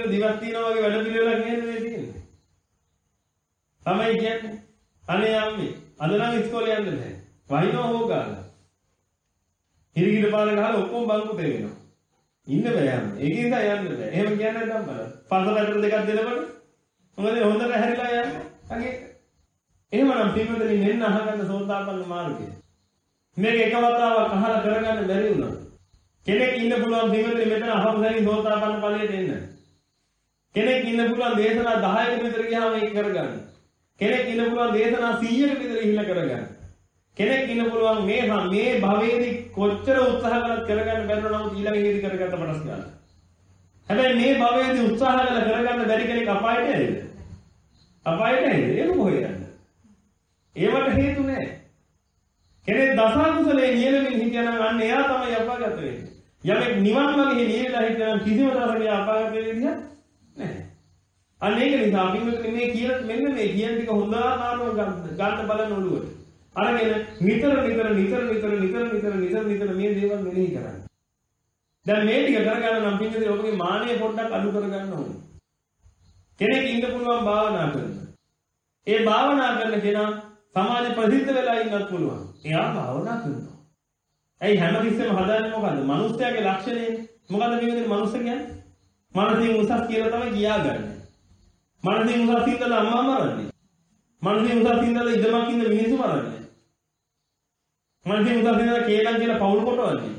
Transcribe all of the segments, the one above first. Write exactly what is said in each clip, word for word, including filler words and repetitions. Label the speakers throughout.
Speaker 1: ඇතුළේ දිවක් තියෙනවා වගේ වැඩ පිළිවෙලක් නේද මේ තියෙන්නේ. තමයි කියන්නේ. අනේ අම්මේ අද නම් ඉස්කෝලේ යන්න බෑ. වහිනවා හොගාලා. හිරිගිර පාන ගහලා ඔක්කොම බංකුතේ වෙනවා. ඉන්න බෑ යන්නේ. ඒක නිසා යන්න බෑ. එහෙම කියන්නේ නැත්නම් බලන්න. පන්සල ඇතුළේ දෙකක් දෙනකොට මොකද හොඳට හැරිලා යන්නේ. අගේ එහෙමනම් පින්වතුනි මෙන්න අහගන්න සෝතාපන්න මාර්ගය. මේක එක වතාවක් අහලා කරගන්න බැරි වුණා. කෙනෙක් ඉන්න පුළුවන් පින්වතුනි මෙතන අහපු සැනින් සෝතාපන්න ඵලයට එන්න. කෙනෙක් ඉන්න පුළුවන් දේශනා දහයක විතර ගියාම ඒක කරගන්න. කෙනෙක් ඉන්න පුළුවන් දේශනා සීයක විතර ඉහිලා කරගන්න. කෙනෙක් ඉන්න පුළුවන් මේ මේ භවයේදී කොච්චර උත්සාහ කළත් කරගන්න බැරුව නම් ඊළඟ හේති කරගත්ත පටස් ගන්න. හැබැයි මේ භවයේදී උත්සාහ කරලා කරගන්න බැරි කෙනෙක් අපායට ඇවිද? අපායට ඇවිද? ඒක මොකද යන්නේ? ඒවට හේතු නැහැ. කෙනෙක් දසකුසලේ නියලමින් හිටියනම් අන්න එයා තමයි අපාගත වෙන්නේ. යමෙක් නිවන් මාර්ගයේ නියලලා හිටියනම් කිසිම තරමක අපාගත වෙන්නේ නැහැ. අන්න ඒක නිසා පින්වතුනි මේ කියන මෙන්න මේ කියන ටික හොඳාකාරව ගන්න ගන්න බලන ඔළුවට. අරගෙන නිතර නිතර නිතර නිතර නිතර නිතර නිතර නිතර මේ දේවල් මෙනෙහි කරන්න. දැන් මේ ටික කරගන්න නම් පින්වතුනි ඔබගේ මානය පොඩ්ඩක් අඩු කරගන්න ඕනේ. කෙනෙක් ඉන්න පුළුවන් භාවනා කරන. ඒ භාවනා කරන කෙනා සමාජ ප්‍රසිද්ධ වෙලා ඉන්නත් පුළුවන්. එයා භාවනා කරනවා. ඇයි හැමතිස්සෙම හදන්නේ මොකද්ද? මිනිස්යාගේ ලක්ෂණය මොකද්ද පින්වතුනි මිනිස්ස කියන්නේ? මනසින් උසස් කියලා තමයි කියාගන්නේ. මනසින් උසස් ඉඳලා අම්මා මරන්නේ. මනසින් උසස් ඉඳලා ඉදමක් ඉඳ මිනිස්සු මරන්නේ. මනසින් උසස් ඉඳලා කේලම් කියලා පවුල් කොටවන්නේ.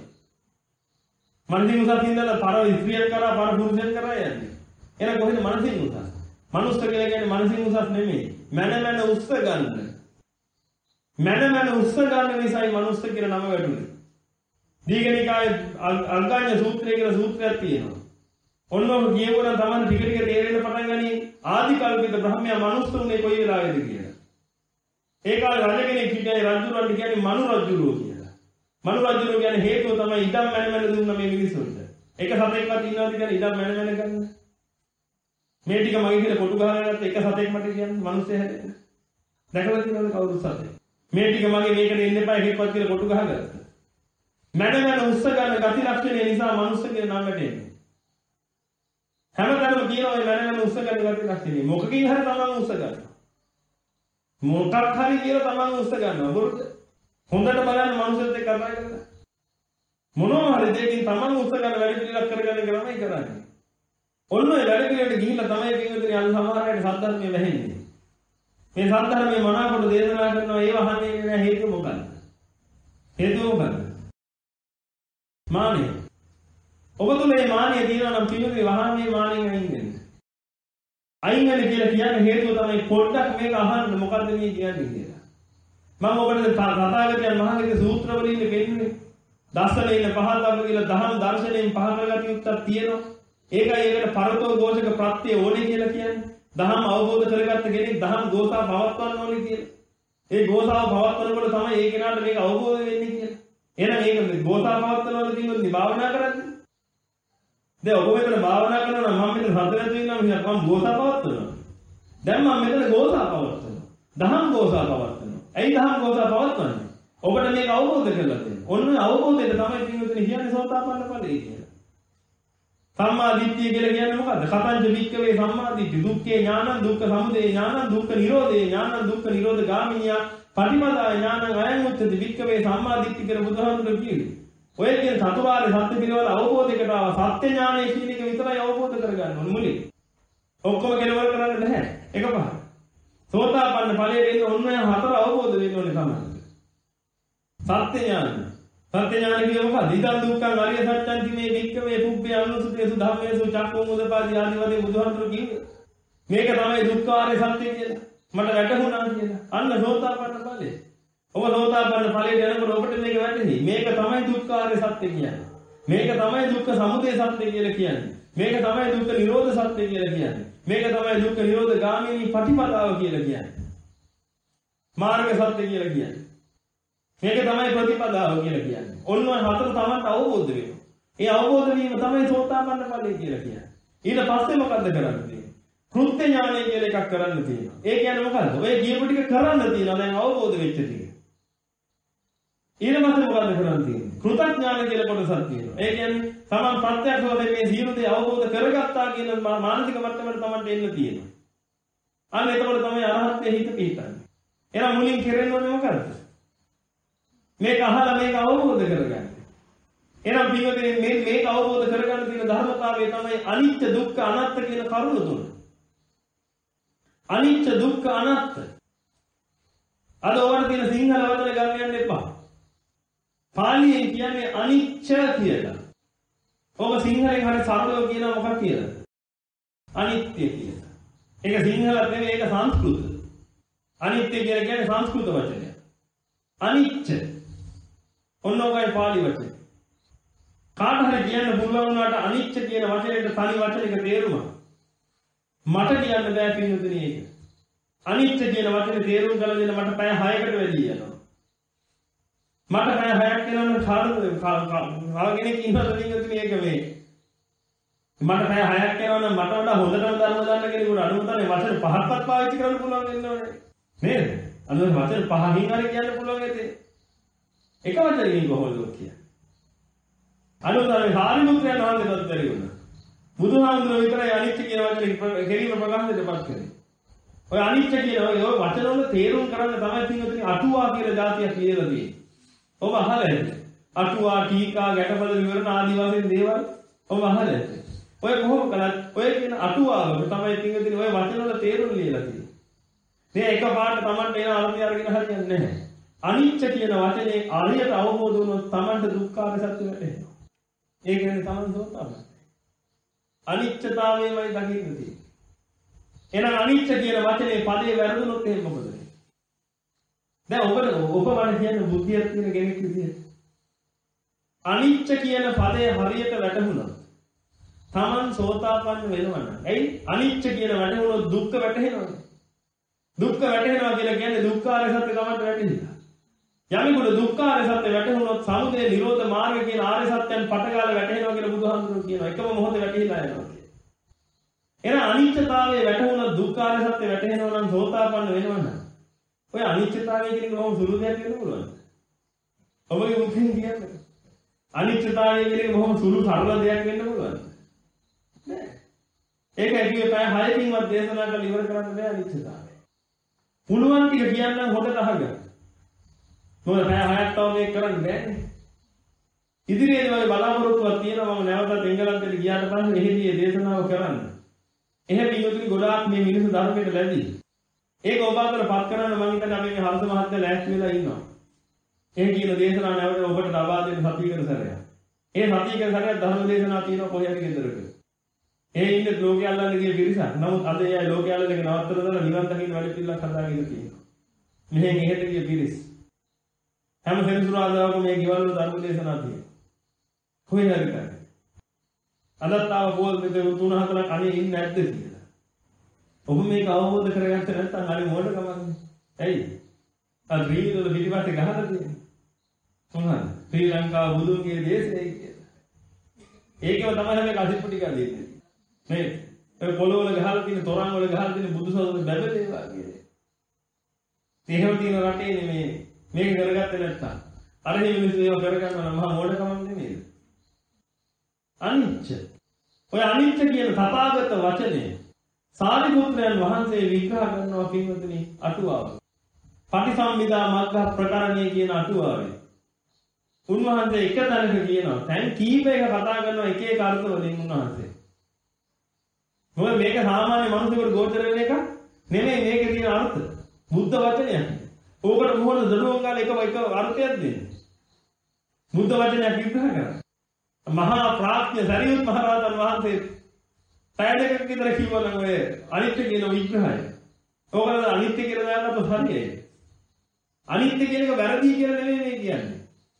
Speaker 1: මනසින් උසස් ඉඳලා පර ස්ත්‍රියක් කරා පර පුරුෂයෙක් කරා යන්නේ. එහෙනම් කොහෙද මනසින් උසස්? මනුස්ස කියලා කියන්නේ මනසින් උසස් නෙමෙයි. මන මන උස්ස ගන්න. මන මන උස්ස ගන්න නිසායි මනුස්ස කියලා නම වැටුනේ. දීඝනිකායේ අංගාඤ්ඤ සූත්‍රය කියලා සූත්‍රයක් තියෙනවා. ඔන්නෝම කියවුවනම් තමයි ටික ටික තේරෙන්න පටන් ගනි ආදි කල්පිත බ්‍රහ්මයා මනුස්සුනේ කොයි වෙලාවේද කියලා. ඒ කාලේ රජ කෙනෙක් හිටියේ රජුරන්ට කියන්නේ මනු රජුරෝ කියලා. මනු රජුරෝ කියන්නේ හේතුව තමයි ඉඩම් මැන මැන දුන්න මේ මිනිස්සුන්ට. එක සතෙක්වත් ඉන්නවද කියලා ඉඩම් මැන මැන ගන්න. මේ ටික මගේ කියලා කොටු ගහලා ගත්ත එක සතෙක් මට කියන්නේ මිනිස්සු හැදෙන්න. දැකලා තියෙනවද කවුරුත් සතෙක්? මේ ටික මගේ මේකට එන්න එපා එකෙක්වත් කියලා කොටු ගහගත්තා. මැන මැන උස්ස ගන්න ගති ලක්ෂණය නිසා මනුස්ස කියන නම වැටෙන්නේ. හැමදාම කියනවා මේ මැන මැන උස්ස ගන්න ගති ලක්ෂණය. මොකකින් හරි තමන් උස්ස ගන්නවා. මොකක් හරි කියලා තමන් උස්ස ගන්නවා. බොරුද? හොඳට බලන්න මනුස්සයෙක් එක්ක කතා කරලා. මොනවා හරි දෙයකින් තමන් උස්ස ගන්න වැඩි පිළිලක් කරගන්න කරමයි කරන්නේ. ඔන්න ඔය වැඩ පිළිවෙලට ගිහිල්ලා තමයි පින්වතුනි අද සමහර අයට සද්ධර්මයේ වැහෙන්නේ. මේ සද්ධර්මයේ මනාකොට දේශනා කරනවා ඒව අහන්නේ නැහැ හේතුව මොකක්ද? හේතුව මොකක්ද? මානිය. ඔබ තුල මේ මානිය තියෙනවා නම් පින්වතුනි වහන්නේ මානියෙන් අයින් වෙන්න. අයින් වෙන්න කියලා කියන්නේ හේතුව තමයි පොඩ්ඩක් මේක අහන්න මොකද්ද මේ කියන්නේ කියලා. මම ඔබට තථාගතයන් වහන්සේගේ සූත්‍ර වලින් දෙන්නේ දර්ශනයෙන් පහළ දක්ව කියලා දහම් දර්ශනයෙන් පහළ කරගatiya යුක්තක් තියෙනවා. ඒකයි ඒකට පරතෝ ഘോഷක ප්‍රත්‍ය ඕනේ කියලා කියන්නේ. දහම් අවබෝධ කරගත්ත කෙනෙක් දහම් ഘോഷා පවත්වන්න ඕනේ කියලා. ඒ ഘോഷාව පවත්වනකොට තමයි ඒ කෙනාට මේක අවබෝධ වෙන්නේ කියලා. එහෙනම් මේක ഘോഷා පවත්වනවල තියෙන්නේ භාවනා කරන්නේ. දැන් ඔබ මෙතන භාවනා කරනවා නම් මම මෙතන හතරට ඉන්නවා මිසක් මම ഘോഷා පවත්වනවා. දැන් මම මෙතන ഘോഷා පවත්වනවා. දහම් ഘോഷා පවත්වනවා. ඇයි දහම් ഘോഷා පවත්වන්නේ? ඔබට මේක අවබෝධ කරලා දෙන්න. ඔන්න අවබෝධයට තමයි පින්වතුනි කියන්නේ සෝතාපන්න ඵලය කියලා. සම්මා දිට්ඨිය කියලා කියන්නේ මොකද්ද? කතංච වික්කවේ සම්මා දිට්ඨි. දුක්ඛේ ඥානං දුක්ඛ සමුදය ඥානං දුක්ඛ නිරෝධේ ඥානං දුක්ඛ නිරෝධ ගාමිනිය පටිපදා ඥානං අයං උච්චති වික්කවේ සම්මා දිට්ඨි කියලා බුදුහාමුදුරුවෝ කිව්වේ. ඔය කියන චතුරාර්ය සත්‍ය පිළිවෙල අවබෝධයකට ආව සත්‍ය ඥානය කියන එක විතරයි අවබෝධ කරගන්න ඕනේ මුලින්. ඔක්කොම කෙලවර කරන්න බෑ. එකපාර. සෝතාපන්න ඵලයේ ඉන්න ඔන්න ඔය හතර අවබෝධ වෙන්න ඕනේ තමයි. සත්‍ය ඥානය. සත්‍ය ඥානය කියන්නේ මොකක්ද? ඉදන් දුක්ඛං අරිය සත්‍යං මේ වික්කවේ පුබ්බේ අනුසුතේසු ධම්මේසු චක්කෝ මුදපාදී ආදී වශයෙන් බුදුහාමුදුරුවෝ කිව්වේ. මේක තමයි දුක්ඛාරය සත්‍ය කියලා. මට වැටහුණා කියලා. අන්න සෝතාපන්න ඵලය. ඔබ සෝතාපන්න ඵලයට යනකොට ඔබට මේක වැටහෙයි. මේක තමයි දුක්ඛාරය සත්‍ය කියන්නේ. මේක තමයි දුක්ඛ සමුදය සත්‍ය කියලා කියන්නේ. මේක තමයි දුක්ඛ නිරෝධ සත්‍ය කියලා කියන්නේ. මේක තමයි දුක්ඛ නිරෝධ ගාමිනී පටිපදාව කියලා කියන්නේ. මාර්ග සත්‍ය කියලා කියන්නේ. මේක තමයි ප්‍රතිපදාව කියලා කියන්නේ. ඔන්න ඔය හතර තමයි අවබෝධ වෙනවා. ඒ අවබෝධ වීම තමයි සෝතාපන්න ඵලය කියලා කියන්නේ. ඊට පස්සේ මොකද්ද කරන්නේ? කෘත්‍ය ඥානය කියලා එකක් කරන්න තියෙනවා. ඒ කියන්නේ මොකද්ද? ඔය කියපු ටික කරන්න තියෙනවා දැන් අවබෝධ වෙච්ච ටික. ඊට පස්සේ මොකද කරන්න තියෙන්නේ? කෘතඥාන කියලා කොටසක් තියෙනවා. ඒ කියන්නේ තමන් ප්‍රත්‍යක්ෂ වශයෙන් මේ සියලු දේ අවබෝධ කරගත්තා කියන මානසික මට්ටමට තමන්ට එන්න තියෙනවා. අන්න එතකොට තමයි අරහත්ත්වයේ හිත පිහිටන්නේ. එහෙනම් මුලින් කෙරෙන්න ඕනේ මොකද්ද? මේක අහලා මේක අවබෝධ කරගන්න. එහෙනම් පින්වතුනි මේ මේක අවබෝධ කරගන්න තියෙන ධර්මතාවය තමයි අනිත්‍ය දුක්ඛ අනාත්ම කියන කරුණු තුන. අනිත්‍ය දුක්ඛ අනාත්ම. අද ඔයාලට තියෙන සිංහල වචන ගන්න යන්න එපා. පාලියෙන් කියන්නේ අනිච්ච කියලා. ඔබ සිංහලෙන් හරි සරලව කියනවා මොකක්ද කියලා? අනිත්‍ය කියලා. ඒක සිංහලත් නෙවෙයි ඒක සංස්කෘත. අනිත්‍ය කියලා කියන්නේ සංස්කෘත වචනයක්. අනිච්ච. ඔන්න ඔකයි පාලි වචනේ. කාට හරි කියන්න පුළුවන් වුණාට අනිච්ච කියන වචනේට තනි වචනයක තේරුම මට කියන්න බෑ පින්වතුනි ඒක. අනිච්ච කියන වචනේ තේරුම් ගන්න දෙන්න මට පැය හයකට වැඩි යනවා. මට පැය හයක් යනනම් කාට කෙනෙක් ඉන්නවද පින්වතුනි ඒක මේ. මට පැය හයක් යනනම් මට වඩා හොඳටම ධර්ම දන්න කෙනෙකුට අනුතරේ වචන පහක්වත් පාවිච්චි කරන්න පුළුවන් වෙන්න ඕනේ. නේද? අද වචන පහකින් හරි කියන්න පුළුවන් ඇතේ. එක වචනකින් කොහොමද කියන්නේ? අනුතරේ හාරිමුත්‍රයන් වහන්සේටත් බැරි වුණා. බුදුහාමුදුරුවෝ විතරයි අනිත්‍ය කියන වචනේ කෙරීම ප්‍රකාශයටපත් කරේ. ඔය අනිත්‍ය කියන ඔය වචන වල තේරුම් කරන්න තමයි පින්වතුනි අටුවා කියලා જાතියක් කියලා තියෙන්නේ. ඔබ අහලා ඇද්ද? අටුවා, ටීකා, ගැටපද විවරණ ආදී වශයෙන් දේවල් ඔබ අහලා ඇද්ද? ඔය කොහොම කළත් ඔය කියන අටුවාවක තමයි පින්වතුනි ඔය වචන වල තේරුම් ලියලා තියෙන්නේ. මේ එකපාරට Tamanට එන අර්ථය අරගෙන හරියන්නේ නැහැ. අනිත්‍ය කියන වචනේ අරියට අවබෝධ වුණොත් Tamanට දුක්ඛාර සත්‍ය වැටහෙනවා. ඒ කියන්නේ Taman සෝතාපන්න. අනිත්‍යතාවයමයි දකින්න තියෙන්නේ. එහෙනම් අනිත්‍ය කියන වචනේ පදේ වැරදුනොත් එහෙම මොකද වෙන්නේ? දැන් ඔබට ඔබ වань කියන්නේ බුද්ධියක් තියෙන කෙනෙක් විදියට. අනිත්‍ය කියන පදේ හරියට වැටහුණොත් Taman සෝතාපන්න වෙනවනම්. ඇයි? අනිත්‍ය කියන වැටහුණොත් දුක්ඛ වැටහෙනවනේ. දුක්ඛ වැටහෙනවා කියලා කියන්නේ දුක්ඛාර සත්‍ය Tamanට වැටහෙනවා. යමෙකුට දුක්ඛාර සත්‍ය වැටහුණොත් සමුදය නිරෝධ මාර්ග කියන ආර්ය සත්‍යයන් පටගාලා වැටහෙනවා කියලා බුදුහාමුදුරුවෝ කියනවා. එකම මොහොතේ වැටහිලා යනවා කියලා. එහෙනම් අනිත්‍යතාවයේ වැටහුණොත් දුක්ඛාර සත්‍ය වැටහෙනවා නම් සෝතාපන්න වෙනවා නම් ඔය අනිත්‍යතාවය කියන එක මොහොම සුළු දෙයක් වෙන්න පුළුවන්ද? ඔබගේ මුඛෙන් කියන්නේ. අනිත්‍යතාවය කියන එක මොහොම සුළු සරල දෙයක් වෙන්න පුළුවන්ද? නෑ. ඒක ඇතුලේ පැය හයකින්වත් දේශනා කරලා ඉවර කරන්න බෑ අනිත්‍යතාවය. පුළුවන් ටික කියන්න හොඳට අහගන්න. මොකද පැය හයක් තව මේක කරන්න බෑනේ. ඉදිරියේදී වගේ බලාපොරොත්තුවක් තියෙනවා මම නැවතත් එංගලන්තෙට ගියාට පස්සේ එහෙදී දේශනාව කරන්න. එහෙම පිටුතුනි ගොඩාක් මේ මිනිස්සු ධර්මයට ලැබි. ඒක ඔබ අතර පත් කරන්න මම හිතන්නේ අපි මේ හර්ෂ මහත්තයා ලෑස්ති වෙලා ඉන්නවා. ඒ කියන දේශනාව නැවත ඔබට ලබා දෙන්න සතියකට සැරයක්. ඒ සතියකට සැරයක් ධර්ම දේශනාව තියෙනවා කොහේ හරි ගෙදරක. ඒ ඉන්නේ ලෝකේ අල්ලන්න ගිය පිරිසක්. නමුත් අද එයා ලෝකේ අල්ලන එක නවත්තලා දාලා නිවන් දකින්න වැඩ පිළිලක් හදාගෙන තියෙනවා. මෙහෙන් එහෙට ගිය පිරිස. හැම සෙනසුරාදාකම මේ ගෙවල් වල ධර්ම දේශනා තියෙනවා. කොහේ හරි කරන්නේ. අදත් ආව පොල් මෙතන තුන හතරක් අනේ ඉන්නේ නැද්ද කියලා. ඔබ මේක අවබෝධ කරගත්තේ නැත්නම් අනේ මොඩ කමන්නේ. ඇයි? අද රීවිවල පිටිපස්සේ ගහලා තියෙන්නේ. මොනවද? ශ්‍රී ලංකාව බුදුන්ගේ දේශේ කියලා. ඒකම තමයි මේ කසිප්පු ටික දෙන්නේ. මේ ඒ පොළොවල ගහලා තියෙන තොරන් වල ගහලා තියෙන බුදුසසුන බැබලේ වගේ. එහෙම තියෙන රටේ නෙමේ මේක කරගත්තේ නැත්තම් අර මේ මිනිස්සු ඒව කරගන්නවා නම් මහා මොඩකමක් නෙමෙයි. අනිච්ච. ඔය අනිච්ච කියන තථාගත වචනේ සාරිපුත්‍රයන් වහන්සේ විග්‍රහ කරනවා කිව්වොත්නි අටුවාව. පටිසම්භිදා මග්ග ප්‍රකරණයේ කියන අටුවාවේ. උන්වහන්සේ එක තැනක කියනවා දැන් කීපයක කතා කරනවා එක එක අර්ථ වලින් උන්වහන්සේ. මොකද මේක සාමාන්‍ය මිනිසෙකුට ගෝචර වෙන එක නෙමෙයි මේකේ තියෙන අර්ථ. බුද්ධ වචනයක්. ඕකට මොහොත දඩුවම් ගාලා එක එක අර්ථයක් දෙන්නේ. බුද්ධ වචනයක් විග්‍රහ කරනවා. මහා ප්‍රඥ සරියුත් මහ රහතන් වහන්සේ පැයකට විතර කිව්වනම් ඔය අනිත්‍ය කියන විග්‍රහය. ඕකද අනිත්‍ය කියලා දාන්නත් හරියයි. අනිත්‍ය කියන එක වැරදි කියලා නෙමෙයි මේ කියන්නේ.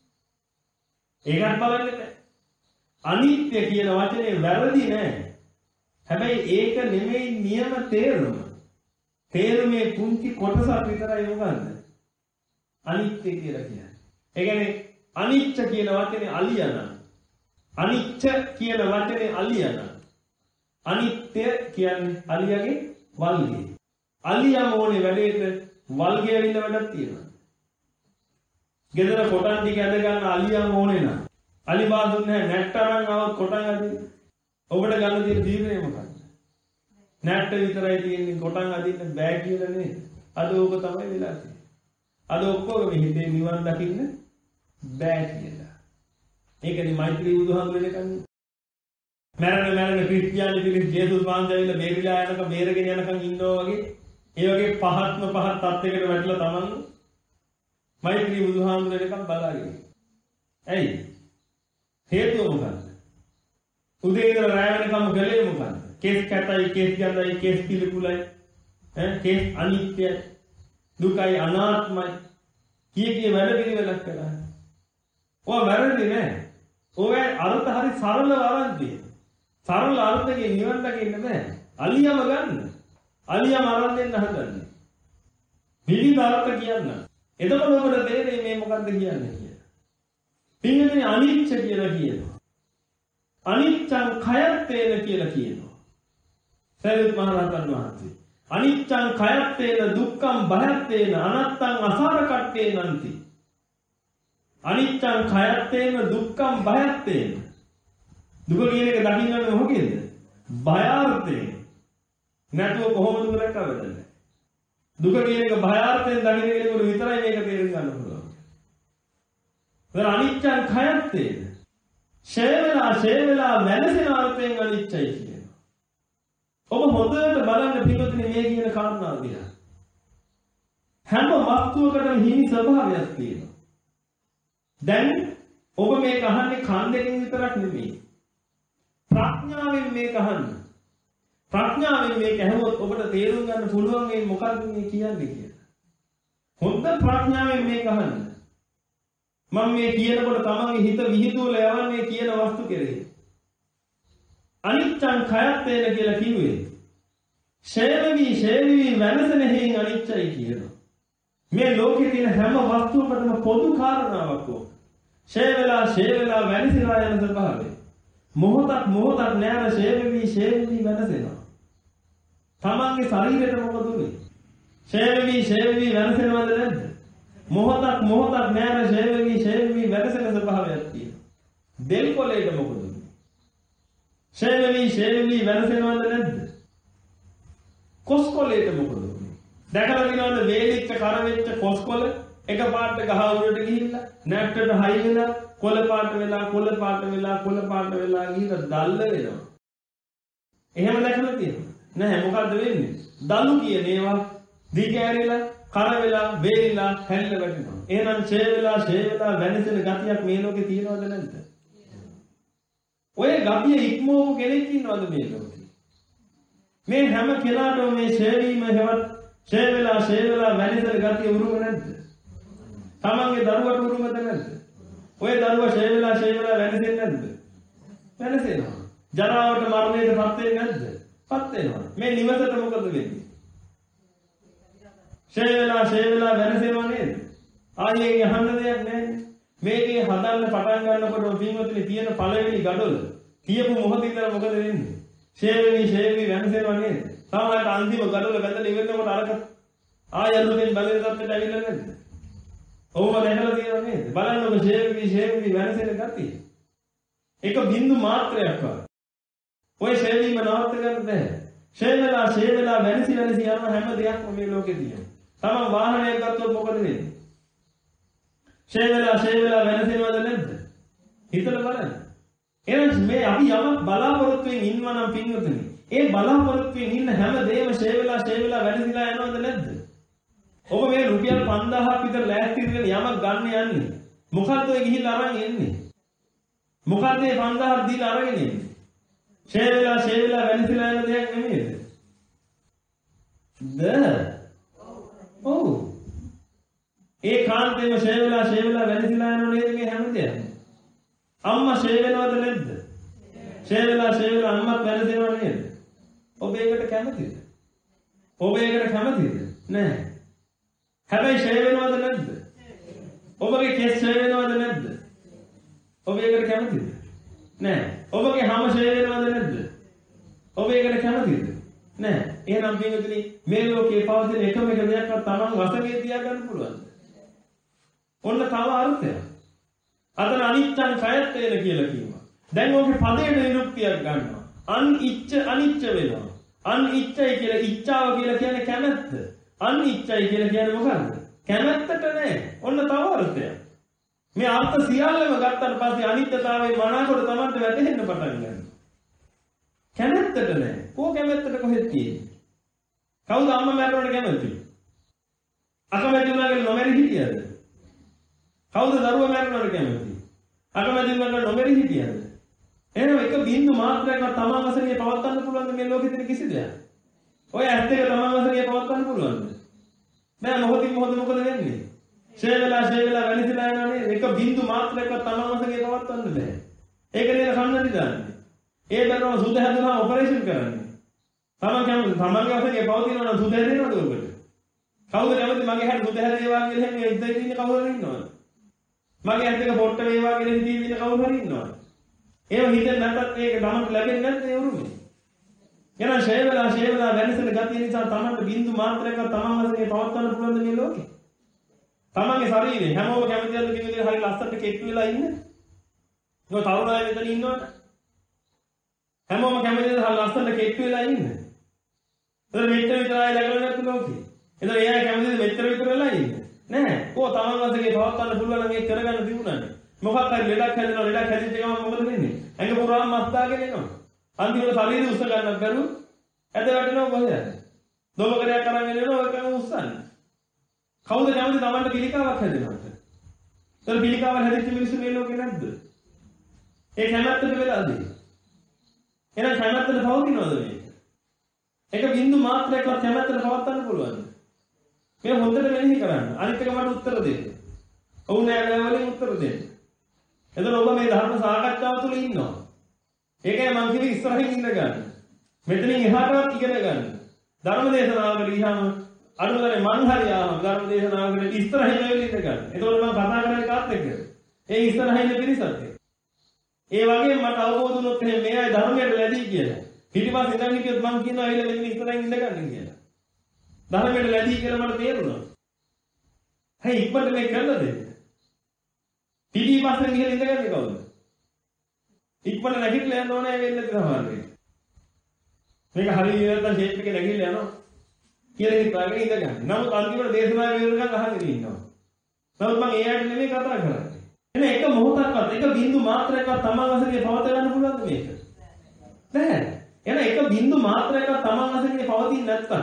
Speaker 1: ඒකත් බලන්න බෑ. අනිත්‍ය කියන වචනේ වැරදි නෑ. හැබැයි ඒක නෙමෙයි නියම තේරුම. තේරුමේ පුංචි කොටසක් විතරයි මොකද්ද? අනිත්‍ය කියලා කියන්නේ. ඒ කියන්නේ අනිත්‍ය කියන වචනේ අලියන. අනිත්‍ය කියන වචනේ අලියන. අනිත්‍ය කියන්නේ අලියගේ වල්ගේ. අලියා මොනේ වැඩේට වල්ගේ ඇවිල්ලා වැඩක් තියෙනවා. ගෙදර කොටන් ටික ඇද ගන්න අලියන් ඕනේ නම් අලි බාදුන් නැහැ නැට්ටරන් આવොත් කොටන් අදින්න. ඔබට ගන්න තියෙන තීරණය මොකක්ද? නැට්ට විතරයි තියෙන්නේ කොටන් අදින්න බෑ කියලා නේද? අද ඕක තමයි වෙලා තියෙන්නේ. අද ඔක්කොම හිතේ නිවන් දකින්න බෑ කියලා. ඒකනේ මෛත්‍රී බුදුහාමුදුරනේ කන්නේ. මරණ මරණ ක්‍රිස්තියානි පිළිස් ජේසුස් වහන්සේ ඇවිල්ලා බේරිලා යනකම් බේරගෙන යනකම් ඉන්නවා වගේ ඒ වගේ පහත්ම පහත් තත්යකට වැටලා තමන් මෛත්‍රී බුදුහාමුදුරේකම් බලාගෙන. ඇයි? හේතුව මොකක්ද? උදේ ඉඳලා රැ වෙනකම් ගලේ මොකක්ද? කේස් කැටයි කේස් ගඳයි කේස් පිළිකුලයි ඈ කේස් අනිත්‍යයි දුකයි අනාත්මයි කී කී වැඩ පිළිවෙලක් කරා. ඔය වැරදි නෑ. ඔය අර්ථ හරි සරලව ආරම්භය. සරල අර්ථකේ නිවන් දකින්න බෑ. අලියම ගන්න. අලියම අරන් දෙන්න හදන්නේ. විවිධ අර්ථ කියන්න. එතකොට ඔබට තේරෙන්නේ මේ මොකද්ද කියන්නේ කියලා. පින්වතුනි අනිච්ච කියලා කියනවා. අනිච්චං khයත්තේන කියලා කියනවා. සරියුත් මහ රහතන් වහන්සේ. අනිච්චං khයත්තේන දුක්ඛං භයත්තේන අනත්තං අසාරකට්ඨේනන්ති. අනිච්චං khයත්තේන දුක්ඛං භයත්තේන. දුක කියන එක දකින්නන්නේ මොකේද? භයාර්ථයෙන්. නැතුව කොහොමද දුක දැක්කවද? දුක කියන එක භයාර්ථයෙන් දකින්න කෙනෙකුට විතරයි මේක තේරුම් ගන්න පුළුවන්. ඒතර අනිච්චං khයත්තේන. ෂේ වෙලා ෂේ වෙලා වෙනසෙන අර්ථයෙන් අනිච්චයි කියනවා. ඔබ හොඳට බලන්න පිටුතුනි මේ කියන කාරණාව දිහා. හැම වස්තුවකටම හිමි ස්වභාවයක් තියෙනවා. දැන් ඔබ මේක අහන්නේ කන් දෙකෙන් විතරක් නෙමෙයි. ප්‍රඥාවෙන් මේක අහන්න. ප්‍රඥාවෙන් මේක ඇහුවොත් ඔබට තේරුම් ගන්න පුළුවන් මේ මොකක්ද මේ කියන්නේ කියලා. හොඳ ප්‍රඥාවෙන් මේක අහන්න. මම මේ කියනකොට තමන්ගේ හිත විහිදුවලා යවන්නේ කියන වස්තු කෙරෙහි. අනිච්චං khයත්තේන කියලා කිව්වේ. ෂේවවි ෂේවවි වෙනසන හේයින් අනිච්චයි කියනවා. මේ ලෝකේ තියෙන හැම වස්තුවකටම පොදු කාරණාවක් ඕක. ෂේ වෙලා ෂේ වෙලා වෙනසලා යන ස්වභාවය. මොහොතක් මොහොතක් නෑර ෂේවවි ෂේවවි වෙනසෙනවා. තමන්ගේ ශරීරයට මොකද උනේ? ෂේවවි ෂේවවි වෙනසෙනවද නැද්ද? මොහොතක් මොහොතක් නෑර ෂේවවි ෂේවවි වෙනසෙන ස්වභාවයක් තියෙනවා. දෙල් කොලේට මොකද උනේ? ෂේවවි ෂේවවි වෙනසෙනවද නැද්ද? කොස් කොලේට මොකද උනේ? දැකලා තියෙනවද වේලිච්ච කර වෙච්ච කොස් කොල එක පාට ගහ උඩට ගිහිල්ලා නැට්ටට හයි වෙලා කොළ පාට වෙලා කොළ පාට වෙලා කොළ පාට වෙලා ගිහින් දල්ල වෙනවා. එහෙම දැකලා තියෙනවා. නැහැ මොකද්ද වෙන්නේ? දලු කියන ඒවා දිගෑරිලා කර වෙලා වේලිලා හැල්ල වැටෙනවා. එහෙනම් ෂේ වෙලා ෂේ වෙලා වෙනසෙන ගතියක් මේ ලෝකේ තියෙනවද නැද්ද? ඔය ගතිය ඉක්මවපු කෙනෙක් ඉන්නවද මේ ලෝකේ? මේ හැම කෙනාටම මේ ෂේ වීම හැවත් ෂේ වෙලා ෂේ වෙලා වෙනසෙන ගතිය උරුම නැද්ද? තමන්ගේ දරුවට උරුමද නැද්ද? ඔය දරුවා ෂේ වෙලා ෂේ වෙලා වෙනසෙන්නේ නැද්ද? වෙනසෙනවා. ජරාවට මරණයට පත් වෙන්නේ නැද්ද? පත් වෙනවා. මේ නිවසට මොකද වෙන්නේ? ෂේ වෙලා ෂේ වෙලා වෙනසෙනවා නේද? ආයේ අහන්න දෙයක් නැහැ. මේකේ හදන්න පටන් ගන්නකොට පින්වතුනි තියෙන පළවෙනි gadol තියපු මොහොත ඉඳලා මොකද වෙන්නේ? ෂේ වෙවි ෂේ වෙවි වෙනසෙනවා නේද? සමහරවිට අන්තිම gadol බඳලා ඉවරනකොට අරක ආය අලුතෙන් බලන තත්ත්වයට ඇවිල්ලා නැද්ද? ඔවම දැකලා තියෙනව නේද? බලන්නකො ෂේ වෙවි ෂේ වෙවි වෙනසෙන ගතිය. එක බින්දු මාත්‍රයක් වගේ. ඔය ෂේ වීම නවත්ත ගන්න බෑ. ෂේ වෙලා ෂේ වෙලා වෙනසි වෙනසි යන හැම දෙයක්ම මේ ලෝකේ තියෙනවා. තමන් වාහනයක් ගත්තොත් මොකද වෙන්නේ? ෂේ වෙලා ෂේ වෙලා වෙනසෙනවද නැද්ද? හිතලා බලන්න. එහෙනම් මේ අපි යමක් බලාපොරොත්තුෙන් ඉන්නවා නම් පින්වතුනි, ඒ බලාපොරොත්තුෙන් ඉන්න හැම දෙයක්ම ෂේ වෙලා ෂේ වෙලා වෙනසිලා යනවද නැද්ද? ඔබ මේ රුපියල් පන්දාහක් විතර ලෑස්ති කරගෙන යමක් ගන්න යන්නේ. මොකද්ද ඔය ගිහිල්ලා අරන් එන්නේ? මොකද්ද මේ පන්දාහක් දීලා අරගෙන එන්නේ? ෂේ වෙලා ෂේ වෙලා වෙනසිලා යන දෙයක් නෙමෙයිද? ද ඔව්. ඒ කාන්තේම ෂේ වෙලා ෂේ වෙලා වෙනසිලා යනව නේද මේ හැම දෙයක්ම? අම්මා ෂේ වෙනවද නැද්ද? ෂේ වෙලා ෂේ වෙලා අම්මත් වෙනසෙනව නේද? ඔබ ඒකට කැමතිද? ඔබ ඒකට කැමතිද? නෑ. හැබැයි ෂේ වෙනවද නැද්ද? ඔබගේ කෙස් ෂේ වෙනවද නැද්ද? ඔබ ඒකට කැමතිද? නෑ. ඔබගේ හැම ෂේ වෙනවද නැද්ද? ඔබ ඒකට කැමතිද? නෑ. එහෙනම් පින්වතුනි මේ ලෝකේ පවතින එකම එක දෙයක්වත් Taman වශයෙන් තියාගන්න පුළුවන්ද? ඔන්න තව අර්ථයක්. අතන අනිච්චං කයත්තේන කියලා කියනවා. දැන් ඔගේ පදයට නිරුක්තියක් ගන්නවා. අනිච්ච අනිච්ච වෙනවා. අනිච්චයි කියලා ඉච්ඡාව කියලා කියන්නේ කැමැත්ත. අනිච්චයි කියලා කියන්නේ මොකක්ද? කැමැත්තට නෑ. ඔන්න තව අර්ථයක්. මේ අර්ථ සියල්ලම ගත්තට පස්සේ අනිත්‍යතාවයේ මනාකොට තමයි වැටහෙන්න පටන් ගන්නේ. කැමැත්තට නෑ. කෝ කැමැත්තට කොහෙද තියෙන්නේ? කවුද අම්මා මැරුණාට කැමති? අකමැති වුණා කියලා නොමැරි හිටියද? කවුද දරුවා මැරුණාට කැමති? අකමැති වුණාට නොමැරි හිටියද? එහෙනම් එක බින්දු මාත්‍රයක්වත් තමන් වශයෙන් පවත්වන්න පුළුවන්ද මේ ලෝකෙ තියෙන කිසි දෙයක්? ඔය ඇස් දෙක තමන් වශයෙන් පවත්වන්න පුළුවන්ද? බෑ. මොහොතින් මොහොත මොකද වෙන්නේ? ෂේ වෙලා ෂේ වෙලා වෙනසිලා යනනේ. එක බින්දු මාත්‍රයක්වත් තමන් වශයෙන් පවත්වන්න බෑ. ඒක නේද කන්නදි දාන්නේ. ඒ බැලුවම සුද හැදුනම ඔපරේෂන් කරන්නේ. තමන් කැමති තමන්ගේ වශයෙන් පවතිනවා නම් සුද හැදෙනවද ඔබට? කවුද කැමති මගේ හැට සුද හැදේවා කියලා එහෙම ඉඳලා ඉන්න කවුරු හරි ඉන්නවද? මගේ ඇස් දෙක පොට්ට වේවා කියලා හිතේ ඉන්න කවුරු හරි ඉන්නවද? ඒව හිතෙන් නැත්නම් ඒක තමන්ට ලැබෙන්නේ නැත්නම් ඒ උරුමේ. එහෙනම් ෂේ වෙලා ෂේ වෙලා වෙනසන ගතිය නිසා තමන්ට බින්දු මාත්‍රයක්වත් තමන් වශයෙන් පවත්වන්න පුළුවන්ද මේ ලෝකේ? තමන්ගේ ශරීරේ හැමෝම කැමතිද මේ විදිහට හරි ලස්සනට කෙට්ටු වෙලා ඉන්න? ඔය තරුණ අය මෙතන ඉන්නවද? හැමෝම කැමතිද හරි ලස්සනට කෙට්ටු වෙලා ඉන්න? ඒතර මෙච්චර විතරයි ලැබෙන්නේ නැත්නම් ලෝකේ. ඒතර එයා කැමතිද මෙච්චර විතර වෙලා ඉන්න? නෑ. කො තමන් වශයෙන් පවත්වන්න පුළුවන් නම් ඒක කරගන්න තිබුණානේ. මොකක් හරි ලෙඩක් හැදෙනවා ලෙඩක් හැදිච්ච ගමන් මොකද වෙන්නේ? ඇඟ පුරාම මස් දාගෙන එනවා. අන්තිමට ශරීරය උස්ස ගන්නත් බැරුව ඇද වැටෙනවා කොහෙද? දොඹකරයක් අරන් එනවා ඒකම උස්සන්නේ. කවුද කැමති තමන්ට පිළිකාවක් හැදෙනවද? ඒතර පිළිකාවක් හැදිච්ච මිනිස්සු මේ ලෝකේ නැද්ද? ඒ කැමැත්තට වෙලාද? එහෙනම් කැමැත්තට පවතිනවද මේක? එක බින්දු මාත්‍රයක්වත් කැමැත්තට පවත්වන්න පුළුවන්ද? මේ හොඳට මෙනෙහි කරන්න. අනිත් එක මට උත්තර දෙන්න. ඔව් නෑ වලින් උත්තර දෙන්න. එතන ඔබ මේ ධර්ම සාකච්ඡාව තුළ ඉන්නවා. ඒකයි මම කිව්වේ ඉස්සරහින් ඉන්න ගන්න. මෙතනින් එහාටවත් ඉගෙන ගන්න. ධර්ම දේශනාවකට ගියාම අනුගමනේ මං හරියාම ධර්ම දේශනාවකට ඉස්සරහින් වෙලා ඉන්න ගන්න. එතකොට මම කතා කරන්නේ කාත් එක්කද? ඒ ඉස්සරහින් ඉන්න පිරිසත් එක්ක. ඒ වගේම මට අවබෝධ වුණොත් එහෙනම් මේ අය ධර්මයට ලැබී කියලා. පිටිපස්ස ඉඳන් හිටියොත් මම කියනවා ඇවිල්ලා මෙතන ඉස්සරහින් ඉන්න ගන්න කියලා. ධර්මයට ලැබී කියලා මට තේරුණා. හයි ඉක්මනට මේක කරලා දෙන්න. පිටිපස්සෙන් ගිහලා ඉඳගන්නේ කවුද? ඉක්මනට නැගිටලා යන්න ඕනේ වෙන්නේ තමයි. මේක හරියට නැත්නම් ෂේප් එකේ නැගිටලා යනවා. කියලා හිතාගෙන ඉඳගන්න. නමුත් අන්තිමට දේශනාවේ විවරණයක් අහගෙන ඉන්නවා. නමුත් මම ඒ ඇයිට නෙමෙයි කතා කරන්නේ. එනේ එක මොහොතක්වත් එක බින්දු මාත්‍රයක්වත් තමන් වශයෙන් පවත්වා ගන්න පුළුවන්ද මේක? නැහැ. එන එක බින්දු මාත්‍රයක්වත් තමන් වශයෙන් පවතින්නේ නැත්තම්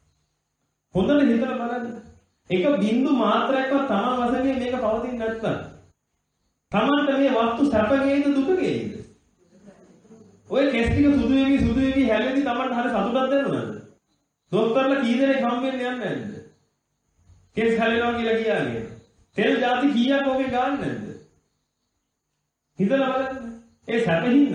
Speaker 1: හොඳට හිතලා බලන්න. එක බින්දු මාත්‍රයක්වත් තමන් වශයෙන් මේක පවතින්නේ නැත්තම් තමන්ට මේ වස්තු සැපගේද දුකගේද? ඔය කෙස් ටික සුදු වෙවි සුදු වෙවි හැලෙදි තමන්ට හරි සතුටක් දැනුණාද? දොස්තරලා කී දෙනෙක් හම් වෙන්නේ යන්නේ නැද්ද? කෙස් හැලෙනවා කියලා කියන්නේ. තෙල් ಜಾති කීයක් ඔගේ ගන්න නැද්ද? හිතලා බලන්න. ඒ සැපින්දද?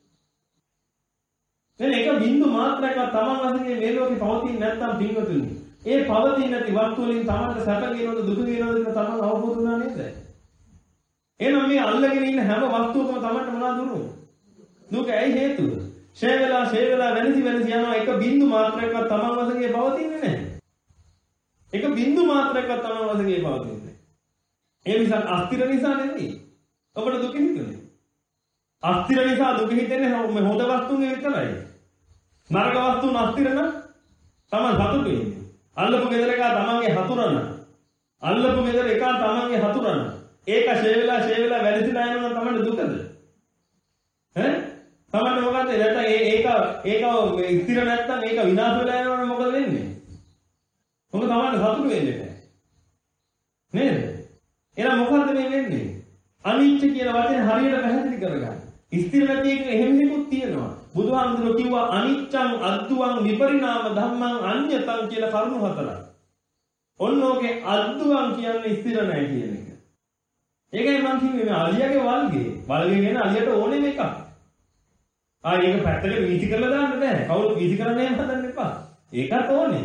Speaker 1: දැන් එක බින්දු මාත්‍රයක්වත් තමන් වශයෙන් මේ ලෝකේ පවතින්නේ නැත්තම් පින්වතුනි. ඒ පවතින නැති වස්තු වලින් තමන්ට සැප ගේනවද දුක ගේනවද කියලා තමන් අවබෝධ වුණා නේද? එහෙනම් මේ අල්ලගෙන ඉන්න හැම වස්තුවකම තමන්ට මොනවද උරුම? දුක ඇයි හේතුව? ෂේ වෙලා ෂේ වෙලා වෙනසි වෙනසි යනවා එක බින්දු මාත්‍රයක්වත් තමන් වශයෙන් පවතින්නේ නැහැ. එක බින්දු මාත්‍රයක්වත් තමන් වශයෙන් පවතින්නේ නැහැ. ඒ නිසා අස්තිර නිසා නෙමෙයි. ඔබට දුක හිතුනේ. අස්තිර නිසා දුක හිතෙන්නේ හොඳ වස්තුන්ගේ විතරයි. නරක වස්තුන් අස්තිර නම් තමන් සතුටු වෙන්නේ. අල්ලපු ගෙදර එක තමන්ගේ හතුරන. අල්ලපු ගෙදර එක තමන්ගේ හතුරන. ඒක ෂේ වෙලා ෂේ වෙලා වැඩිලා යනවා නම් තමන්ට දුකද? ඈ? තමන්ට මොකද? නැත්නම් ඒක ඒක ස්ථිර නැත්නම් ඒක විනාශ වෙලා යනවා නම් මොකද වෙන්නේ? මොකද තමන්ට සතුටු වෙන්නේ නැහැ. නේද? එහෙනම් මොකද්ද මේ වෙන්නේ? අනිච්ච කියන වචනේ හරියට පැහැදිලි කරගන්න. ස්ථිර නැති එක එහෙම නිකුත් තියෙනවා. බුදුහාමුදුරුවෝ කිව්වා අනිච්චං අද්දුවං විපරිණාම ධම්මං අඤ්ඤතං කියලා කරුණු හතරක්. ඔන්නෝගේ අද්දුවං කියන්නේ ස්ථිර නැහැ කියන එක. ඒකයි මම කිව්වේ මේ අලියාගේ වල්ගේ. වල්ගේ කියන අලියට ඕනෙම එකක්. ආ ඒක පැත්තකට වීසි කරලා දාන්න බෑ. කවුරුත් වීසි කරන්න එහෙම හදන්න එපා. ඒකත් ඕනේ.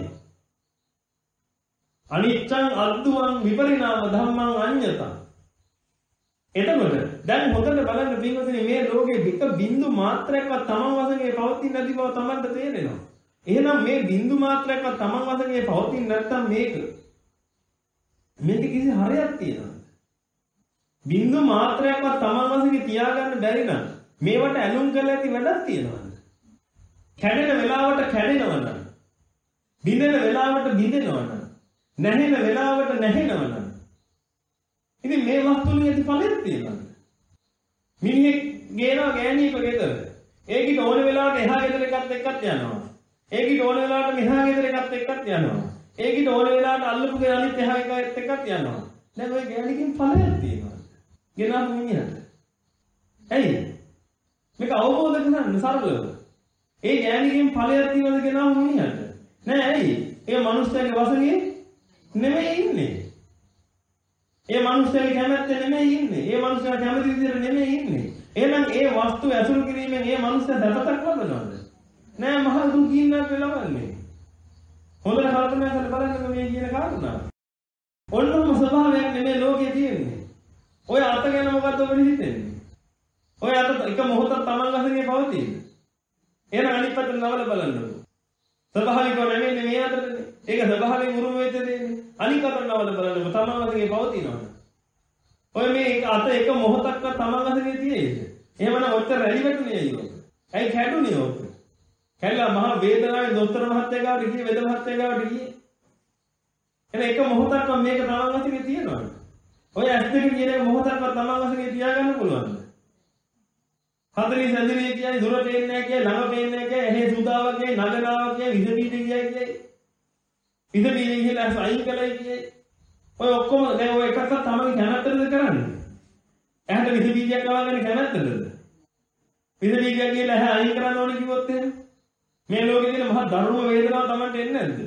Speaker 1: අනිච්චං අද්දුවං විපරිණාම ධම්මං අඤ්ඤතං. එතකොට දැන් හොඳට බලන්න පින්වතුනි මේ ලෝකේ එක බින්දු මාත්‍රයක්වත් තමන් වශයෙන් පවතින්නේ නැති බව තමන්ට තේරෙනවා. එහෙනම් මේ බින්දු මාත්‍රයක්වත් තමන් වශයෙන් පවතින්නේ නැත්නම් මේක මේක කිසි හරයක් තියෙනවද? බින්දු මාත්‍රයක්වත් තමන් වශයෙන් තියාගන්න බැරි නම් මේවට ඇලුම් කරලා ඇති වැඩක් තියෙනවද? කැඩෙන වෙලාවට කැඩෙනව නම්, බිඳෙන වෙලාවට බිඳෙනව නම්, නැහෙන වෙලාවට නැහෙනව නම්, ඉතින් මේ වස්තුවේ ඇති ඵලයක් තියෙනවද? මිනිහෙක් ගේනවා ගෑණියෙක් ගෙදර. ඒකිට ඕන වෙලාවට එහා ගෙදර එකත් එක්කත් යනවා. ඒකිට ඕන වෙලාවට මෙහා ගෙදර එකත් එක්කත් යනවා. ඒකිට ඕන වෙලාවට අල්ලපු ගේ අනිත් එහා එකත් එක්කත් යනවා. දැන් ඔය ගෑණිකෙන් ඵලයක් තියෙනවා. ගෙනාවු මිනිහට. ඇයි? මේක අවබෝධ කරගන්න සරලව. ඒ ගෑණිකෙන් ඵලයක් තියෙනවද ගෙනාවු මිනිහට? නෑ ඇයි? ඒ මනුස්සයාගේ වශයෙන් නෙමෙයි ඉන්නේ. ඒ මනුස්සයාගේ කැමැත්ත නෙමෙයි ඉන්නේ. ඒ මනුස්සයා කැමති විදිහට නෙමෙයි ඉන්නේ. එහෙනම් ඒ වස්තු ඇසුරු කිරීමෙන් ඒ මනුස්සයා දැපතක් ලබනවද? නෑ මහ දුකින්නක් ලබන්නේ. හොඳට කල්පනා කරලා බලන්න මේ කියන කාරණා. ඔන්නම ස්වභාවයක් නෙමෙයි ලෝකයේ තියෙන්නේ. ඔය අත ගැන මොකද්ද ඔබට හිතෙන්නේ? ඔය අත එක මොහොතක් Taman වශයෙන් පවතින. එහෙනම් අනිත් පැත්තට නවල බලන්නකො. ස්වභාවිකව නෙමෙයි මේ අතටනේ. ඒක ස්වභාවයෙන් උරුම වෙච්ච දෙන්නේ. අනිත් අතට නවල බලන්නකො Taman වශයෙන් පවතිනවද? ඔය මේ අත එක මොහොතක්වත් Taman වශයෙන් තියෙයිද? එහෙමනම් ඔච්චර රැලි වැටුනේ අයියෝ. ඇයි කැඩුනේ ඔක? කැඩලා මහා වේදනාවේ දොස්තර මහත්තයා ගාවට ගියේ වෙද මහත්තයා ගාවට ගියේ. එහෙනම් එක මොහොතක්වත් මේක Taman වශයෙන් තියෙනවද? ඔය ඇස් දෙක කියන එක මොහොතක්වත් Taman වශයෙන් තියාගන්න පුළුවන්ද? හතරේ සැදිරිය කියන්නේ දුර පේන්නේ නැහැ කියයි ළඟ පේන්නේ නැහැ කියයි එහෙ සුදාවක් කියයි නගනාවක් කියයි විස බීජ කියයි කියයි විස බීජ කියලා සයින් කළයි කියයි ඔය ඔක්කොම දැන් ඔය එකක්වත් තමයි කැමැත්තද කරන්නේ ඇහැට විස බීජයක් ගවගෙන කැමැත්තද විස බීජයක් කියලා ඇහැ අයින් කරන්න ඕනේ කිව්වොත් එහෙම මේ ලෝකේ තියෙන මහා දරුණු වේදනාව Tamanට එන්නේ නැද්ද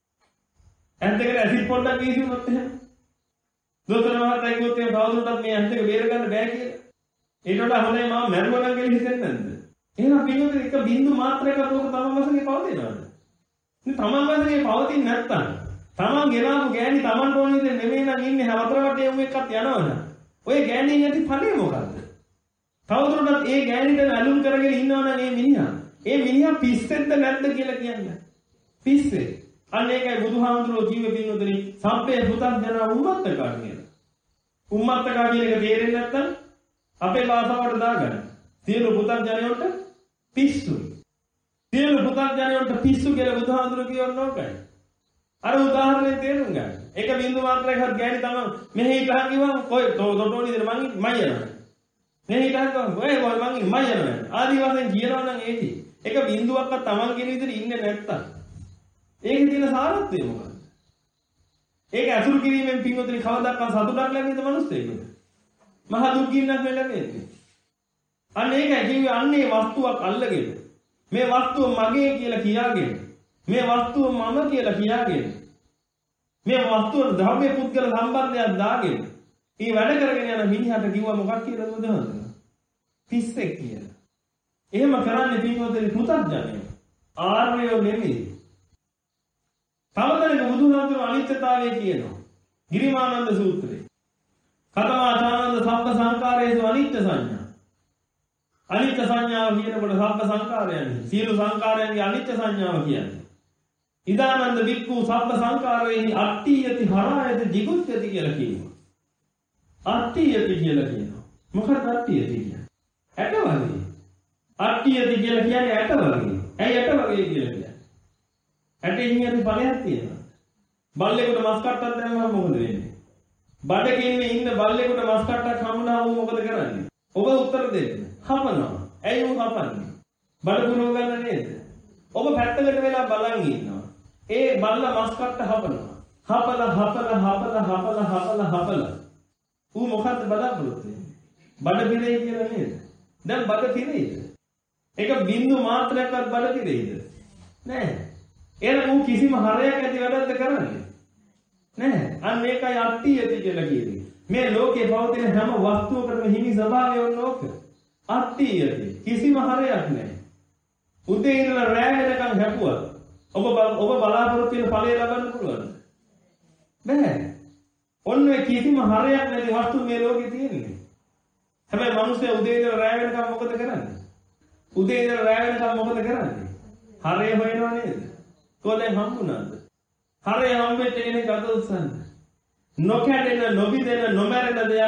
Speaker 1: ඇස් දෙකට ඇසිඩ් පොඩ්ඩක් වීසුනොත් එහෙම දොස්තර මහත්තයා කිව්වොත් එහෙම තවදුරටත් මේ ඇස් දෙක බේර ගන්න බෑ කියලා ඒකට වඩා හොඳයි මම මැරුවා නම් කියලා හිතෙන්නේ නැද්ද? එහෙනම් පින්නොත් එක බින්දු මාත්‍රයකට ඕක තමන් වශයෙන් පවතිනවද? ඉතින් තමන් වශයෙන් පවතින්නේ නැත්තම් තමන් ගෙනාවු ගෑණි තමන්ට ඕන විදිහ නෙමෙයි නම් ඉන්නේ හතර වටේ උන් එක්කත් යනවනම් ඔය ගෑණින් ඇති ඵලෙ මොකද්ද? තවදුරටත් ඒ ගෑණිට ඇලුම් කරගෙන ඉන්නවනම් මේ මිනිහා ඒ මිනිහා පිස්සෙක්ද නැද්ද කියලා කියන්නේ. පිස්සේ. අන්න ඒකයි බුදුහාමුදුරුවෝ කිව්වේ පින්නොතනි සම්පේ පුතග්ජන උම්මත්තකා කියලා. උම්මත්තකා කියන එක තේරෙන්නේ නැත්තම් අපේ භාෂාවට දාගන්න. සියලු පුතග්ජනයන්ට පිස්සුයි. සියලු පුතග්ජනයන්ට පිස්සු කියලා බුදුහාමුදුරුවෝ කියවන්න ඕකයි. අර උදාහරණේ තේරුම් ගන්න. එක බින්දු මාත්‍රයක්වත් ගෑණි තමන් මෙහෙ ඉතහන් කිව්වම කොයි තොටෝනි දෙන මං මයි යනවා. මෙහෙ ඉතහන් කිව්වම ඔය මං මයි යනවා. ආදි වශයෙන් කියනවා නම් ඒකයි. එක බින්දුවක්වත් තමන් කියන විදිහට ඉන්නේ නැත්තම් ඒකේ තියෙන සාරත්වය මොකක්ද? ඒක අසුරු කිරීමෙන් පින්වතුනි කවදාවත් සතුටක් ලැබෙයිද මිනිස්සෙකුට? මහ දුකින්නක් ලැබෙන්නේ. අන්න ඒකයි කිව්වේ අන්නේ වස්තුවක් අල්ලගෙන මේ වස්තුව මගේ කියලා කියාගෙන මේ වස්තුව මම කියලා කියාගෙන මේ වස්තුව ධර්ම පුද්ගල සම්බන්ධයක් දාගෙන මේ වැඩ කරගෙන යන මිනිහට කිව්වා මොකක් කියලාද බුදුහාමුදුරුවෝ? පිස්සෙක් කියලා. එහෙම කරන්නේ පින්වතුනි පුතග්ජනයෝ. ආර්යයෝ නෙමෙයි. තවදලක බුදුහාමුදුරුවෝ අනිත්‍යතාවය කියනවා. ගිරිමානන්ද සූත්‍රයේ. කතමාචානන්ද සබ්බ සංකාරයේසු අනිත්‍ය සංඥා. අනිත්‍ය සංඥාව කියනකොට සබ්බ සංකාරයන් සියලු සංකාරයන්ගේ අනිත්‍ය සංඥාව කියන්නේ. ඉදානන්ද වික්ඛු සබ්බ සංකාරයේහි අට්ඨියති හරායති jigucchati කියලා කියනවා. අට්ඨියති කියලා කියනවා. මොකක්ද අට්ඨියති කියන්නේ? ඇට වගේ. අට්ඨියති කියලා කියන්නේ ඇට වගේ. ඇයි ඇට වගේ කියලා කියන්නේ? ඇටෙන් යටි ඵලයක් තියෙනවා. බල්ලෙකුට මස් කට්ටක් දැම්මම මොකද වෙන්නේ? බඩගින්නේ ඉන්න බල්ලෙකුට මස් කට්ටක් හම්බුනහම මොකද කරන්නේ? ඔබ උත්තර දෙන්න. හපනවා. ඇයි උන් හපන්නේ? බඩ පුරව ගන්න නේද? ඔබ පැත්තකට වෙලා බලන් ඉන්නවා. ඒ බල්ලා මස් කට්ට හපනවා. හපලා හපලා හපලා හපලා හපලා හපලා. ඌ මොකද්ද බලාපොරොත්තු වෙන්නේ? බඩ පිරෙයි කියලා නේද? දැන් බඩ පිරෙයිද? ඒක බින්දු මාත්‍රයක්වත් බඩ පිරෙයිද? නෑ. එහෙනම් ඌ කිසිම හරයක් ඇති වැඩක්ද කරන්නේ? නෑ. අන්න ඒකයි අට්ඨියති කියලා කියන්නේ. මේ ලෝකේ පවතින හැම වස්තුවකටම හිමි ස්වභාවය ඕනෝක. අට්ඨියති. කිසිම හරයක් නෑ. උදේ ඉඳලා රැ වෙනකන් හැපුවා. ඔබ ඔබ බලාපොරොත්තු වෙන ඵලය ලබන්න පුළුවන්ද? බෑ. ඔන්න ඒ කිසිම හරයක් නැති වස්තු මේ ලෝකේ තියෙන්නේ. හැබැයි මිනිස්සු උදේ ඉඳලා රැ වෙනකන් මොකද කරන්නේ? උදේ ඉඳලා රැ වෙනකන් මොකද කරන්නේ? හරය හොයනව නේද? කොහෙන් හම්බුණාද? හරය හම්බෙච්ච කෙනෙක් අත උස්සන්න. නොකැඩෙන, නොබිදෙන, නොමැරෙන දෙයක්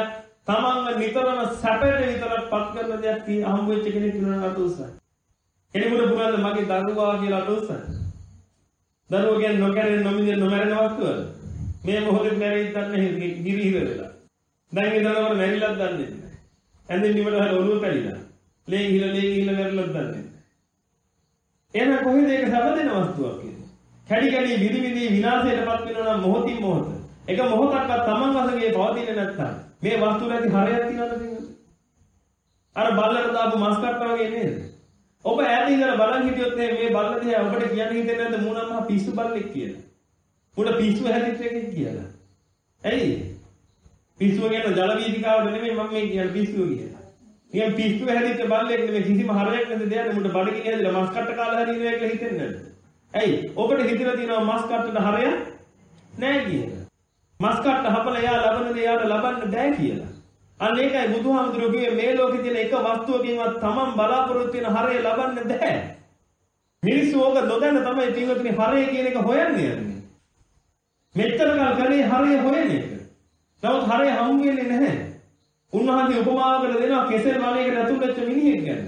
Speaker 1: තමන්ව නිතරම සැපයට විතරක් පත් කරන දෙයක් කී හම්බ වෙච්ච කෙනෙක් වෙනවා අතෝසයි. කෙනෙකුට පුළුවන් මගේ දරුවා කියලා අතෝසයි. දරුවා කියන්නේ නොකරන නොමිදෙන නොමරන වස්තුවද? මේ මොහොතේ මැරෙයිද නැහැ ගිරිහිර වෙලා. දැන් මේ දරුවා මැරිලත් දන්නේ නැහැ. ඇඳෙන් නිවට හර ඔළුව පැලිලා. ලේ ගිහලා ලේ ගිහලා මැරිලත් දන්නේ නැහැ. එහෙනම් කොහෙද ඒක සබදෙන වස්තුවක් කියන්නේ? කැඩි කැඩි විදි විදි විනාශයටපත් වෙනවා නම් මොහොතින් මොහොත. එක මොහොතක්වත් තමන් වශයෙන් පවතින්නේ නැත්තම් මේ වස්තු වලදී හරයක් තියනවද කියන්නේ? අර බල්ලට දාපු මස් කට්ට වගේ නේද? ඔබ ඈත ඉඳලා බලන් හිටියොත් මේ බල්ල දිහා ඔබට කියන්න හිතෙන්නේ නැද්ද මූණම මහ පිස්සු බල්ලෙක් කියලා? උඩ පිස්සු හැදිච්ච එකෙක් කියලා. ඇයි? පිස්සුව කියන ජල වීදිකාවට නෙමෙයි මම මේ කියන්නේ පිස්සුව කියලා. නිකන් පිස්සුව හැදිච්ච බල්ලෙක් නෙමෙයි කිසිම හරයක් නැති දෙයක් උඩ බඩගිනි හැදිලා මස් කට්ට කාලා හරිනවා කියලා හිතෙන්නේ නැද්ද? ඇයි? ඔබට හිතලා තියෙනවා මස් කට්ටට හරයක් නැහැ කියලා. මස් කට්ට හපලා එයා ලබන දේ එයාට ලබන්න බෑ කියලා. අන්න ඒකයි බුදුහාමුදුරුවෝ කිව්වේ මේ ලෝකේ තියෙන එක වස්තුවකින්වත් තමන් බලාපොරොත්තු වෙන හරය ලබන්න බෑ. මිනිස්සු ඕක නොදැන තමයි පින්වතුනි හරය කියන එක හොයන්නේ යන්නේ. මෙච්චර කල් කරේ හරය හොයන එක. නමුත් හරය හම්බ වෙන්නේ නැහැ. උන්වහන්සේ උපමාවකට දෙනවා කෙසෙල් වලයකට ඇතුල් වෙච්ච මිනිහෙක් ගැන.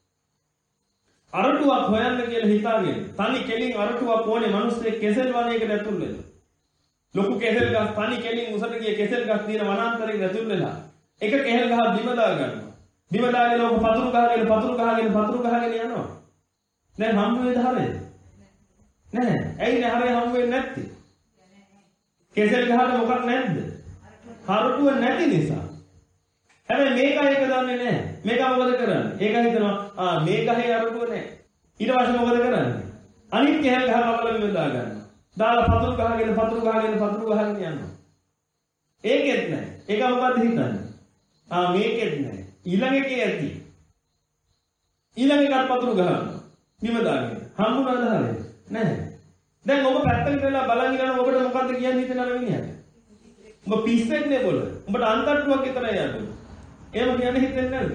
Speaker 1: අරටුවක් හොයන්න කියලා හිතාගෙන තනි කෙලින් අරටුවක් ඕනේ මිනිස්සෙක් කෙසෙල් වලයකට ඇතුල් වෙලා. ලොකු කෙසෙල් ගස් තනි කෙලින් උසට ගිය කෙසෙල් ගස් දින වනාන්තරයකට ඇතුල් වෙලා එක කෙහෙල් ගහ බිම දා ගන්නවා. බිම දාගෙන ඔක පතුරු ගහගෙන පතුරු ගහගෙන පතුරු ගහගෙන යනවා. දැන් හම්බ වෙද හරියද? නැහැ. ඇයි නෑ හරිය හම්බ වෙන්නේ නැත්තේ? කෙසෙල් ගහට මොකක් නැද්ද? හරටුව නැති නිසා. හැබැයි මේක එක දන්නේ නැහැ. මේක මොකද කරන්නේ? ඒක හිතනවා ආ මේ ගහේ අරටුව නැහැ. ඊට පස්සේ මොකද කරන්නේ? අනිත් කෙහෙල් ගහ කපලා බිම දා ගන්නවා. දාලා පතුරු ගහගෙන පතුරු ගහගෙන පතුරු ගහගෙන යනවා. ඒකෙත් නැහැ. ඒක මොකද්ද හිතන්නේ? ආ මේකෙත් නැහැ. ඊළඟ එකේ ඇති. ඊළඟ එකට පතුරු ගහනවා. බිම දාගෙන. හම්බුණාද හරියට? නැහැ. දැන් ඔබ පැත්තකට වෙලා බලන් ඉන්නකොට ඔබට මොකද්ද කියන්නේ හිතනවද මිනිහට? ඔබ පිස්සෙක් නේ බොල. උඹට අන්තට්ටුවක් විතරයි යන්නේ. එහෙම කියන්නේ හිතෙන්නේ නැද්ද?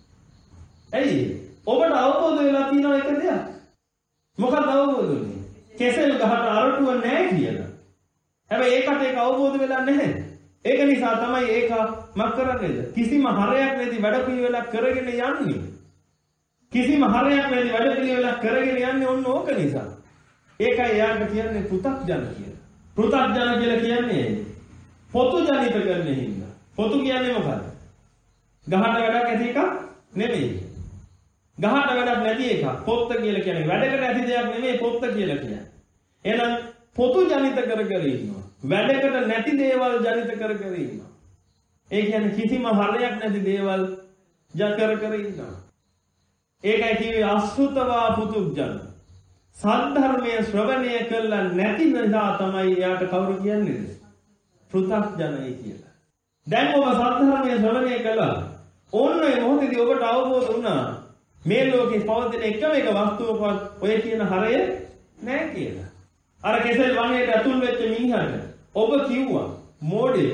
Speaker 1: ඇයි? ඔබට අවබෝධ වෙලා තියෙන එක දෙයක්. මොකක්ද අවබෝධ වෙන්නේ? කෙසෙල් ගහට අරටුව නැහැ කියලා. හැබැයි ඒකට ඒක අවබෝධ වෙලා නැහැ. ඒක නිසා තමයි ඒක මක් කරන්නේද? කිසිම හරයක් නැති වැඩ පිළිවෙලක් කරගෙන යන්නේ. කිසිම හරයක් නැති වැඩ පිළිවෙලක් කරගෙන යන්නේ ඔන්න ඕක නිසා. ඒකයි යාට කියන්නේ පෘථග්ජන කියලා. පෘථග්ජන කියලා කියන්නේ පොතු ජනිත කරන්නේ හින්දා. පොතු කියන්නේ මොකක්ද? ගහට වැඩක් ඇති එකක් නෙමෙයි. ගහට වැඩක් නැති එකක්. පොත්ත කියලා කියන්නේ වැඩකට ඇති දෙයක් නෙමෙයි පොත්ත කියලා කියන්නේ. එහෙනම් පොතු ජනිත කර කර ඉන්නවා. වැඩකට නැති දේවල් ජනිත කර කර ඉන්නවා. ඒ කියන්නේ කිසිම හරයක් නැති දේවල් ජ කර කර ඉන්නවා. ඒකයි කිව්වේ අසුතවා පුතුජන. සද්ධර්මයේ ශ්‍රවණය කළා නැති නිසා තමයි එයාට කවුරු කියන්නේ? පෘථග්ජනයි කියලා. දැන් ඔබ සද්ධර්මයේ ශ්‍රවණය කළා. ඕන්නේ මොහොතේදී ඔබට අවබෝධ වුණා මේ ලෝකේ පවතින එකම එක වස්තුවකවත් ඔය කියන හරය නැහැ කියලා. අර කෙසෙල් වනයේට ඇතුල් වෙච්ච මිනිහට ඔබ කිව්වා මෝඩේ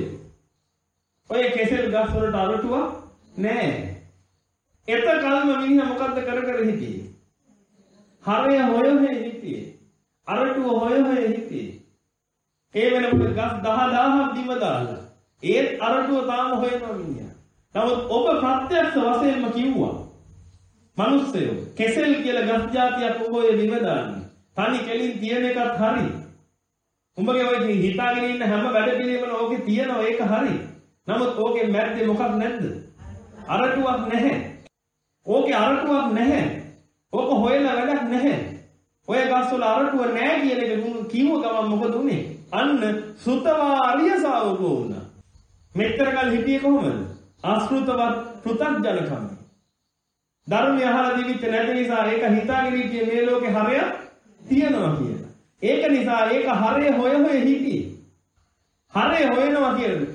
Speaker 1: ඔය කෙසෙල් ගස් වලට අරටුවක් නැහැ. එතකල්ම මිනිහා මොකද්ද කර කර හිටියේ? හරය හොය හොය හිටියේ. අරටුව හොය හොය හිටියේ. ඒ වෙනකොට ගස් දහ දහයක් බිම දාලා ඒත් අරටුව තාම හොයනවා මිනිහා. නමුත් ඔබ ප්‍රත්‍යක්ෂ වශයෙන්ම කිව්වා මිනිස්සයෝ කෙසෙල් කියලා ගස් జాතියක් ඔබ ඔය බිම දාන්නේ. තනි කෙලින් තියෙන එකත් හරි. උඹගේ ඔය හිතාගෙන ඉන්න හැම වැඩ පිළිවෙලම ඕකේ තියෙනවා ඒක හරි. නමුත් ඕකේ මැද්දේ මොකක් නැද්ද? අරටුවක් නැහැ. ඕකේ අරටුවක් නැහැ. ඕක හොයලා වැඩක් නැහැ. ඔය ගස්වල අරටුව නැහැ කියන එක කිව්ව ගමන් මොකද උනේ? අන්න සුතවා අරිය ශාවකෝ වුණා. මෙතර කල් හිටියේ කොහොමද? අසෘතවත් පෘථග්ජනකම. ධර්මය අහලා දිවිච්ච නැති නිසා ඒක හිතාගෙන හිටියේ මේ ලෝකේ හරයක් තියනවා කියලා. ඒක නිසා ඒක හරය හොය හොය හිටියේ. හරය හොයනවා කියන්නේ.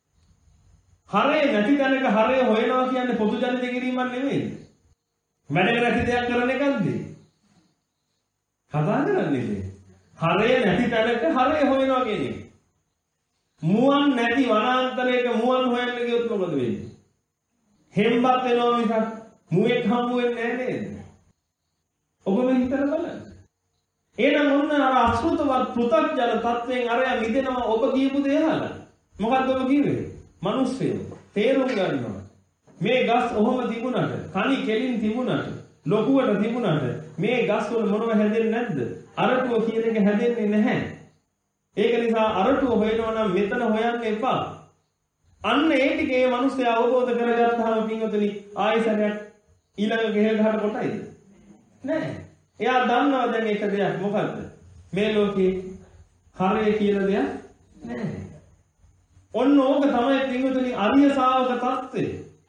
Speaker 1: හරය නැති තැනක හරය හොයනවා කියන්නේ පොදු ජනිත කිරීමක් නෙමෙයි. වැඩකට ඇති දෙයක් කරන එකක්ද? කතා කරන්නේ. හරය නැති තැනක හරය හොයනවා කියන්නේ. මුවන් නැති වනාන්තරයක මුවන් හොයන්න ගියොත් මොකද වෙන්නේ? හෙම්බත් වෙනවා මිසක් මුවෙක් හම්බ වෙන්නේ නැහැ නේද? ඔබ මේ හිතලා බලන්න. එහෙනම් ඔන්න අර අසෘතවත් පෘථග්ජන තත්වයෙන් අරයා මිදෙනවා ඔබ කියපු දේ අහලා. මොකද්ද ඔබ කිව්වේ? මිනිස්සෙෝ තේරුම් ගන්නවා. මේ ගස් ඔහොම තිබුණාට, කණි කෙලින් තිබුණාට, ලොකුවට තිබුණාට මේ ගස් වල මොනව හැදෙන්නේ නැද්ද? අරටුව කියන එක හැදෙන්නේ නැහැ. ඒක නිසා අරටුව හොයනවා නම් මෙතන හොයන්න එපා. අන්න ඒ ටික ඒ මිනිස්සු අවබෝධ කරගත්තාම පින්වතුනි ආයෙසරයක් ඊළඟ ගෙහෙල් ගහට කොටයිද? නෑ. එයා දන්නවා දැන් එක දෙයක් මොකද්ද? මේ ලෝකේ හරය කියලා දෙයක් නෑ. ඔන්න ඕක තමයි පින්වතුනි අරිය ශාවක තත්ත්වය.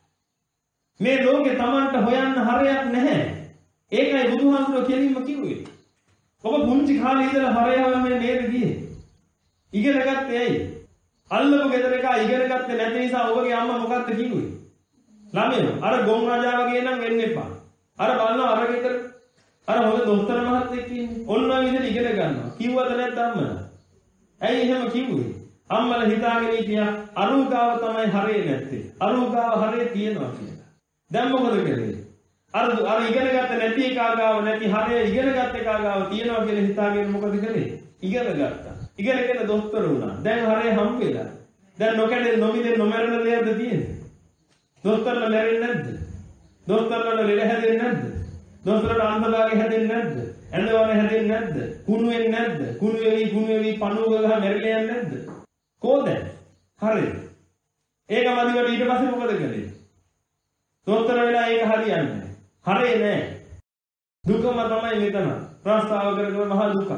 Speaker 1: මේ ලෝකේ Tamanට හොයන්න හරයක් නැහැ. ඒකයි බුදුහාමුදුරුවෝ කෙලින්ම කිව්වේ. ඔබ පුංචි කාලේ ඉඳලා හරය හොයන්නේ නේද ගියේ? ඉගෙන ගත්තේ ඇයි? අල්ලපු ගෙදර එක ඉගෙන ගත්තේ නැති නිසා ඔබගේ අම්මා මොකක්ද කිව්වේ? ළමයෝ අර ගොන් රජා වගේ නම් වෙන්න එපා. අර බලනවා අර ගෙදර අර හොඳ දොස්තර මහත්තයෙක් ඉන්නේ. ඔන්න ඔය විදිහට ඉගෙන ගන්නවා. කිව්වද නැද්ද අම්මලා? ඇයි එහෙම කිව්වේ? අම්මලා හිතාගෙන හිටියා අරුගාව තමයි හරේ නැත්තේ. අරුගාව හරේ තියනවා කියලා. දැන් මොකද කරන්නේ? අර අර ඉගෙන ගත්ත නැති එකාගාව නැති හරේ ඉගෙන ගත්ත එකාගාව තියනවා කියලා හිතාගෙන මොකද කරේ? ඉගෙන ගත්තා. ඉගෙනගෙන දොස්තර වුණා. දැන් හරේ හම් වෙලා. දැන් නොකඩේ නොමිදේ නොමරන දෙයක්ද තියෙන්නේ? දොස්තරලා මැරෙන්නේ නැද්ද? දොස්තරලා ලෙඩ හැදෙන්නේ නැද්ද? දොස්තරලා අන්ධභාගය හැදෙන්නේ නැද්ද? ඇඳවන හැදෙන්නේ නැද්ද? කුණු වෙන්නේ නැද්ද? කුණු වෙවි කුණු වෙවි පණුවක ගහ මැරිලා යන්නේ නැද්ද? කොහොද? හරි. ඒක මදිවට ඊට පස්සේ මොකද කළේ? දොස්තර වෙලා ඒක හරියන්නේ නැහැ. හරේ නෑ. දුකම තමයි මෙතන. රස්සාව කරගෙන මහා දුක.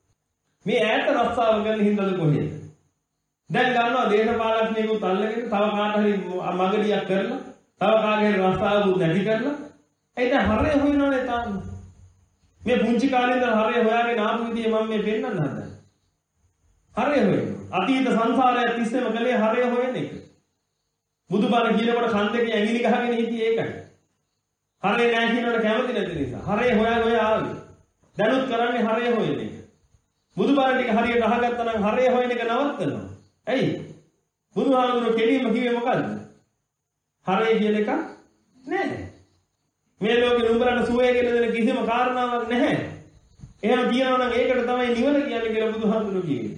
Speaker 1: මේ ඈත රස්සාව කරන හින්දාද කොහෙද? දැන් ගන්නවා දේශපාලඥයෙකුත් අල්ලගෙන තව කාට හරි මගඩියක් කරලා තව කාගේ හරි රස්සාවකුත් නැති කරලා ඒ දැන් හරය හොයනවනේ තාම. මේ පුංචි කාලේ ඉඳන් හරය හොයාගෙන ආපු විදිය මම මේ පෙන්නන්න හදන්නේ. හරය හොයනවා. අතීත සංසාරය තිස්සේම කලේ හරය හොයන එක. බුදුබණ කියනකොට කන් දෙකේ ඇඟිලි ගහගෙන හිටියේ ඒකයි. හරය නැහැ කියනකොට කැමති නැති නිසා. හරය හොයා හොයා ආවේ. දැනුත් කරන්නේ හරය හොයන එක. බුදුබණ ටික හරියට අහගත්තා නම් හරය හොයන එක නවත්තනවා. ඇයි? බුදුහාමුදුරුවෝ කෙලින්ම කිව්වේ මොකද්ද? හරය කියන එක නෑ. මේ ලෝකේ නුඹරට සුවය කියලා දෙන කිසිම කාරණාවක් නැහැ. එහෙම කියනවා නම් ඒකට තමයි නිවන කියන්නේ කියලා බුදුහාමුදුරුවෝ කිව්වේ.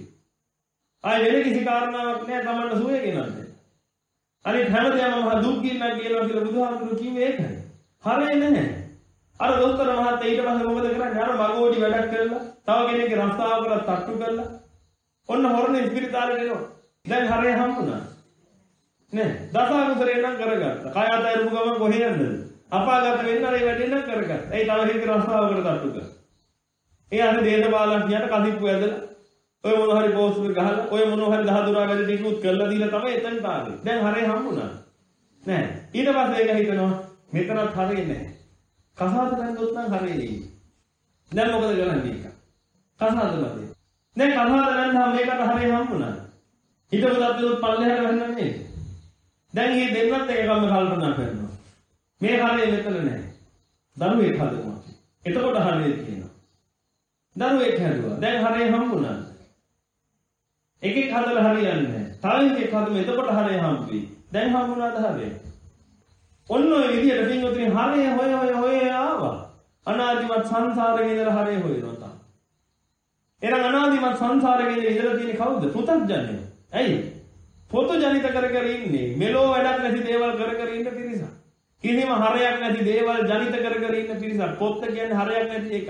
Speaker 1: ආයි වෙන කිසි කාරණාවක් නැහැ තමන්ට සුවය ගෙනන්නේ. අනිත් හැමදේම මහා දුක් ගින්නක් කියලා කියලා බුදුහාමුදුරුවෝ කිව්වේ ඒකයි. හරය නැහැ. අර දොස්තර මහත්තයා ඊට පස්සේ මොකද කරන්නේ? අර මගෝඩි වැඩක් කරලා තව කෙනෙක්ගේ රස්සාව කරලා තට්ටු කරලා ඔන්න හොරනේ ස්පිරිතාලෙට එනවා. දැන් හරය හම්බුණා. නේ දසාකුසලේ නම් කරගත්තා. කය අතහැරපු ගමන් කොහේ යන්නද? අපාගත වෙන්න අර ඒ වැඩේ නම් කරගත්තා. ඒ තව කෙනෙක්ගේ රස්සාව කරලා තට්ටු කරා. ඒ අර දේශපාලඥයාට කසිප්පු ඇදලා ඔය මොන හරි පෝස්ට් එක ගහලා ඔය මොන හරි දහදුරා වැඩ ටිකුත් කරලා දීලා තමයි එතනට ආවේ. දැන් හරය හම්බුණා. නෑ ඊට පස්සේ ඒක හිතනවා මෙතනත් හරිය නෑ. කසාද බැන්දොත් නම් හරියයි. දැන් මොකද කරන්නේ ඒක? කසාද බැන්දේ. දැන් කසාද බැන්දාම මේකට හරිය හම්බුණා. හිතවල දත්තොත් පල්ලෙහාට වැහෙන්නේ නේද? දැන් මේ දෙන්නත් එකකම කල්පනා කරනවා. මේ හරිය මෙතන නෑ. දරුවෙක් හදනවා. එතකොට හරිය තියෙනවා. දරුවෙක් හැදුවා. දැන් හරිය හම්බුණා. එකෙක් හදලා හරියන්නේ නැහැ. තව එකෙක් හදමු එතකොට හරිය හම්බුයි. දැන් හම්බුණාද හරිය? ඔන්න ඔය විදිහට පින්වතුනි හරිය හොය හොය හොය ආවා. අනාදිමත් සංසාරේ ඉඳලා හරිය හොයනවා තා. එහෙනම් අනාදිමත් සංසාරේ ඉඳලා තියෙන්නේ කවුද? පුතග්ජනය. ඇයි? පොතු ජනිත කර කර ඉන්නේ. මෙලෝ වැඩක් නැති දේවල් කර කර ඉන්න පිරිසක්. කිසිම හරයක් නැති දේවල් ජනිත කර කර ඉන්න පිරිසක්. පොත්ත කියන්නේ හරයක් නැති එකක්.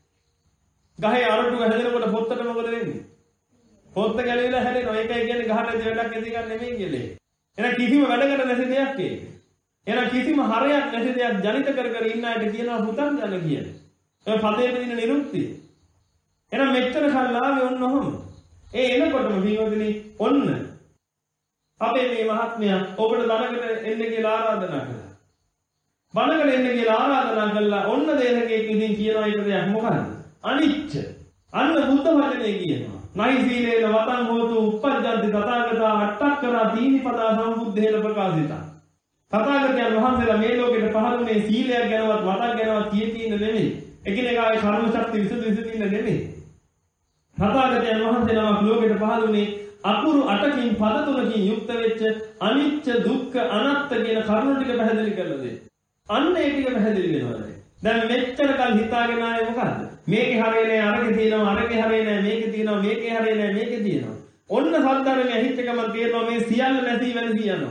Speaker 1: ගහේ අරටු හැදෙනකොට පොත්තට මොකද වෙන්නේ? පොත්ත ගැලවිලා හැදෙනවා. ඒකයි කියන්නේ ගහට ඇති වැඩක් ඇති ගන්න නෙමෙයි කියන්නේ. එහෙනම් කිසිම වැඩකට නැති දෙයක් ඒක. එහෙනම් කිසිම හරයක් නැති දෙයක් ජනිත කර කර ඉන්න අයට කියනවා පුතග්ජන කියලා. ඒ පදයේ තියෙන නිරුක්තිය. එහෙනම් මෙච්චර කල්ලාවේ ඔන්න ඔහොම. ඒ එනකොටම විනෝදිනී ඔන්න අපේ මේ මහත්මයා ඔබට ධනකට එන්න කියලා ආරාධනා කළා. බණකට එන්න කියලා ආරාධනා කළා. ඔන්න දේශකෙක් ඉතින් කියනවා ඊට දෙයක් මොකද්ද? අනිච්ච. අන්න බුද්ධ වචනේ කියනවා. නයි සීලේන වතං හෝතු උප්පජ්ජන්ති තථාගතා අට්ඨක්කරා දීනිපදා සම්බුද්ධේන ප්‍රකාශිතා. තථාගතයන් වහන්සේලා මේ ලෝකෙට පහළුනේ සීලයක් ගැනවත් වතක් ගැනවත් කියෙතිින්න නෙමෙයි. එකිනෙකාගේ කර්ම ශක්තිය විසුදු විසුදින්න නෙමෙයි. තථාගතයන් වහන්සේලා ලෝකෙට පහළුනේ අකුරු අටකින් පද තුනකින් යුක්ත වෙච්ච අනිච්ච දුක්ඛ අනාත්ත කියන කරුණු ටික පැහැදිලි කරලා දෙන්න. අන්න ඒ ටික පැහැදිලි වෙනවා. දැන් මෙච්චර කල් හිතාගෙන ආයේ මොකද්ද? මේකේ හරිය නෑ අරකේ තියෙනවා අරකේ හරිය නෑ මේකේ තියෙනවා මේකේ හරිය නෑ මේකේ තියෙනවා. ඔන්න සද්ධර්මයේ ඇහිච්ච ගමන් තේරෙනවා මේ සියල්ල නැති වෙනදී යනවා.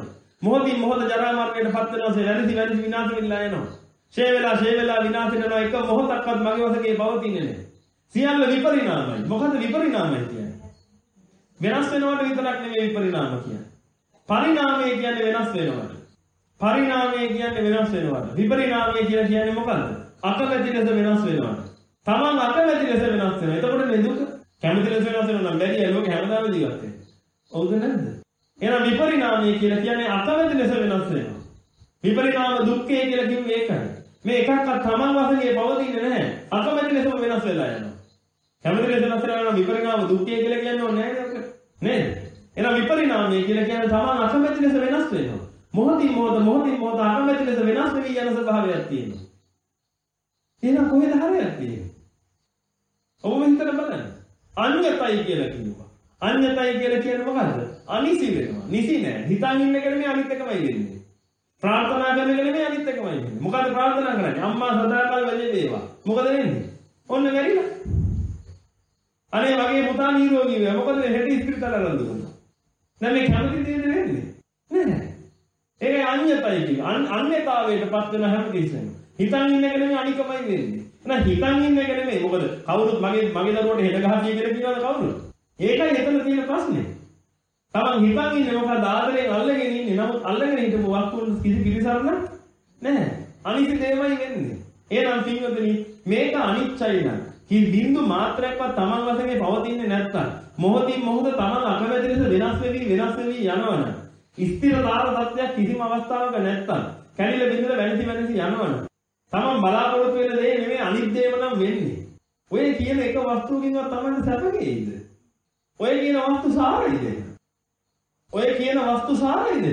Speaker 1: මොහොතින් මොහොත ජරා මරණයට පත් වෙනවා වැරදි වැරදි විනාශ වෙලා යනවා. ෂේ වෙලා ෂේ වෙලා විනාශ වෙනවා එක මොහොතක්වත් මගේ වශයෙන් පවතින්නේ නැහැ. සියල්ල විපරිණාමයි. මොකද විපරිණාමයි කියන්නේ? වෙනස් වෙනවට විතරක් නෙමෙයි විපරිණාම කියන්නේ. පරිණාමය කියන්නේ වෙනස් වෙනවට. පරිණාමය කියන්නේ වෙනස් වෙනවට. විපරිණාමය කියලා කියන්නේ මොකද්ද? අකමැති ලෙස වෙනස් වෙනවට. තමන් අකමැති ලෙස වෙනස් වෙනවා. එතකොට මේ දුක කැමති ලෙස වෙනස් වෙනවා නම් බැරි ලෝකෙ හැමදාම ජීවත් වෙන්නේ. හවුද නැද්ද? එහෙනම් විපරිණාමය කියලා කියන්නේ අකමැති ලෙස වෙනස් වෙනවා. විපරිණාම දුක්ඛය කියලා කිව්වේ ඒකයි. මේ එකක්වත් තමන් වශයෙන් පවතින්නේ නැහැ. අකමැති ලෙසම වෙනස් වෙලා යනවා. කැමති ලෙස වෙනස් වෙනවා නම් විපරිණාම දුක්ඛය කියලා කියන්නේ ඕනේ නැහැ නේද? එහෙනම් විපරිණාමය කියලා කියන්නේ තමන් අකමැති ලෙස වෙනස් වෙනවා. මොහොතින් මොහොත මොහොතින් මොහොත අකමැති ලෙස වෙනස් වෙවි යන ස්වභාවයක් තියෙනවා. එහෙනම් කොහෙද හරයක් තියෙන්නේ? ඔබ හිතලා බලන්න. අඤ්ඤතයි කියලා කියනවා. අඤ්ඤතයි කියලා කියන්නේ මොකද්ද? අනිසි වෙනවා. නිසි නෑ. හිතන් ඉන්න එක නෙමෙයි අනිත් එකමයි වෙන්නේ. ප්‍රාර්ථනා කරන එක නෙමෙයි අනිත් එකමයි වෙන්නේ. මොකද ප්‍රාර්ථනා කරන්නේ? අම්මා සදාකාල වැඩි වේවා. මොකද වෙන්නේ? ඔන්න වැරිලා. අනේ වගේ පුතා නිරෝගී වෙනවා. මොකද හෙටි ඉස්පිරිතාල අරන් දුන්නා. දැන් මේ කැමති දෙයක් වෙන්නේ නෑ. ඒක අඤ්ඤතයි කියන්නේ. අඤ්ඤතාවයට පත් වෙන හැම තිස්සෙම. හිතන් ඉන්න එක නෙමෙයි අනිකමයි වෙන්නේ. එහෙනම් හිතන් ඉන්න එක නෙමෙයි. මොකද කවුරුත් මගේ මගේ දරුවට හෙට ගහතිය කියලා කියනවද කවුරුත්? ඒකයි එතන තියෙන ප්‍රශ්නේ. තමන් හිතන් ඉන්නේ මොකද ආදරයෙන් අල්ලගෙන ඉන්නේ. නමුත් අල්ලගෙන හිටපු වස්තුන් කිසි පිළිසරණක් නැහැ. අනිත්‍ය දෙයමයි වෙන්නේ. එහෙනම් පින්වතුනි මේක අනිත්‍යයි නම් කි බින්දු මාත්‍රයක්වත් තමන් වශයෙන් පවතින්නේ නැත්තම් මොහොතින් මොහොත තමන් අකමැති ලෙස වෙනස් වෙවි වෙනස් වෙවි යනවනම් ස්ථිරතාව සත්‍යයක් කිසිම අවස්ථාවක නැත්තම් කැඩිලා බින්දලා වෙනසි වෙනසි යනවනම් තමන් බලාපොරොත්තු වෙන දේ නෙමෙයි අනිත් දේම නම් වෙන්නේ. ඔය කියන එක වස්තුවකින්වත් තමන්ට සැපකේයිද? ඔය කියන වස්තු සාරයිද? ඔය කියන වස්තු සාරයිද?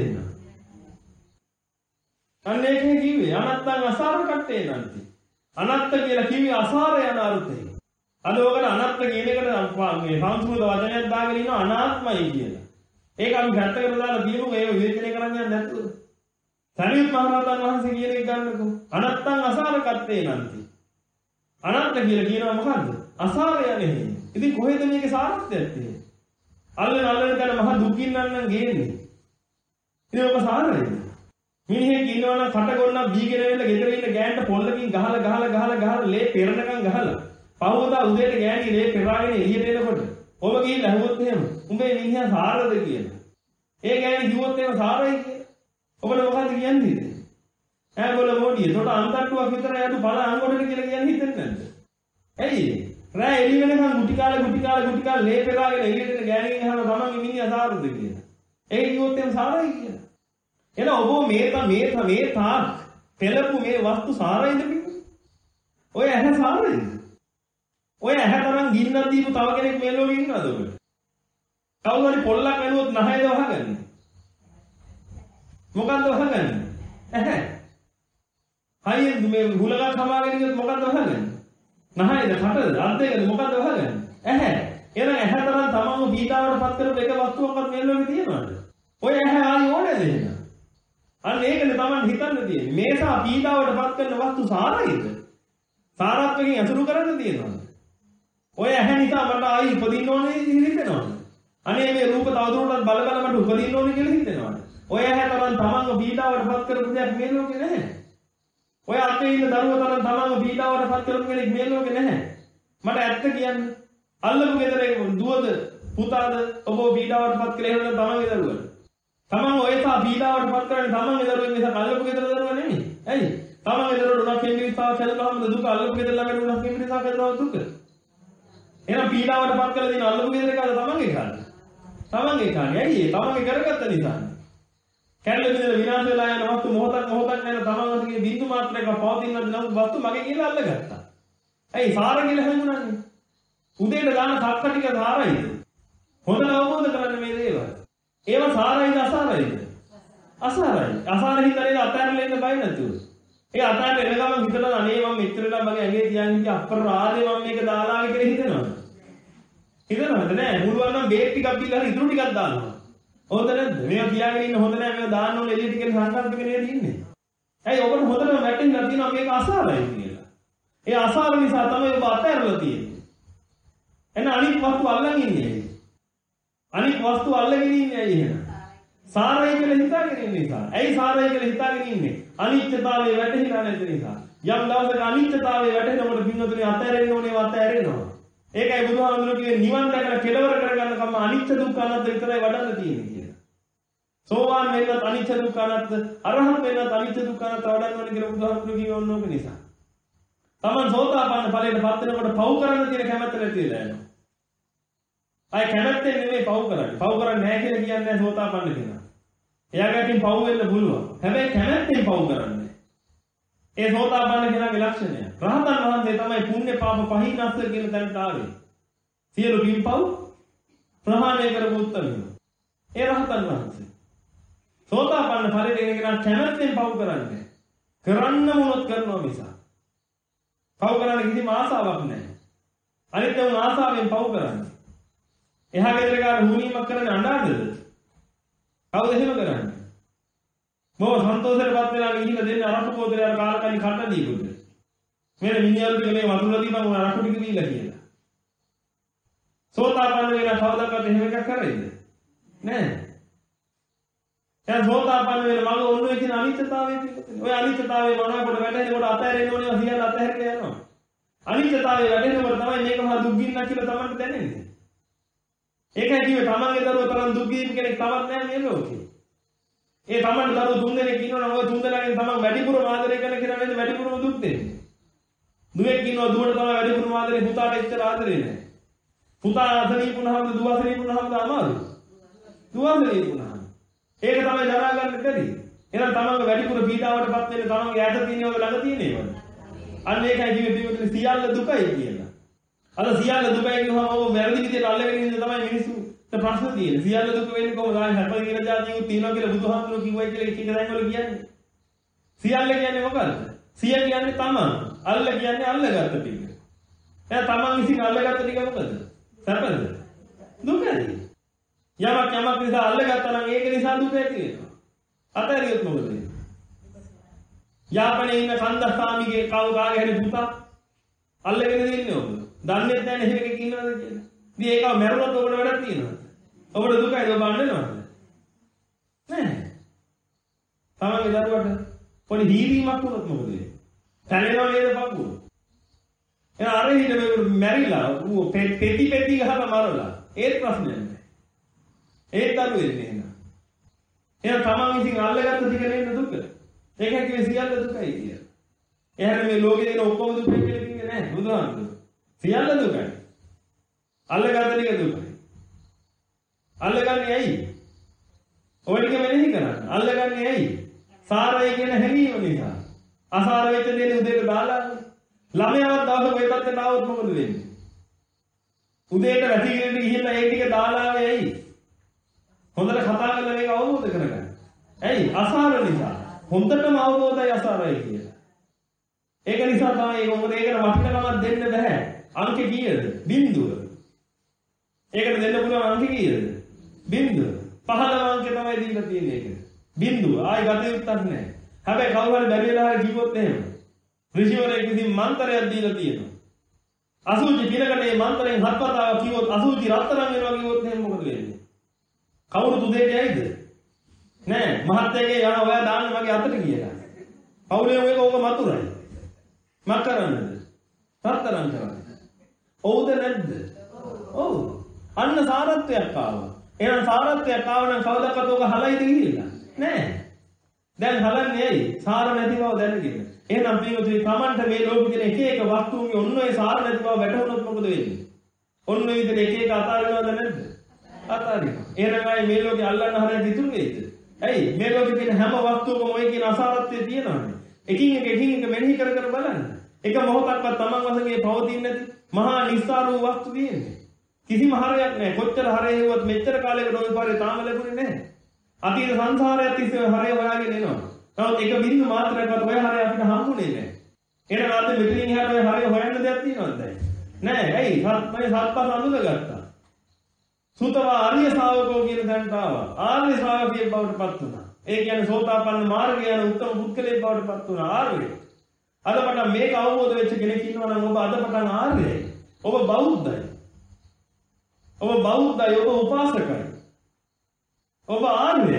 Speaker 1: අන්න ඒකේ කිව්වේ අනත්තං අසාර කට්ටේ නන්ති. අනත්ත කියලා කිව්වේ අසාර යන අර්ථය. අද ඔකට අනත්ත කියන එකට මේ සංස්කෘත වචනයක් දාගෙන ඉන්නවා අනාත්මයි කියලා. ඒක අපි පැත්තකට දාලා කියමු ඒක විවේචනය කරන්න යන්නේ නැතුව. සරියුත් මහ රහතන් වහන්සේ කියන එක ගන්නකො. අනත්තං අසාර කට්ටේ නන්ති. අනත්ත කියලා කියනවා මොකද්ද? අසාරය නෙමෙයි. ඉතින් කොහෙද මේකේ සාරත්වයක් තියෙන්නේ? අල්ලන අල්ලන තන මහ දුකින් නන්නම් ගේන්නේ. ඉතින් ඔබ සාරයිද? මිනිහෙක් ඉන්නවනම් කටගොන්නක් බීගෙන වෙන්න ගෙදර ඉන්න ගෑන්ට පොල්ලකින් ගහලා ගහලා ගහලා ගහලා ලේ පෙරණකම් ගහලා පහවදා උදේට ගෑණි ලේ පෙරාගෙන එළියට එනකොට ඔබ ගිහිල්ලා අහුවොත් එහෙම උඹේ මිනිහා සාරද කියලා. ඒ ගෑණි කිව්වොත් එහෙම සාරයි කියලා. ඔබට මොකද්ද කියන්නේ? ඈ බොල මොඩිය. ඒකට අන්තට්ටුවක් විතර යතු බල අංගොඩට කියලා කියන්නේ හිතෙන්නේ නැද්ද? ඇයි? රෑ එළි වෙනකන් ගුටි කාලේ ගුටි කාලේ ගුටි කාලේ ලේ පෙරාගෙන එළියට එන ගෑණිගෙන් අහනවා තමන්ගේ මිනිහා සාරද කියලා. ඒක කිව්වොත් එහෙම සාරයි කියලා. එන ඔබ මේ මේ මේ තාක් පෙළපු මේ වස්තු සාරයිද කිව්වේ? ඔය ඇහැ සාරයිද? ඔය ඇහැ තරම් ගින්නක් දීපු තව කෙනෙක් මේ ලෝකේ ඉන්නවද ඔබට? කවුරු හරි පොල්ලක් ඇනුවොත් නහයද වහගන්නේ? මොකද්ද වහගන්නේ? ඇහැ. හයිය මේ හුලගක් සමාගෙන ඉන්නත් මොකද්ද වහගන්නේ? නහයද කටද අත් දෙකද මොකද්ද වහගන්නේ? ඇහැ. එන ඇහැ තරම් තමන්ව පීඩාවට පත් කරපු එක වස්තුවක්වත් මේ ලෝකේ තියෙනවද? ඔය ඇහැ ආයි ඕනේද එහෙනම්? අන්න ඒකනේ Taman හිතන්න තියෙන්නේ. මේසා පීඩාවට පත් කරන වස්තු සාරයිද? සාරත්වකින් අසුරු කරන්න තියෙනවද? ඔය ඇහැ නිසා මට ආයි උපදින්න ඕනේ හිතෙනවද? අනේ මේ රූප තවදුරටත් බල බල මට උපදින්න ඕනේ කියලා හිතෙනවද? ඔය ඇහැ Taman Tamanව පීඩාවට පත් කරපු දෙයක් මේ ලෝකේ නැහැ. ඔය අතේ ඉන්න දරුවා Taman Tamanව පීඩාවට පත් කරපු කෙනෙක් මේ ලෝකේ නැහැ. මට ඇත්ත කියන්න. අල්ලපු ගෙදර දුවද පුතාද ඔබ පීඩාවට පත් කළේ එහෙම තමන්ගේ දරුවා. තමන් ඔයසා පීඩාවට පත් කරන්නේ තමන්ගේ දරුවෙන් නිසා අල්ලපු ගෙදර දරුවා නෙමෙයි. ඇයි? තමන්ගේ දරුවට උනක් කෙනෙක් නිසා කළාම දුක අල්ලපු ගෙදර ළඟට උනක් කෙනෙක් නිසා කළා දුක. එහෙනම් පීඩාවට පත් කළ දින අල්ලපු ගෙදර කාද තමන්ගේ කාන්නේ. තමන්ගේ කාන්නේ. ඇයි ඒ? තමන්ගේ කරගත්ත නිසා. කැඩලා බිඳලා විනාශ වෙලා යන වස්තු මොහොතක් මොහොතක් යන තමන්ගේ බින්දු මාත්‍රයක පවතිනද නම් වස්තු මගේ කියලා අල්ලගත්තා. ඇයි? සාර කියලා හඳුනන්නේ. උදේට දාන සක්ක ටික සාරයිද? හොඳට අවබෝධ කරගන්න මේ දේවල්. ඒවා සාරයිද අසාරයිද? අසාරයි. අසාර හිතරේ අතහැරලා ඉන්න බය නැතුව. ඒ අතහැරලා එන ගමන් හිතලා අනේ මම මෙච්චරලා මගේ ඇඟේ තියන් ඉන්නේ අප්‍රාදේ මම මේක දාලාගේ කියලා හිතනවද? හිතනවද නෑ? මුළුවන් නම් බේත් ටිකක් බිල්ලා හරි ඉතුරු ටිකක් දානවා. හොඳ නැද්ද? මේවා තියාගෙන ඉන්න හොඳ නෑ මේවා දාන්න ඕනේ එළියට කියලා සංකල්පක නේද ඉන්නේ. ඇයි ඔබට හොඳටම වැටෙන්න තියෙනවා මේක අසාරයි කියලා. ඒ අසාර නිසා තමයි ඔබ අතහැරලා තියෙන්නේ. එන අනිත් වස්තු අල්ලන් ඉන්නේ. අනිත් වස්තු අල්ලගෙන ඉන්නේ ඇයි එහෙනම්? සාරයි කියලා හිතාගෙන ඉන්න නිසා. ඇයි සාරයි කියලා හිතාගෙන ඉන්නේ? අනිත්‍යතාවයේ වැටහිලා නැති නිසා. යම් දවසක අනිත්‍යතාවයේ වැටෙනකොට පින්නතුනේ අතහැරෙන්න ඕනේ අතහැරෙනවා. ඒකයි බුදුහාමුදුරුවෝ කිව්වේ නිවන් දැකලා කෙලවර කරගන්න කම අනිත්‍ය දුක්ඛ අනාත්ම විතරයි වඩන්න තියෙන්නේ කියලා. සෝවාන් වෙන්නත් අනිත්‍ය දුක්ඛ අනාත්ම, අරහත් වෙන්නත් අනිත්‍ය දුක්ඛ අනාත්ම වඩන්න ඕනේ කියලා බුදුහාමුදුරුවෝ කිව්වේ ඕනෝක නිසා. Taman සෝතාපන්න ඵලයට පත් වෙනකොට පව් කරන්න තියෙන කැමැත්ත නැති වෙලා යනවා. අය කැමැත්තෙන් නෙමෙයි පව් කරන්නේ. පව් කරන්නේ නැහැ කියලා කියන්නේ නැහැ සෝතාපන්න කෙනා. එයාගෙන් පව් වෙන්න පුළුවන්. හැබැයි කැමැත්තෙන් පව් කරන්නේ. ඒ සෝතාපන්න කෙනාගේ ලක්ෂණය. රහතන් වහන්සේ තමයි පුණ්‍ය පාප පහිනස්ස කියන තැනට ආවේ. සියලු පින්පව් ප්‍රහාණය කරපු උත්තමයෝ. ඒ රහතන් වහන්සේ. සෝතාපන්න ඵලයට එන කෙනා කැමැත්තෙන් පව් කරන්නේ. කරන්න මොනොත් කරනවා මිසක්. පව් කරන්න කිසිම ආසාවක් නැහැ. අනිත් උන් ආසාවෙන් පව් කරන්නේ. එහා ගෙදර ගාන හුනීමක් කරන්නේ අඬාදද? කවුද එහෙම කරන්නේ? මොව සන්තෝෂයටපත් වෙලා ගිහිල්ලා දෙන්න අරක්කු පොතේ අර කාලකන්ණි කන්න දීපුද? මෙන්න මිනිහල් ටික මේ වතුර දීපන් උන අරක්කු ටික දීලා කියලා. සෝතාපන්න වෙන කවදාවත් එහෙම එකක් කරයිද? නෑ. දැන් සෝතාපන්න වෙන මග ඔන්න ඔය කියන අනිත්‍යතාවය පිළිබඳව. ඔය අනිත්‍යතාවයේ මනකට වැටෙනකොට අතහැරෙන්න ඕනේ සියල්ල අතහැරලා යනවා. අනිත්‍යතාවයේ වැටෙනකොට තමයි මේක මහා දුක් ගින්නක් කියලා තමන්ට දැනෙන්නේ. ඒකයි කිව්වේ තමන්ගේ දරුවෝ තරම් දුක් ගින්න කෙනෙක් තවත් නැහැ මේ ලෝකේ. ඒ තමන්ට දරුවෝ තුන් දෙනෙක් ඉන්නවනම් ඔය තුන් දෙනාගෙන් තමන් වැඩිපුරම ආදරය කරන කෙනා නේද වැඩිපුරම දුක් දෙන්නේ. දුවෙක් ඉන්නවා දුවට තමයි වැඩිපුරම ආදරේ පුතාට එච්චර ආදරේ නැහැ. පුතා අසනීප වුණාම දුව අසනීප වුණාම අමාරු. දුව අසනීප වුණාම ඒක තමයි දරා ගන්න බැරි. එහෙනම් තමන්ගේ වැඩිපුර පීඩාවටපත් වෙන්නේ තමන්ගේ ඈත තියෙනවද ළඟ තියෙනවද? අන්න ඒකයි කිව්වේ පිටුතුනේ සියල්ල දුකයි කියලා. අද සියල්ල දුකයි කියනවාම ඔබ වැරදි විදිහට අල්ලගෙන ඉන්න තමයි මිනිස්සුන්ට ප්‍රශ්න තියෙන්නේ. සියල්ල දුක වෙන්නේ කොහොමද? ආයි හැප කියලා જાතියු තියනවා කියලා බුදුහාමුදුරුවෝ කිව්වයි කියලා එක එක දැන් වල කියන්නේ. සියල්ල කියන්නේ මොකද්ද? සිය කියන්නේ තමන්. අල්ල කියන්නේ අල්ලගත්ත ටික. එහෙනම් තමන් විසින් අල්ලගත්ත ටික මොකද? සැපද? දුකයි. යමක් යමක් නිසා අල්ලගත්තා නම් ඒක නිසා දුක ඇති වෙනවා. අතහැරියොත් මොකද වෙන්නේ? යාපනයේ ඉන්න කන්දස්වාමිගේ කව කාගේ හරි පුතා අල්ලගෙන ඉන්නේ ඔබ. දන්නේ නැහැ නේ එකෙක් ඉන්නවද කියලා. ඉතින් ඒකව මැරුණොත් ඔබට වැඩක් තියෙනවද? ඔබට දුකයි ඔබ අඬනවද? නෑ. තමන්ගේ දරුවට පොඩි හීරීමක් වුණොත් මොකද වෙන්නේ? තැලෙනව නේද පපුව? එහෙනම් අර හිට මේ මැරිලා ඌ පෙටි පෙටි ගහලා මරලා ඒත් ප්‍රශ්නයක් නෑ. ඒත් දරුවෙ ඉන්නේ එහෙනම්. එහෙනම් තමන් විසින් අල්ලගත්ත ටික නේද දුක? ඒකයි කිව්වේ සියල්ල දුකයි කියලා. එහෙනම් මේ ලෝකේ තියෙන ඔක්කොම දුක කියලා කිව්වේ නෑ බුදුහාමුදුරුවෝ. සියල්ල දුකයි. අල්ලගත්ත ටික දුකයි. අල්ලගන්නේ ඇයි? ඔය ටික මෙනෙහි කරන්න. අල්ලගන්නේ ඇයි? සාරයි කියන හැඟීම නිසා. අසාර වෙච්ච දේ උදේට දාලා ළමයාවත් දවසක ඔය පැත්තට ආවොත් මොකද වෙන්නේ? උදේට වැසිකිළිට ගිහිල්ලා ඒ ටික දාලා ආවේ ඇයි? හොඳට කතා කරලා මේක අවබෝධ කරගන්න. ඇයි? අසාර නිසා. හොඳටම අවබෝධයි අසාරයි කියලා. ඒක නිසා තමයි ඒක මොකද ඒකට වටිනකමක් දෙන්න බෑ. අංක කීයද? බිංදුව. ඒකට දෙන්න පුළුවන් අංක කීයද? බිංදුව. පහළම අංක තමයි දීලා තියෙන්නේ ඒකට. බිංදුව. ආයි ගත යුත්තක් නැහැ. හැබැයි කවුරු හරි බැරි වෙලා හරි කිව්වොත් එහෙම. ඍෂිවරයෙක් විසින් මන්ත්‍රයක් දීලා තියෙනවා. අසුචි පිනකට මේ මන්ත්‍රයෙන් හත් වතාවක් කිව්වොත් අසුචි රත්තරන් වෙනවා කිව්වොත් එහෙම මොකද වෙන්නේ? කවුරුත් උදේට යයිද? නෑ. මහත්තයගේ යන ඔයා දාන්න මගේ අතට කියලා. පවුලේ මේක ඕක මතුරයි. මක් කරන්නද? රත්තරන් කරන්නේ. ඔව්ද නැද්ද? ඔව්. අන්න සාරත්වයක් ආවා. එහෙනම් සාරත්වයක් ආව නම් කවදාවත් ඕක හලයිද ගිහිල්ලා? නෑ. දැන් හලන්නේ ඇයි? සාර නැති බව දැනගෙන. එහෙනම් පිටුතුනි තමන්ට මේ ලෝකෙ තියෙන එක එක වස්තුන්ගේ ඔන්න ඔය සාර නැති බව වැටහුනොත් මොකද වෙන්නේ? ඔන්න ඔය විදිහට එක එක අතාරිනවද නැද්ද? අතාරිනවා. එහෙනම් ආයේ මේ ලෝකෙ අල්ලන්න හරියට ඉතුරු වෙයිද? ඇයි? මේ ලෝකෙ තියෙන හැම වස්තුවකම ඔය කියන අසාරත්වය තියෙනවානේ. එකින් එක එකින් එක මෙනෙහි කර කර බලන්න. එක මොහොතක්වත් තමන් වශයෙන් පවතින්නේ නැති මහා නිස්සාර වූ වස්තු තියෙන්නේ. කිසිම හරයක් නැහැ. කොච්චර හරය හෙව්වත් මෙච්චර කාලයකට ওই පාරේ තාම ලැබුණේ නැහැ. අතීත සංසාරයත් තිස්සේ හරය හොයාගෙන එනවා. නමුත් එක බින්දු මාත්‍රයක්වත් ඔය හරය අපිට හම්බුනේ නැහැ. එහෙනම් අද මෙතනින් එහාට ඔය හරය හොයන්න දෙයක් තියෙනවද දැන්? නැහැ. ඇයි? සත්මයි සත්පත් අඳුනගත්තා. සුතවා ආර්ය ශාවකෝ කියන තැනට ආවා. ආර්ය ශ්‍රාවකයෙක් බවට පත් වුණා. ඒ කියන්නේ සෝතාපන්න මාර්ගය යන උත්තම පුද්ගලයෙක් බවට පත් වුණා ආර්ය. අද පටන් මේක අවබෝධ වෙච්ච කෙනෙක් ඉන්නවා නම් ඔබ අද පටන් ආර්යයි. ඔබ බෞද්ධයි. ඔබ බෞද්ධයි. ඔබ උපාසකයි. ඔබ ආර්යයි.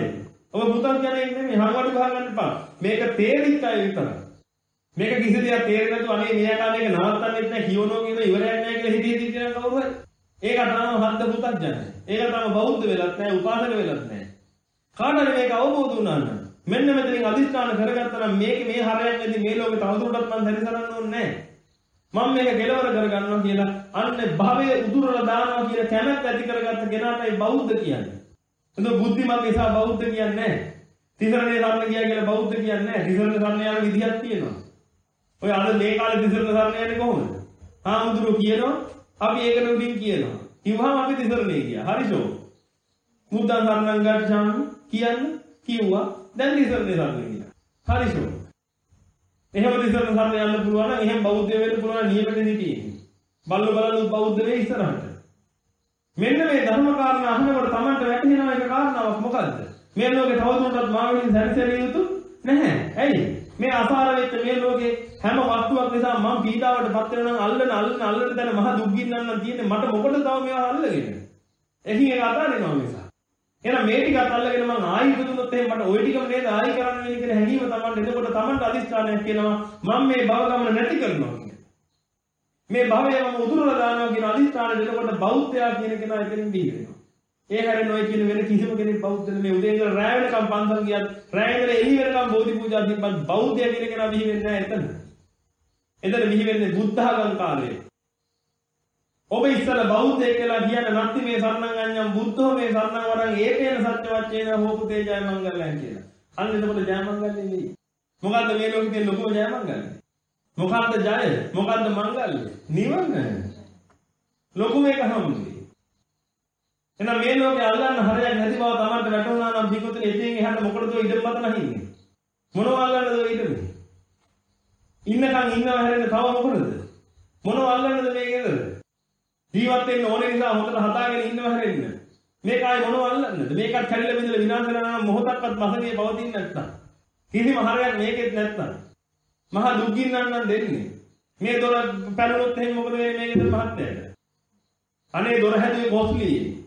Speaker 1: ඔබ පුතන් කියන්නේ නෙමෙයි හංගවටු ගහ ගන්න එපා. මේක තේරිච්ච අය විතරයි. මේක කිසි දෙයක් තේරෙන්නේ නැතුව අනේ මෙයාට මේක නවත්තන්නෙත් නැහැ කියවනෝ කියන ඉවරයක් නැහැ කියලා හිතේ හිතේ කියන කවුරු හරි. ඒක තමයි හද්ද පුතන් ජනයි. ඒක තමයි බෞද්ධ වෙලත් නැහැ උපාසක වෙලත් නැහැ. කාටද මේක අවබෝධ වුණා නම් මෙන්න මෙතනින් අදිස්ථාන කරගත්තා නම් මේක මේ හරයක් නැති මේ ලෝකේ තවදුරටත් මම සැරිසරන්න ඕනේ නැහැ. මම මේක කෙලවර කරගන්නවා කියලා අන්න භවයේ උදුරලා දානවා කියන කැමැත්ත ඇති කරගත්ත කෙනාටයි බෞද්ධ කියන්නේ. එතකොට බුද්ධිමත් නිසා බෞද්ධ කියන්නේ නැහැ. තිසරණේ සරණ ගියා කියලා බෞද්ධ කියන්නේ නැහැ. තිසරණ සරණ යන විදිහක් තියෙනවා. ඔය අද මේ කාලේ තිසරණ සරණ යන්නේ කොහොමද? හාමුදුරුවෝ කියනවා අපි ඒකට උඩින් කියනවා. කිව්වම අපි තිසරණේ ගියා. හරිෂෝ. බුද්ධං සරණං ගච්ඡාමි කියන්න කිව්වා. දැන් තිසරණේ සරණ ගියා. හරිෂෝ. එහෙම තිසරණ සරණ යන්න පුළුවන් නම් එහෙම බෞද්ධ වෙන්න පුළුවන් නියමකෙදි තියෙන්නේ. බල්ල බලන බෞද්ධ වෙයි ඉස්සරහට. මෙන්න මේ ධර්ම කාරණා අහනකොට Tamanට වැටහෙන එක කාරණාවක් මොකද්ද? මේ ලෝකේ තවදුරටත් මාවෙලින් සැරිසැරිය යුතු නැහැ. ඇයි? මේ අසාර වෙච්ච මේ ලෝකේ හැම වස්තුවක් නිසා මම පීඩාවටපත් වෙනවා නම් අල්ලන අල්ලන අල්ලන දැන මහ දුක් ගින්නන්න තියෙන්නේ මට මොකටද තව මේවා අල්ලගෙන? එකින් එක අතාරිනවා නිසා. එහෙනම් මේ ටිකත් අල්ලගෙන මං ආයි ඉදුනොත් එහෙනම් මට ওই ටිකම නේද ආයි කරන්න වෙන්නේ කියන හැඟීම Tamanට එතකොට Tamanට අදිස්ථානයක් කියනවා මම මේ භව ගමන නැති කරනවා කියන. මේ භවයම උදුරලා දානවා කියන අදිස්ථානෙ එතකොට බෞද්ධයා කියන කෙනා එතනින් බිහි වෙනවා. ඒ හැරෙන්න ඔය කියන වෙන කිසිම කෙනෙක් බෞද්ධ නෙමෙයි. උදේ ඉඳලා රැය වෙනකම් පන්සල් ගියත් රැය ඉඳලා එළි වෙනකම් බෝධි පූජා දීපත් බෞද්ධයා කියන කෙනා බිහි වෙන්නේ නැහැ එතන. එතන බිහි වෙන්නේ බුද්ධඝම් කාලේ. ඔබ ඉස්සර බෞද්ධයෙක් කියලා කියන නැත්ති මේ සරණං අඤ්ඤං බුද්ධෝ මේ සරණං වරං ඒකේන සත්‍ය වච්චේන හෝපු තේජය මංගලයන් කියලා. අන්න එතකොට ජය මංගල්‍ය නෙවෙයි. මොකද්ද මේ ලෝකේ තියෙන ලොකුම ජය මංගල්‍ය? මොකද්ද ජය? මොකද්ද මංගල්‍ය? නිවන. ලොකුම එක හම්බුනේ. එහෙනම් මේ ලෝකේ අල්ලන්න හරයක් නැති බව Tamanට වැටුණා නම් පිටුතේ එතෙන් එහාට මොකටද ඉඩම් මත නැහින්නේ? මොනව අල්ලන්නද ඉඩම? ඉන්නකන් ඉන්නව හැරෙන්න තව මොකටද? මොනව අල්ලන්නද මේ ගෙදර? ජීවත් වෙන්න ඕනේ නිසා හොඳට හදාගෙන ඉන්නව හැරෙන්න. මේක ආයේ මොනව අල්ලන්නද? මේකත් කැඩිලා බිඳලා විනාශ වෙනවා නම් මොහොතක්වත් මසගේ පවතින්නේ නැත්තම්. කිසිම හරයක් මේකෙත් නැත්තම්. මහා දුක් ගින්නන්නම් දෙන්නේ. මේ දොර පැනනොත් එහෙනම් මොකද වෙන්නේ මේ ගෙදර මහත්තයාට? අනේ දොර හැදුවේ කොස්ලි.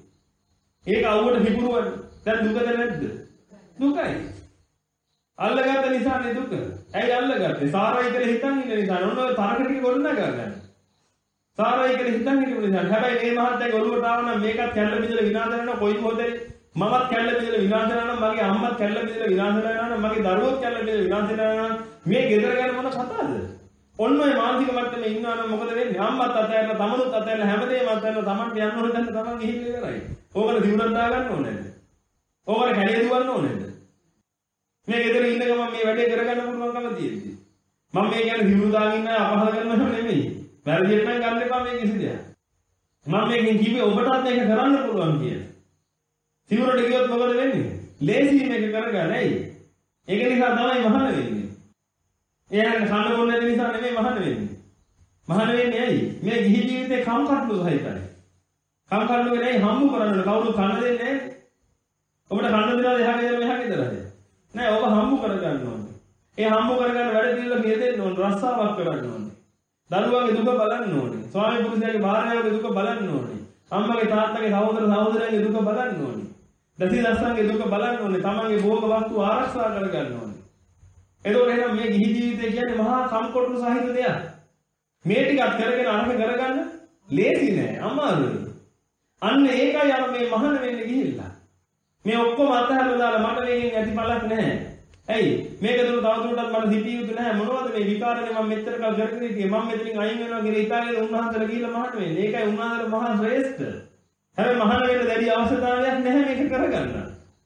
Speaker 1: ඒක අවුවට හිපුරුවන්නේ. දැන් දුකද නැද්ද? දුකයි. අල්ලගත්ත නිසානේ දුක. ඇයි අල්ලගත්තේ? සාරයි කියලා හිතන් ඉන්න නිසා. ඔන්න ඔය තරක ටික ගොඩනගා ගන්න. සාරයි කියලා හිතන් හිටපු නිසා. හැබැයි මේ මහත්තයාගේ ඔළුවට ආව නම් මේකත් කැල්ල බිඳලා විනාශ වෙනවා කොයි මොහොතේ මමත් කැල්ල බිඳලා විනාශ වෙනවා නම් මගේ අම්මත් කැල්ල බිඳලා විනාශ වෙනවා නම් මගේ දරුවෝත් කැල්ල බිඳලා විනාශ වෙනවා නම් මේ ගෙදර ගැන මොන කතාවද? ඔන්න ඔය මානසික මට්ටමේ ඉන්නවා නම් මොකද වෙන්නේ? අම්මත් අතහැරලා තමනුත් අතහැරලා හැමදේම අතහැරලා තමන්ට යන්න ඕන දැන් තමන් ගිහිල්ලා ඉවරයි. ඕකට දිනුනක් දා ගන්න ඕනේ නැද්ද? ඕකට කැලිය දුවන්න ඕනේ නැද්ද? මේ ගෙදර ඉන්න ගමන් මේ වැඩේ කරගන්න පුළුවන්කම තියෙද්දි. මම මේ කියන්නේ දිනුන දාගෙන ඉන්න අපහල කරනව නෙමෙයි. වැරදියට නම් ගන්න එපා මේ කිසි දෙයක්. මම මේකෙන් කිව්වේ ඔබටත් මේක කරන්න පුළුවන් කියලා. සිවුරට ගියොත් මොකද වෙන්නේ? ලේසි මේක කරගන්න ඇයි? ඒක නිසා තමයි මහාන වෙන්නේ. එයාට කන්න බොන්න නැති නිසා නෙමෙයි මහාන වෙන්නේ. මහාන වෙන්නේ ඇයි? මේ ගිහි ජීවිතේ කම් කටළු සහිතයි. කම් කටළු වෙන්නේ හම්බු කරන්න කවුරු කන්න දෙන්නේ නැහැ. ඔබට කන්න දෙනවා එහා ගෙදර මෙහා ගෙදරද? නෑ ඔබ හම්බු කරගන්න ඕනේ. ඒ හම්බු කරගන්න වැඩ පිළිවෙල කියදෙන්න ඕනේ. රස්සාවක් කරන්න ඕනේ. දරුවගේ දුක බලන්න ඕනේ. ස්වාමි පුරුෂයාගේ භාර්යාවගේ දුක බලන්න ඕනේ. අම්මගේ තාත්තගේ සහෝදර සහෝදරයන්ගේ දුක බලන්න ඕනේ. දසි දස්සන්ගේ දුක බලන්න ඕනේ. තමන්ගේ භෝග වස්තු ආරක්ෂා කරගන්න ඕනේ. එතකොට එහෙනම් මේ ගිහි ජීවිතය කියන්නේ මහා කම්කොට්ටු සහිත දෙයක්. මේ ටිකක් කරගෙන අරක කරගන්න ලේසි නෑ අමාරුයි. අන්න ඒකයි අර මේ මහාන වෙන්නේ ගිහිල්ලා. මේ ඔක්කොම අතහැරලා දාලා මට මේකෙන් ඇති බලක් නැහැ. ඇයි? මේක දුර තවදුරටත් මට සිටිය යුතු නැහැ. මොනවද මේ විකාරනේ මම මෙච්චර කල් කරගෙන ඉතියේ මම මෙතනින් අයින් වෙනවා කියලා හිතාගෙන උන්වහන්සේලා ගිහිල්ලා මහාන වෙන්නේ. ඒකයි උන්වහන්සේලා මහා ශ්‍රේෂ්ඨ. හැබැයි මහාන වෙන්න දැඩි අවශ්‍යතාවයක් නැහැ මේක කරගන්න.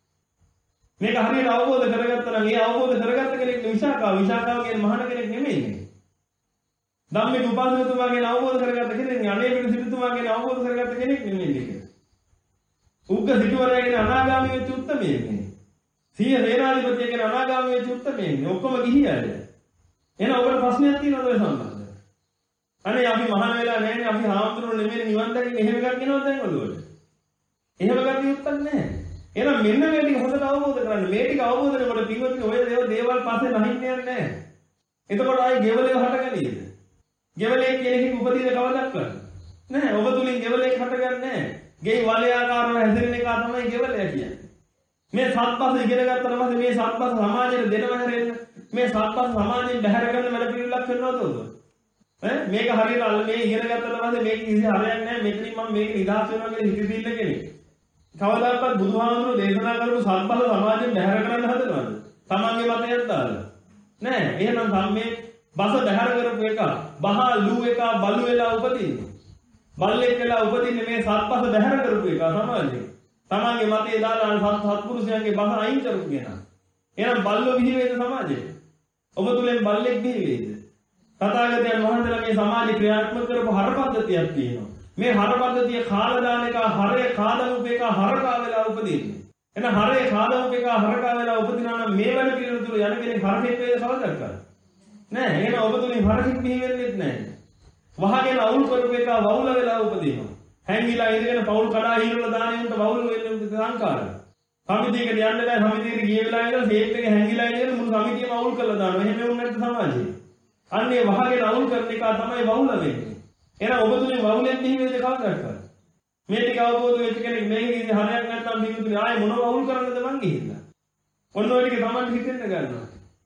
Speaker 1: මේක හරියට අවබෝධ කරගත්තා නම් ඒ අවබෝධ කරගත්ත කෙනෙක් විශාකාව විශාකාව කියන්නේ මහාන කෙනෙක් නෙමෙයි. ධම්මික උපාසකතුමා කියන අවබෝධ කරගත්ත කෙනෙක් අනේ පිට සිටුතුමා කියන අවබෝධ කරගත්ත කෙනෙක් නෙමෙයි මේක. උග්ග සිටුවරයා කියන අනාගාමී වෙච්ච උත්තමයෙක් නේ. සිය වේනාධිපතිය කියන අනාගාමී වෙච්ච උත්තමයෙක් නේ. ඔක්කොම ගිහියද? එහෙනම් ඔබට ප්‍රශ්නයක් තියෙනවද ඔය සම්බන්ධව? අනේ අපි මහාන වෙලා නැහැ නේ අපි හාමුදුරුවෝ නෙමෙයි නිවන් දකින්න එහෙම එකක් කියනවද දැන් ඔළුවට? එහෙම එකක් යුක්තක් නැහැ. එහෙනම් මෙන්න මේ ටික හොඳට අවබෝධ කරගන්න. මේ ටික අවබෝධ කරනකොට පින්වත්නි ඔය දේවල් පස්සේ නැහින්න යන්නේ නැහැ. එතකොට ආයි ගෙවලේ හටගනීද? ගෙවලේ කියන එකේ උපදීන කවදක් කරන්නේ? නැහැ. ඔබ තුලින් ගෙවලේ හටගන්නේ නැහැ. ගේ වලේ ආකාරව හැසිරෙන එක තමයි ගෙවලේ කියන්නේ. මේ සත්පස ඉගෙන ගත්තට පස්සේ මේ සත්පස සමාජයට දෙනව හැරෙන්න මේ සත්පස සමාජයෙන් බැහැර කරන වැඩ පිළිවෙලක් කරනවද උඹ? ඈ මේක හරියට අල්ල මේ ඉගෙන ගත්තට පස්සේ මේක කිසි හරයක් නැහැ. මෙතනින් මම මේක නිදහස් වෙනවා කියලා හිතෙන්න කෙනෙක්. කවදාකවත් බුදුහාමුදුරුවෝ දේශනා කරපු සත්පස සමාජයෙන් බැහැර කරන්න හදනවද? තමන්ගේ මතයක් දාලා. නෑ. එහෙනම් සම්මේ බස බැහැර කරපු එක, බහා ලූ එක බලු වෙලා උපදින්නේ. බල්ලෙක් වෙලා උපදින්නේ මේ සත්පස බැහැර කරපු එක සමාජයෙන්. තමන්ගේ මතේ දාලා සත්පුරුෂයන්ගේ බස අයින් කරපු කෙනා. එහෙනම් බල්ලෝ බිහි වේද සමාජයේ? ඔබ තුලින් බල්ලෙක් බිහි වේද? තථාගතයන් වහන්සේලා මේ සමාජ ක්‍රියාත්මක කරපු හර පද්ධතියක් තියෙනවා. මේ හර පද්ධතිය කාලා දාන එක හරේ කාදමුප එක හරකා වෙලා උපදින්නේ. එහෙනම් හරේ කාදමුප එක හරකා වෙලා උපදිනා නම් මේ වැඩ පිළිවෙල තුල යන කෙනෙක් හරකෙක් වේද කවදාවත්? නෑ. එහෙනම් ඔබ තුලින් හරකෙක් බිහි වෙන්නේ නැහැ. වහගෙන අවුල් කරපු එක වවුල වෙලා උපදිනවා. හැංගිලා ඉඳගෙන පවුල් කඩා හීරලා දානෙන්ට වවුල් වෙන්නේ සංකාරය. සමිතියකට යන්න බෑ. සමිතියට ගිය වෙලාවේ ඉඳලා සේප් එක හැංගිලා ඉඳගෙන මුළු සමිතියම අවුල් කරලා දානවා. එහෙම වුණ නැත්නම් සමාජයේ. අන්නේ වහගෙන අවුල් කරන එක තමයි වවුල වෙන්නේ. එහෙනම් ඔබ තුලින් වවුලෙන් බිහි වෙන්නේ කවදාවත්? මේ ටික අවබෝධ වෙච්ච කෙනෙක් මේකේ හරයක් නැත්නම් බිහිතුනේ ආයේ මොනව අවුල් කරන්නද මං ගිහිල්ලා. ඔන්න ඔය ටික Taman හිතෙන්න ගන්නවා.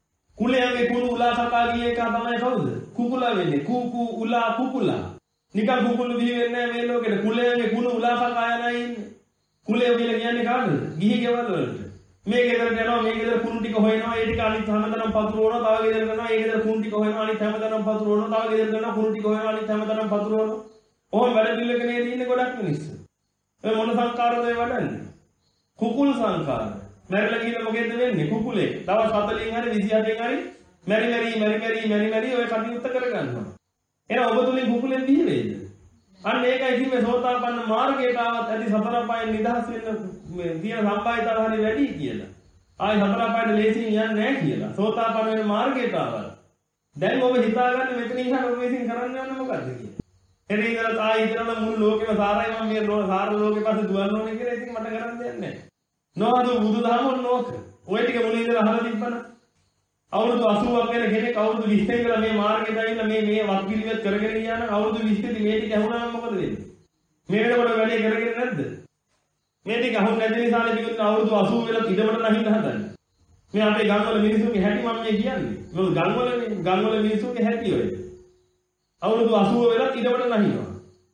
Speaker 1: කුලයේ කුණු උලා කකා ගිය එක තමයි කවුද? කුකුලා වෙන්නේ. කූ කූ උලා කුකුලා. නිකන් කුකුළු බිහි වෙන්නේ නැහැ මේ ලෝකෙට. කුලයේ කුණු උලා කකා යනයි ඉන්නේ. කුලය කියලා කියන්නේ කාටද? ගිහි ගෙවල් වලට. මේ ගෙදරට යනවා මේ ගෙදර කුණු ටික හොයනවා ඒ ටික අනිත් හැමදාම පතුරවනවා තව ගෙදරට යනවා ඒ ගෙදර කුණු ටික හොයනවා අනිත් හැමදාම පතුරවනවා තව ගෙදරට යනවා කුණු ටික හොයනවා අනිත් හැමදාම පතුරවනවා. ඔහොම වැඩ පිළිවෙලක නේද ඉන්නේ ගොඩක් මිනිස්සු. ඔය මොන සංකාරද ඒ වඩන්නේ? කුකුල් සංකාර. මැරිලා ගිහින් මොකෙද වෙන්නේ? කුකුලේ. දවස් හතලින් හරි විසි අටෙන් හරි මැරි මැරි මැරි මැරි මැරි මැරි ඔය කටයුත්ත කරගන්නවා. එහෙනම් ඔබ තුලින් කුකුලෙන් බිහි වෙයිද? අන්න ඒකයි කිව්වේ සෝතාපන්න මාර්ගයට ආවත් ඇති සතර පායෙන් නිදහස් වෙන්න මේ තියෙන සම්භාවිතාව හරි වැඩි කියලා. ආයි සතර පායට ලේසියෙන් යන්නේ නැහැ කියලා. සෝතාපන්න වෙන මාර්ගයට ආවත්. දැන් ඔබ හිතාගන්න මෙතනින් ඉහළ ඔබ විසින් කරන්න යන්නේ මොකද්ද කියලා. එතන ඉඳලා ආයි ඉතනම මුළු ලෝකෙම සාරයි මම මේ සාර ලෝකෙ පස්සේ දුවන්න ඕනේ කියලා ඉතින් මට කරන්න දෙයක් නැහැ. නොහදු බුදුදහම ඕනෝක. ඔය ටික මුලින් ඉඳලා අහලා තිබ්බන. අවුරුදු අසූවක් වෙන කෙනෙක් අවුරුදු විස්සෙන් ඉඳලා මේ මාර්ගයට ඇවිල්ලා මේ මේ වත් පිළිවෙත් කරගෙන ගියා නම් අවුරුදු විස්සේදී මේ ටික ඇහුණා නම් මොකද වෙන්නේ? මේ වෙනකොට වැඩේ කරගෙන නැද්ද? මේ ටික අහුන් නැති නිසානේ පිළිවෙත් අවුරුදු අසූ වෙලා ඉඩමට නැහින්න හදන්නේ. මේ අපේ ගම්වල මිනිස්සුන්ගේ හැටි මම මේ කියන්නේ. මොකද ගම්වලනේ ගම්වල මිනිස්සුන්ගේ හැටි ඔය. අවුරුදු අසූ වෙලා ඉඩමට නැහිනවා.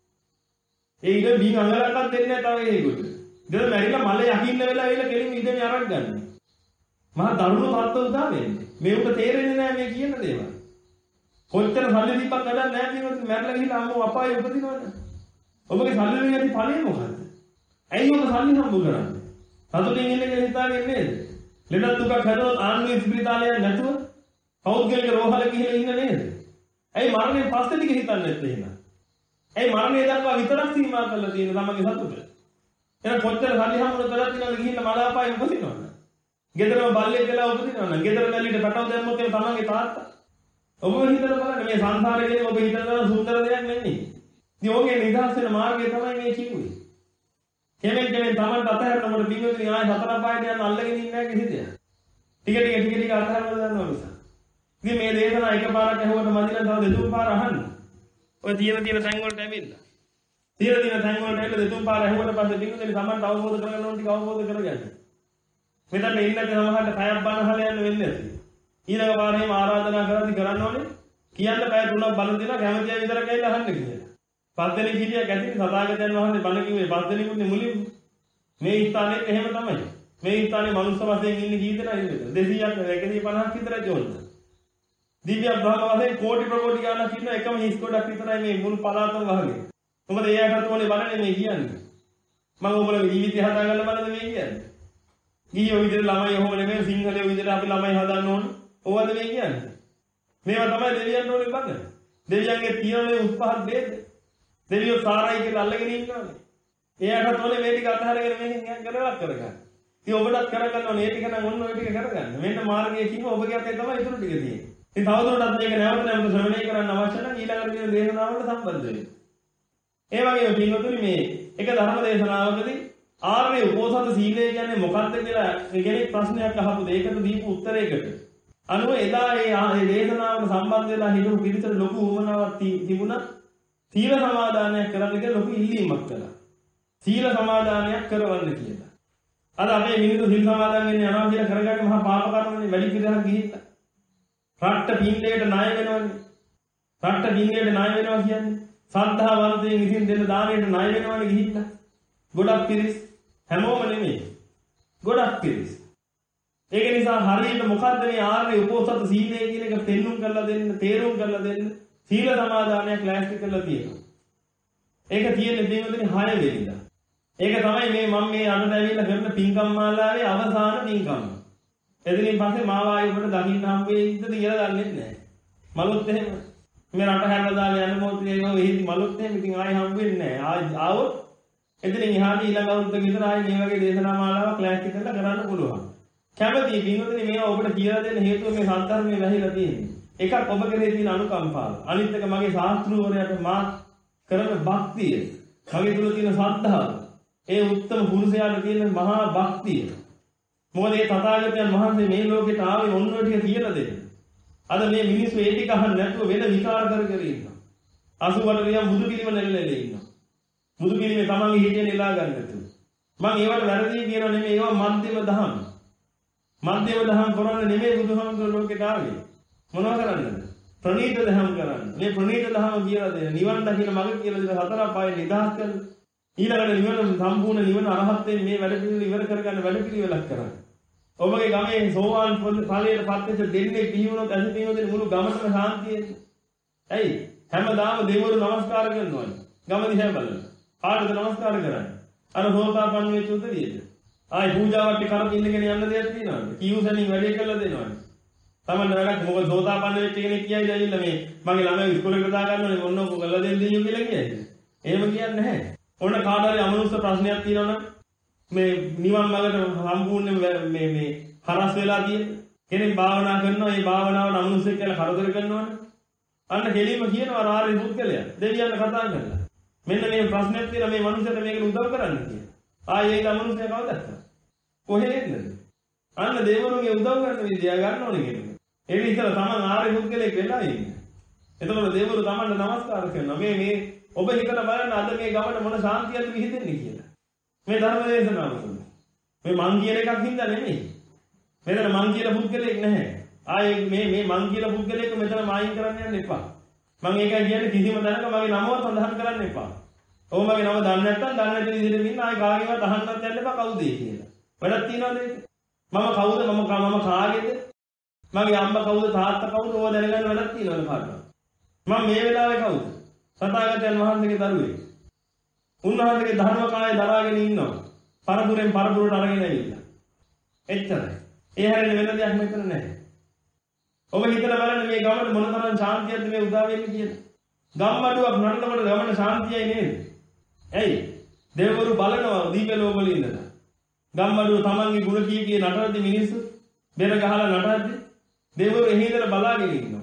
Speaker 1: ඒ ඉඩ බින් අඟලක්වත් දෙන්නේ නැහැ තව ඒකට. ඉතින් මැරිලා මල යකින්න වෙලා ඇවිල්ලා කෙලින් ඉඩමේ අරන් ගන්න. මහා දරුණු තත්ත්ව උදා වෙන්නේ. මේක තේරෙන්නේ නැහැ මේ කියන දේවල්. කොච්චර සල්ලි දීපක් වැඩක් නැහැ කියනොත් මැරලා ගිහිල්ලා අම්මෝ අපායේ උපදිනවද? ඔබගේ සල්ලි වලින් ඇති ඵලය මොකද්ද? ඇයි ඔබ සල්ලි හම්බ කරන්නේ? සතුටින් ඉන්නේ කියලා හිතාගෙන නේද? ලෙඩක් දුකක් හැදුනොත් ආන්ගේ ස්පිරිතාලයක් නැතුව පෞද්ගලික රෝහල ගිහිල්ලා ඉන්න නේද? ඇයි මරණයෙන් පස්සේ ටික හිතන්නේ නැත්තේ එහෙනම්? ඇයි මරණය දක්වා විතරක් සීමා කරලා තියෙන තමන්ගේ සතුට? එහෙනම් කොච්චර සල්ලි හම්බුනොත් වැඩක් තියනවද ගිහිල්ලා මල අපායේ උපදිනවද? ගෙදරම බල්ලෙක් වෙලා උපදිනවා නම් ගෙදර බැල්ලිට පැටව දැම්මොත් ඒ තමන්ගේ තාත්තා. ඔබ හිතලා බලන්න මේ සංසාරයේ ඔබ හිතන සුන්දර දෙයක් නෙන්නේ. ඉතින් ඔගේ නිදහස් වෙන මාර්ගය තමයි මේ කිව්වේ. කෙමෙන් කෙමෙන් තමන්ට අතහැරනකොට බින්දුනේ ආය හතර පහට යන අල්ලගෙන ඉන්නේ නැහැ කිසි දෙයක්. ටික ටික ටික ටික අතහැරලා දානවා නිසා. ඉතින් මේ දේශනා එකපාරක් ඇහුවට මදිනම් තව දෙතුන් පාර අහන්න. ඔය තියෙන තියෙන තැන් වලට ඇවිල්ලා. තියෙන තියෙන තැන් වලට ඇවිල්ලා දෙතුන් පාර ඇහුවට පස්සේ බින්දුනේ තමන්ට අවබෝධ කරගන්න ඕන ටික අවබෝධ කරගන්න. මෙතන ඉන්න කෙනාට කයක් බනහල යන්න වෙන්නේ නැති. ඊළඟ පාරේම ආරාධනා කරද්දි කරන්න ඕනේ කියන්න බය තුනක් බල දෙනවා කැමතියි විතර කියලා අහන්න කියලා. පස් දෙනෙක් හිටියක් ඇති සදාගතයන් වහන්සේ බණ කිව්වේ පස් දෙනෙකුනේ මුලින්ම. මේ ස්ථානෙත් එහෙම තමයි. මේ ස්ථානේ මනුස්ස වශයෙන් ඉන්නේ කී දෙනා ඉන්නද? දෙසීයක් එකසිය පනහක් විතරයි ජෝන්ද. දිව්‍ය බ්‍රහ්ම වශයෙන් කෝටි ප්‍රකෝටි ගණනක් ඉන්න එකම හිස් කොටක් විතරයි මේ මුළු පළාතම වහගේ. මොකද එයාටත් ඕනේ බලන්නේ මේ කියන්නේ. මම ඔයගොල්ලෝ ජීවිතය හදාගන්න බලද මේ කියන්නේ. ගියෝ විදිහට ළමයි ඔහොම නෙමෙයි සිංහලයේ විදිහට අපි ළමයි හදන්න ඕන. ඕවද මේ කියන්නේ? මේවා තමයි දෙවියන් ඕනේ බලන්න. දෙවියන්ගේ තියෙන උත්පහත් දෙද? දෙවියෝ සාරයි කියලා අල්ලගෙන ඉන්නවනේ. එයාට ඕනේ මේ ටික අතහරගෙන මෙහෙන් කරලක් කරගන්න. ඉතින් ඔබටත් කරගන්න ඕනේ මේ ටික නම් ඔන්න ඔය ටික කරගන්න. මෙන්න මාර්ගය කිව්ව ඔබගේ අතේ තමයි ඊටු ටික තියෙන්නේ. ඉතින් තවදුරටත් මේක නැවත නැවත ශ්‍රවණය කරන්න අවශ්‍ය නම් ඊළඟට තියෙන දේශනාවලට සම්බන්ධ වෙන්න. ඒ වගේම පින්වතුනි මේ එක ධර්ම දේශනාවකදී ආර්ය උපෝසත සීලය කියන්නේ මොකක්ද කියලා කෙනෙක් ප්‍රශ්නයක් අහපු දෙයකට දීපු උත්තරයකට අනුව එදා ඒ දේශනාවට සම්බන්ධ වෙලා හිටපු පිරිසට ලොකු උවමනාවක් තිබුණා. සීල සමාදානයක් කරන්න කියලා ලොකු ඉල්ලීමක් කළා. සීල සමාදානයක් කරවන්න කියලා. අද අපේ මිනිස්සු සිල් සමාදන් වෙන්න යනවා කියලා කරගන්නේ මහා පාප කර්මනේ වැඩි පිටහක් ගිහිල්ලා. රට්ට පින්ඩයට ණය වෙනවනේ. රට්ට පින්ඩයට ණය වෙනවා කියන්නේ සද්ධාවන්තයෙන් විසින් දෙන දාණයට ණය වෙනවනේ ගිහිල්ලා. ගොඩක් පිරිස් හැමෝම නෙමෙයි. ගොඩක් පිරිස්. ඒක නිසා හරියට මොකද්ද මේ ආර්ය උපෝසත සීලය කියන එක පෙන්눔 කරලා දෙන්න, තේරුම් කරලා දෙන්න සීල සමාදානයක් ලෑස්ති කරලා තියෙනවා. ඒක තියෙන්නේ දෙවියන්ගේ හය වෙනිදා. ඒක තමයි මේ මම මේ අඬ ඇවිල්ලා කරන පින්කම් මාලාවේ අවසාන පින්කම. එදිනින් පස්සේ මාව ආයෙ ඔබට දකින්න හම් වෙයිද කියලා දන්නේ නැහැ. මලොත් එහෙම මේ රට හැරලා දාලා යන මොහොතේ ඒව වෙහිදි මලොත් එහෙම ඉතින් ආයෙ හම් වෙන්නේ නැහැ. ආවොත් එදිනින් එහාට ඊළඟ අවුරුද්ද විතර ආයෙ මේ වගේ දේශනා මාලාවක් ලෑස්ති කරලා කරන්න පුළුවන්. කැමතියි පින්වතුනි මේවා ඔබට කියලා දෙන්න හේතුව මේ සත්‍ධර්මයේ වැහිලා තියෙන්නේ. එකක් ඔබ කෙරෙහි තියෙන අනුකම්පාව. අනිත් එක මගේ ශාස්ත්‍රූවරයාට මා කරන භක්තිය. මගේ තුල තියෙන ශ්‍රද්ධාව. ඒ උත්තම පුරුෂයාට තියෙන මහා භක්තිය. මොකද මේ තථාගතයන් වහන්සේ මේ ලෝකෙට ආවේ ඔන්න ඔය ටික කියලා දෙන්න. අද මේ මිනිස්සු ඒ ටික අහන්න නැතුව වෙන විකාර කර කර ඉන්නවා. අසුබට ගියම් බුදු පිළිම නෙල්ලෙලේ ඉන්නවා. බුදු පිළිමේ තමන්ගේ හිතේ නෙලා ගන්න නැතුව. මම ඒවට වැරදි කියනවා නෙමෙයි ඒවා මධ්‍යම දහම්. මධ්‍යම දහම් කරන්නේ නෙමෙයි බුදුහාමුදුරුවෝ ලෝකෙට ආවේ. මොනවා කරන්නද? ප්‍රණීත දහම් කරන්න. මේ ප්‍රණීත දහම කියලා දෙන නිවන් දකින්න මඟ කියලා දෙන හතර පාය නිදහස් කරන. ඊළඟට නිවන සම්පූර්ණ නිවන අරහත්යෙන් මේ වැඩ පිළිවෙල ඉවර කරගන්න වැඩ පිළිවෙලක් කරන්න. ඔබගේ ගමේ සෝවාන් ඵලයට පත් වෙච්ච දෙන්නේ පිහිනුනොත් ඇති පිහිනුනොත් මුළු ගමටම ශාන්තිය. ඇයි? හැමදාම දෙවිවරු නමස්කාර කරනවනේ. ගම දිහා බලන්න. කාටද නමස්කාර කරන්නේ? අර සෝතාපන්න වෙච්ච උදවියට. ආයි පූජාවට කරපින් ඉන්නගෙන යන්න දෙයක් තියෙනවද? කීවසනින් වැඩේ කරලා දෙනවනේ. තමන්න වැඩක් මොකද සෝතාපන්න වෙච්ච කෙනෙක් කියයිද ඇවිල්ලා මේ මගේ ළමයි ඉස්කෝලේට දාගන්න ඕනේ මොන්න ඔක කරලා දෙන්න දෙයියෝ කියලා කියයිද? එහෙම කියන්නේ නැහැ. ඔන්න කාට හරි අමනුෂ්‍ය ප්‍රශ්නයක් තියෙනවනම් මේ නිවන් මාර්ගට සම්පූර්ණ මේ මේ හරස් වෙලා තියෙන කෙනෙක් භාවනා කරනවා ඒ භාවනාවට අමනුෂ්‍ය කියලා කරදර කරනවනේ. අන්න දෙලින්ම කියනවා ආර්ය පුද්ගලයා දෙවියන්ට කතා කරලා. මෙන්න මේ ප්‍රශ්නයක් තියෙනවා මේ මනුස්සයට මේකට උදව් කරන්න කියලා. ආයේ ඒක අමනුෂ්‍ය කවදද? කොහෙද එන්නද? අන්න දෙවිවරුන්ගේ උදව් කරන විදිය ගන්න ඕනේ කෙනෙක්. ඒ විතර තමන් ආර්ය පුද්ගලෙක් වෙලා ඉන්නේ. එතකොට දෙවිවරු තමන්ට නමස්කාර කරනවා. මේ මේ ඔබ හිතලා බලන්න අද මේ ගමට මොන ශාන්තියක්ද විහිදෙන්නේ කියලා. මේ ධර්ම දේශනාව තුළ. මේ මං කියන එකක් හින්දා නෙමෙයි. මෙතන මං කියලා පුද්ගලෙක් නැහැ. ආයේ මේ මේ මං කියලා පුද්ගලෙක් මෙතන මායින් කරන්න යන්න එපා. මං ඒකයි කියන්නේ කිසිම තැනක මගේ නමවත් සඳහන් කරන්න එපා. ඔව් මගේ නම දන්නේ නැත්නම් දන්නේ නැති විදිහට ඉන්න ආයේ කාගේවත් අහන්නත් යන්න එපා කවුද කියලා. වැඩක් තියනවද ඒක? මම කවුද මම මම කාගේද? මගේ අම්මා කවුද තාත්තා කවුද ඕවා දැනගන්න වැඩක් තියනවද කාටවත්? මම මේ වෙලාවේ කවුද? සතාගතයන් වහන්සේගේ දරුවෙක්. උන්වහන්සේගේ ධර්මකාය දරාගෙන ඉන්නවා. පරපුරෙන් පරපුරට අරගෙන ඇවිල්ලා. එච්චරයි. ඒ හැරෙන්න වෙන දෙයක් මෙතන නැහැ. ඔබ හිතලා බලන්න මේ ගමට මොන තරම් ශාන්තියක්ද මේ උදා වෙන්නේ කියලා. ගම්මඩුවක් නටනකොට ගමන ශාන්තියයි නේද? ඇයි? දෙවිවරු බලනවා දීප ලෝකවල ඉඳලා. ගම්මඩුව තමන්ගේ ගුණ කී කී නටද්දි මිනිස්සු බෙර ගහලා නටද්දි දෙවිවරු එහි ඉඳලා බලාගෙන ඉන්නවා.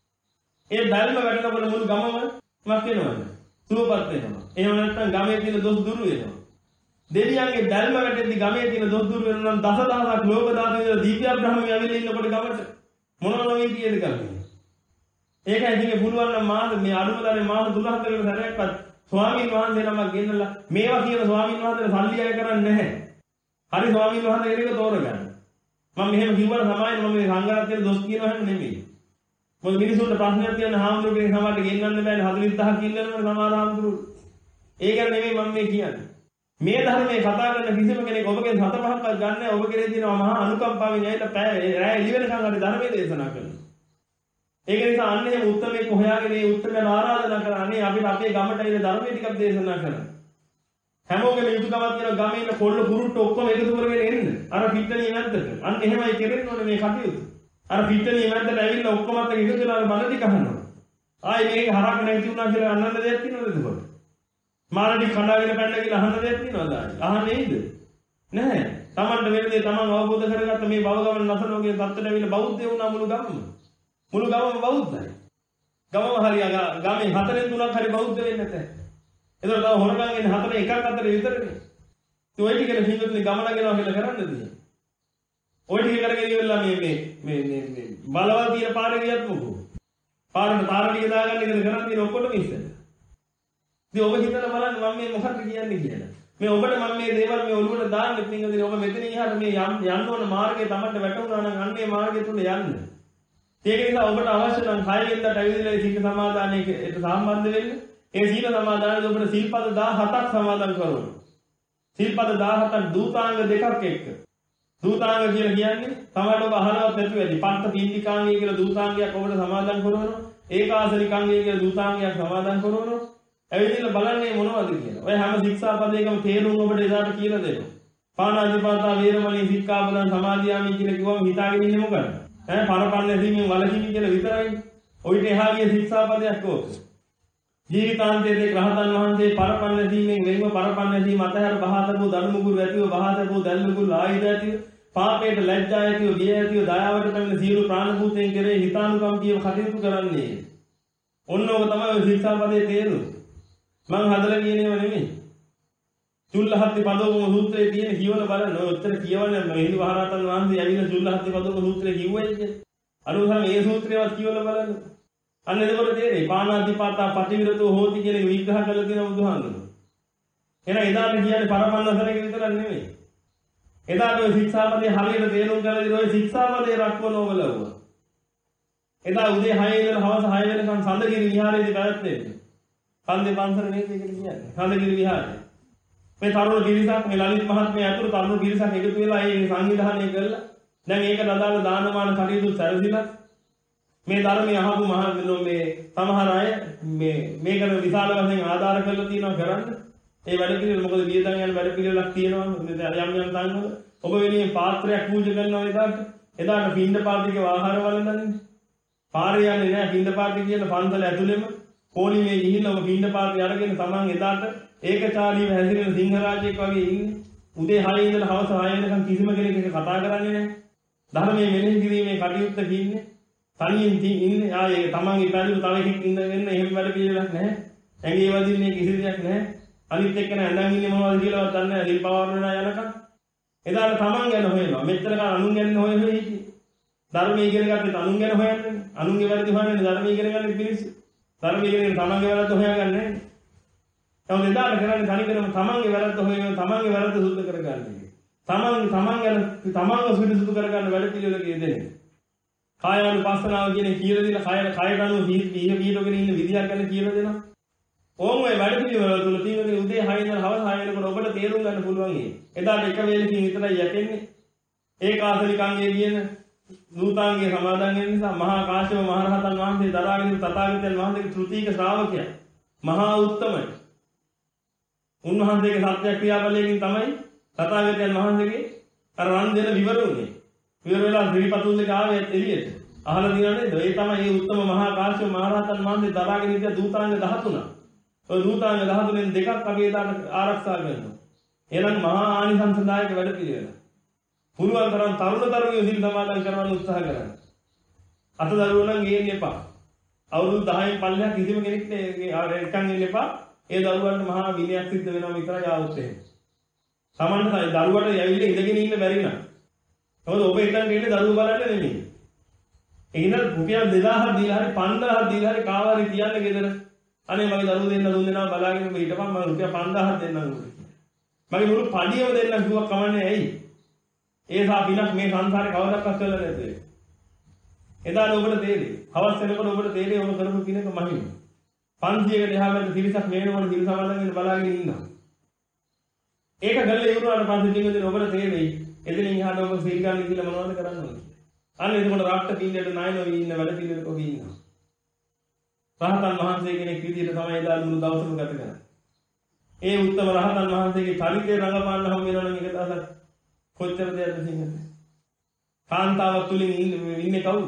Speaker 1: ඒ බැල්ම වැටෙනකොට මුළු ගමම මත් වෙනවද? සුවපත් වෙනවා. එහෙම නැත්නම් ගමේ තියෙන දොස් දුරු වෙනවා. දෙවියන්ගේ බැල්ම වැටෙද්දි ගමේ තියෙන දොස් දුරු වෙනවා නම් දසදහසක් ලෝක දාතේ දීප්‍ය බ්‍රහ්මයේ ඇවිල්ලා ඉන්නකොට ගමට මොනවා නොවේ කියද ගන්නේ. ඒකයි ඉතින් පුළුවන් නම් මාස මේ අනුමතරේ මාස තුනකට සැරයක්වත් ස්වාමීන් වහන්සේ නමක් ගෙන්නලා මේවා කියන ස්වාමීන් වහන්සේට සල්ලි අය කරන්නේ නැහැ. හරි ස්වාමීන් වහන්සේ කෙනෙක් තෝරගන්න. මම මෙහෙම කිව්වට සමායන මම මේ සංඝරත්නයේ දොස් කියනවා හැම නෙමෙයි. මොකද මිනිසුන්ට ප්‍රශ්නයක් තියෙන හාමුදුරුවෝ කෙනෙක් සමහරට ගෙන්නන්න බෑනේ හතළිස් දහසක් ඉල්ලනවා සමහර හාමුදුරුවෝ. ඒක නෙමෙයි මම මේ කියන්නේ. මේ ධර්මයේ කතා කරන කිසිම කෙනෙක් ඔබගෙන් හත පහක්වත් ගන්න නැහැ. ඔබ කෙරේ තියෙනවා මහා අනුකම්පාවෙන් ඇවිල්ලා පැය රැය එළි වෙනකන් හරි ධර්මයේ දේශනා කරනවා. ඒක නිසා අන්න එහෙම උත්තරමෙක් හොයාගෙන ඒ උත්තරමයන් ආරාධනා කරන්නේ අපිට අපේ ගමට ඉන්න ධර්මයේ ටිකක් දේශනා කරන්න. හැමෝගෙම යුතුයකමක් තියෙනවා ගමේ ඉන්න කොල්ල කුරුට්ට ඔක්කොම එකතු කරගෙන එන්න. අර පිටණිය නැද්දට. අන්න එහෙමයි කෙරෙන්න ඕනේ මේ කටයුතු. අර පිටණිය නැද්දට ඇවිල්ලා ඔක්කොමත් එකතු වෙලා බණ ටික අහනවා. ආයේ මේක හරක් නැති වුණා කියලා අන්නන්න දෙයක් තියෙනවද එතකොට? මාළටි කඩාගෙන පැන්න කියලා අහන්න දෙයක් තියෙනවද ආයේ? අහන්නේ නේද? නැහැ. Tamanට වෙන දේ Taman අවබෝධ කරගත්ත මේ භව ගමන නැසනෝගේ තත්ත්වයට ඇවිල්ලා බෞද්ධය වුණා මුළු ගමම. මුළු ගමම බෞද්ධයි. ගමම හරිය ගමේ හතරෙන් තුනක් හරි බෞද්ධ වෙන්නේ නැහැ. ඒතර තව හොරගම් එන්නේ හතර එකක් අතර විතරනේ. ඒ ඔය ටිකනේ හිඟුතුනි ගමන ගෙනවා කියලා කරන්නද? ඔය ටික කරගෙන ඉවරලා මේ මේ මේ මේ බලවල් තියෙන පාරේ ගියත් මොකෝ. පාරේ පාර ටික දාගන්න එකද කරන්නේ ඔක්කොටම ඉස්සෙල්ලා. ඉතින් ඔබ හිතලා බලන්න මම මේ මොකක්ද කියන්නේ කියලා. මේ ඔබට මම මේ දේවල් මේ ඔළුවට දාන්න පිටින්ගදී ඔබ මෙතන ඉහට මේ යන්න ඕන මාර්ගය තමයි වැටුණා නම් අන්නේ මාර්ගය තුල යන්න. ඒක නිසා ඔබට අවශ්‍ය නම් කය වෙනදට ඇවිදලා සීල සමාදානයේට සම්බන්ධ වෙන්න. ඒ සීල සමාදානයේ ඔබට සිල්පද දහහතක් සමාදන් කරන්න. සිල්පද දහහතක් දූතාංග දෙකක් එක්ක. දූතාංග කියලා කියන්නේ තමයි ඔබ අහලවත් නැතුව ඇති. පන්ත පින්තිකාංගය කියලා දූතාංගයක් ඔබට සමාදන් කරනවා. ඒකාසනිකාංගය කියලා දූතාංගයක් සමාදන් කරනවා. ඇවිදින්න බලන්නේ මොනවද කියලා. ඔය හැම ශික්ෂාපදයකම තේරුම් ඔබට එදාට කියලා දෙනවා. පාණාතිපාතා වේරමණී සික්ඛාපදං සමාදියාමි කියලා කිව්වම හිතාගෙන ඉන්නේ මොකද? ඈ පරපන්න නැසීමෙන් වළකිමි කියලා විතරයි. ඔයිට එහා ගිය ශික්ෂාපදයක් ඕක. ජීවිතාන්තයේ රහතන් වහන්සේ පරපන්න නැසීමෙන් වෙනම පරපන්න නැසීම අතහැර බහාතකෝ ධර්මගුරු ඇතිව බහාතකෝ දැල්මගුරු ආයුධ ඇතිව පාපයට ලැජ්ජා ඇතිව බිය ඇතිව දයාවට පැමිණ සියලු ප්‍රාණභූතයන් කෙරෙහි හිතානුකම්පිය කටයුතු කරන්නේ. ඔන්න ඔබ තමයි ඔය ශික්ෂාපදයේ තේරුම. මං හදලා කියනේව නෙමෙයි. චුල්ලහත්ති පදෝපම සූත්‍රයේ තියෙන කියවල බලන්න. ඔය උත්තර කියවන්නේ මෙහිඳු මහරහතන් වහන්සේ ඇවිල්ලා චුල්ලහත්ති පදෝපම සූත්‍රය කිව්වයි කියන්නේ. අනුසම මේ සූත්‍රයවත් කියවල බලන්න. අන්න එතකොට තේරෙයි පාණාතිපාතා පටිවිරතෝ හෝති කියන විග්‍රහ කරලා තියෙන බුදුහාමුදුරුවෝ. එහෙනම් එදාට කියන්නේ පරමන්නසරක විතරක් නෙමෙයි. එදාට ඔය ශික්ෂාපදේ හරියට තේරුම් ගන්න දින ඔය ශික්ෂාපදේ රක්වනෝවලව. එදා උදේ හය ඉඳලා හවස හය වෙනකන් සඳගිරි විහාරයේදී පැවැත්වෙන්නේ. කන්දේ පන්සල නේද කියලා කියන්නේ. කන්දගිරි විහාරය. මේ තරුණ පිරිසක් මේ ලලිත් මහත්මයා අතුරු තරුණ පිරිසක් එකතු වෙලා මේ සංවිධානය කළා. දැන් ඒකට අදාළ දානමාන කටයුතු සැරසිලා මේ ධර්මයේ අහපු මහ මේ සමහර අය මේ මේකට විශාල වශයෙන් ආධාර කරලා තියෙනවා කරන්න. ඒ වැඩ පිළිවෙල මොකද වියදම් යන වැඩ පිළිවෙලක් තියෙනවා. යම් යම් තැන්වල ඔබ වෙනුවෙන් පාත්‍රයක් පූජා කරනවා එදාට. එදාට පින්ඩ පාත්‍රිකේ ආහාර වළඳන්නේ. පාරේ යන්නේ නැහැ පින්ඩ පාත්‍රික කියන පන්සල ඇතුළෙම පොලිමේ ගිහිල්ලා ඔබ පින්ඩ පාත්‍රය අරගෙන තමන් එදාට ඒකචාරීව හැසිරෙන සිංහරාජයෙක් වගේ ඉන්නේ. උදේ හය ඉඳලා හවස හය වෙනකන් කිසිම කෙනෙක් එක කතා කරන්නේ නැහැ. ධර්මයේ මෙනෙහි කිරීමේ කටයුත්ත කියන්නේ තනියෙන් ඉන්නේ. ආයේ තමන්ගේ පැදුරු තව එකෙක් ඉඳගෙන එහෙම වැඩ පිළිවෙලක් නැහැ. ඇඟේ වදින්නේ කිසි දෙයක් නැහැ. අනිත් එක්කන ඇඳන් ඉන්නේ මොනවද කියලාවත් දන්නේ නැහැ. හිල් පවර්ණනා යනකම්. එදාට තමන් ගැන හොයනවා. මෙච්චර කාල අනුන් ගැන හොය හොය හිටියේ. ධර්මයේ ඉගෙන ගත්තේ අනුන් ගැන හොයන්නේ. අනුන්ගේ වැරදි හොයන්නේ ධර්මයේ ඉගෙන ගන්න පිළිස්. ධර්මයේ ඉගෙන තමන්ගේ වැරද්ද හොයාගන්නේ නැහැ. තව එදාට කරන්නේ තනිකරම තමන්ගේ වැරද්ද හොයන තමන්ගේ වැරද්ද සුද්ධ කරගන්නේ. තමන් තමන් ගැන තමන්ව සුදුසු කරගන්න වැඩ පිළිවෙලක යෙදෙන්නේ. කායානුපස්සනාව කියන්නේ කියලා දෙන කය කයට අනුව පිහිය පිහිටගෙන ඉන්න විදියක් ගැන කියලා දෙනවා. ඕම ඔය වැඩ පිළිවෙල තුල තියෙන උදේ හය ඉඳලා හවස හය වෙනකොට ඔබට තේරුම් ගන්න පුළුවන් ඒ. එදාට එක වේලකින් විතරයි යැපෙන්නේ. ඒකාසනිකාංගයේ කියන නූතාංගයේ සමාදන් වෙන නිසා මහා කාශ්‍යප මහ රහතන් වහන්සේ දරාගෙන තථාගතයන් වහන්සේගේ ත්‍ෘතීක ශ්‍රාවකයා. මහා උත්තමයි. උන්වහන්සේගේ සත්‍ය ක්‍රියාවලියකින් තමයි තථාගතයන් වහන්සේගේ අර රන් දෙන විවරුනේ. විවර වෙලා ත්‍රිපතුන් දෙක ආවේ එළියට. අහලා දිනන්නේ ඒ තමයි මේ උත්තම මහා කාශ්‍යප මහ රහතන් වහන්සේ දරාගෙන ඉන්න දූතාංග දහතුනක්. ඔය දූතාංග දහතුනෙන් දෙකක් අපි එදාට ආරක්ෂා කරනවා. එහෙනම් මහා ආනිසංසදායක වැඩ පිළිවෙල. පුරුවන් තරම් තරුණ තරුණියෝ සිල් සමාදන් කරවන්න උත්සාහ කරන්න. අත දරුවෝ නම් ගේන්න එපා. අවුරුදු දහයෙන් පල්ලෙහා කිසිම කෙනෙක් නේ එකන් ඉන්න එපා. ඒ දරුවන්ට මහා විනයක් සිද්ධ වෙනවා විතරයි ආවොත් එහෙම. සමහරවිට දරුවට යවිලා ඉඳගෙන ඉන්න බැරි නම්. මොකද ඔබ හිතන්නේ ඉන්නේ දරුවෝ බලන්න නෙමෙයි. ඒකින රුපියල් දෙදාහක් දීලා හරි පන්දාහක් දීලා හරි කාවාරි තියන්න ගෙදර. අනේ මගේ දරුවෝ දෙන්න දුන් දෙනා බලාගෙන ඔබ හිටපන් මම රුපියල් පන්දාහක් දෙන්නම් උඹට. මගේ මුළු පඩියම දෙන්නම් කිව්වක් කමන්නේ ඇයි? ඒ සා පිනක් මේ සංසාරේ කවදාවත් කරලා නැද්ද? එදාට ඔබට තේරෙයි. හවස් වෙනකොට ඔබට තේරෙයි ඔබ කරපු පිනක මහිම. පන්සියකට එහා පැත්තේ තිරිසක් මේනකොට තිරිස සමාදන්ගෙන බලාගෙන ඉන්නවා. ඒක ගල්ලේ ඉවරනාට පස්සේ ටිකකින් ඔබට තේරෙයි. එදිනින් එහාට ඔබ සීල් ගන්න කියලා මොනවද කරන්න ඕනේ. අන්න එතකොට රාක්ෂ පින්නේට නායනෝ ඉන්න වැඩ පිළිවෙලක ඔබ ඉන්නවා. රහතන් වහන්සේ කෙනෙක් විදියට තමයි එදා දුරු දවසම ගත කරන්නේ. ඒ උත්තම රහතන් වහන්සේගේ චරිතය රඟපාන්න හම් වෙනවා නම් ඒක තමයි කොච්චර දෙයක්ද සිංහද? කාන්තාවක් තුලින් ඉන්නේ කවුද?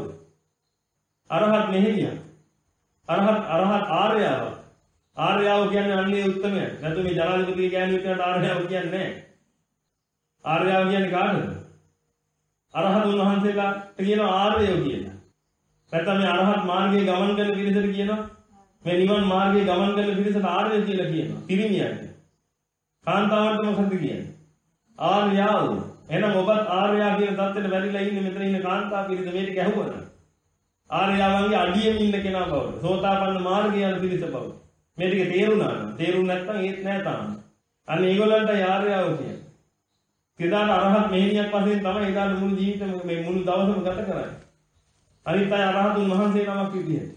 Speaker 1: අරහත් මෙහෙණියක්. අරහත් අරහත් ආර්යාව. ආර්යාව කියන්නේ අන්නේ උත්තමයන්. නැත්නම් මේ ජනාධිපති කියන්නේ කියන ආර්යාව කියන්නේ නැහැ. ආර්යාව කියන්නේ කාටද? අරහතුන් වහන්සේලාට කියන ආර්යයෝ කියලා. නැත්නම් මේ අරහත් මාර්ගයේ ගමන් කරන පිරිසට කියනවා මේ නිවන් මාර්ගයේ ගමන් කරන පිරිසට ආර්ය කියලා කියනවා. පිරිමියන්ට. කාන්තාවන්ට මොකක්ද කියන්නේ? ආර්යාව. එහෙනම් ඔබත් ආර්යා කියන தත්ත්වෙට වැරිලා ඉන්නේ මෙතන ඉන්න කාන්තා පිරිස මේ ටික ඇහුවනම්. ආර්යාවන්ගේ අඩියෙම ඉන්න කෙනා බව. සෝතාපන්න මාර්ගය යන පිරිස බව. මේ ටික තේරුණා නම් තේරුම් නැත්නම් ඒත් නෑ තාම. අන්න ඒගොල්ලන්ට යාර්යාව කියන්නේ. එදාට අරහත් මෙහෙණියක් වශයෙන් තමයි එදාට මුළු ජීවිතේම මේ මුළු දවසම ගත කරන්නේ. අනිත් අය අරහතුන් වහන්සේ නමක් විදියට.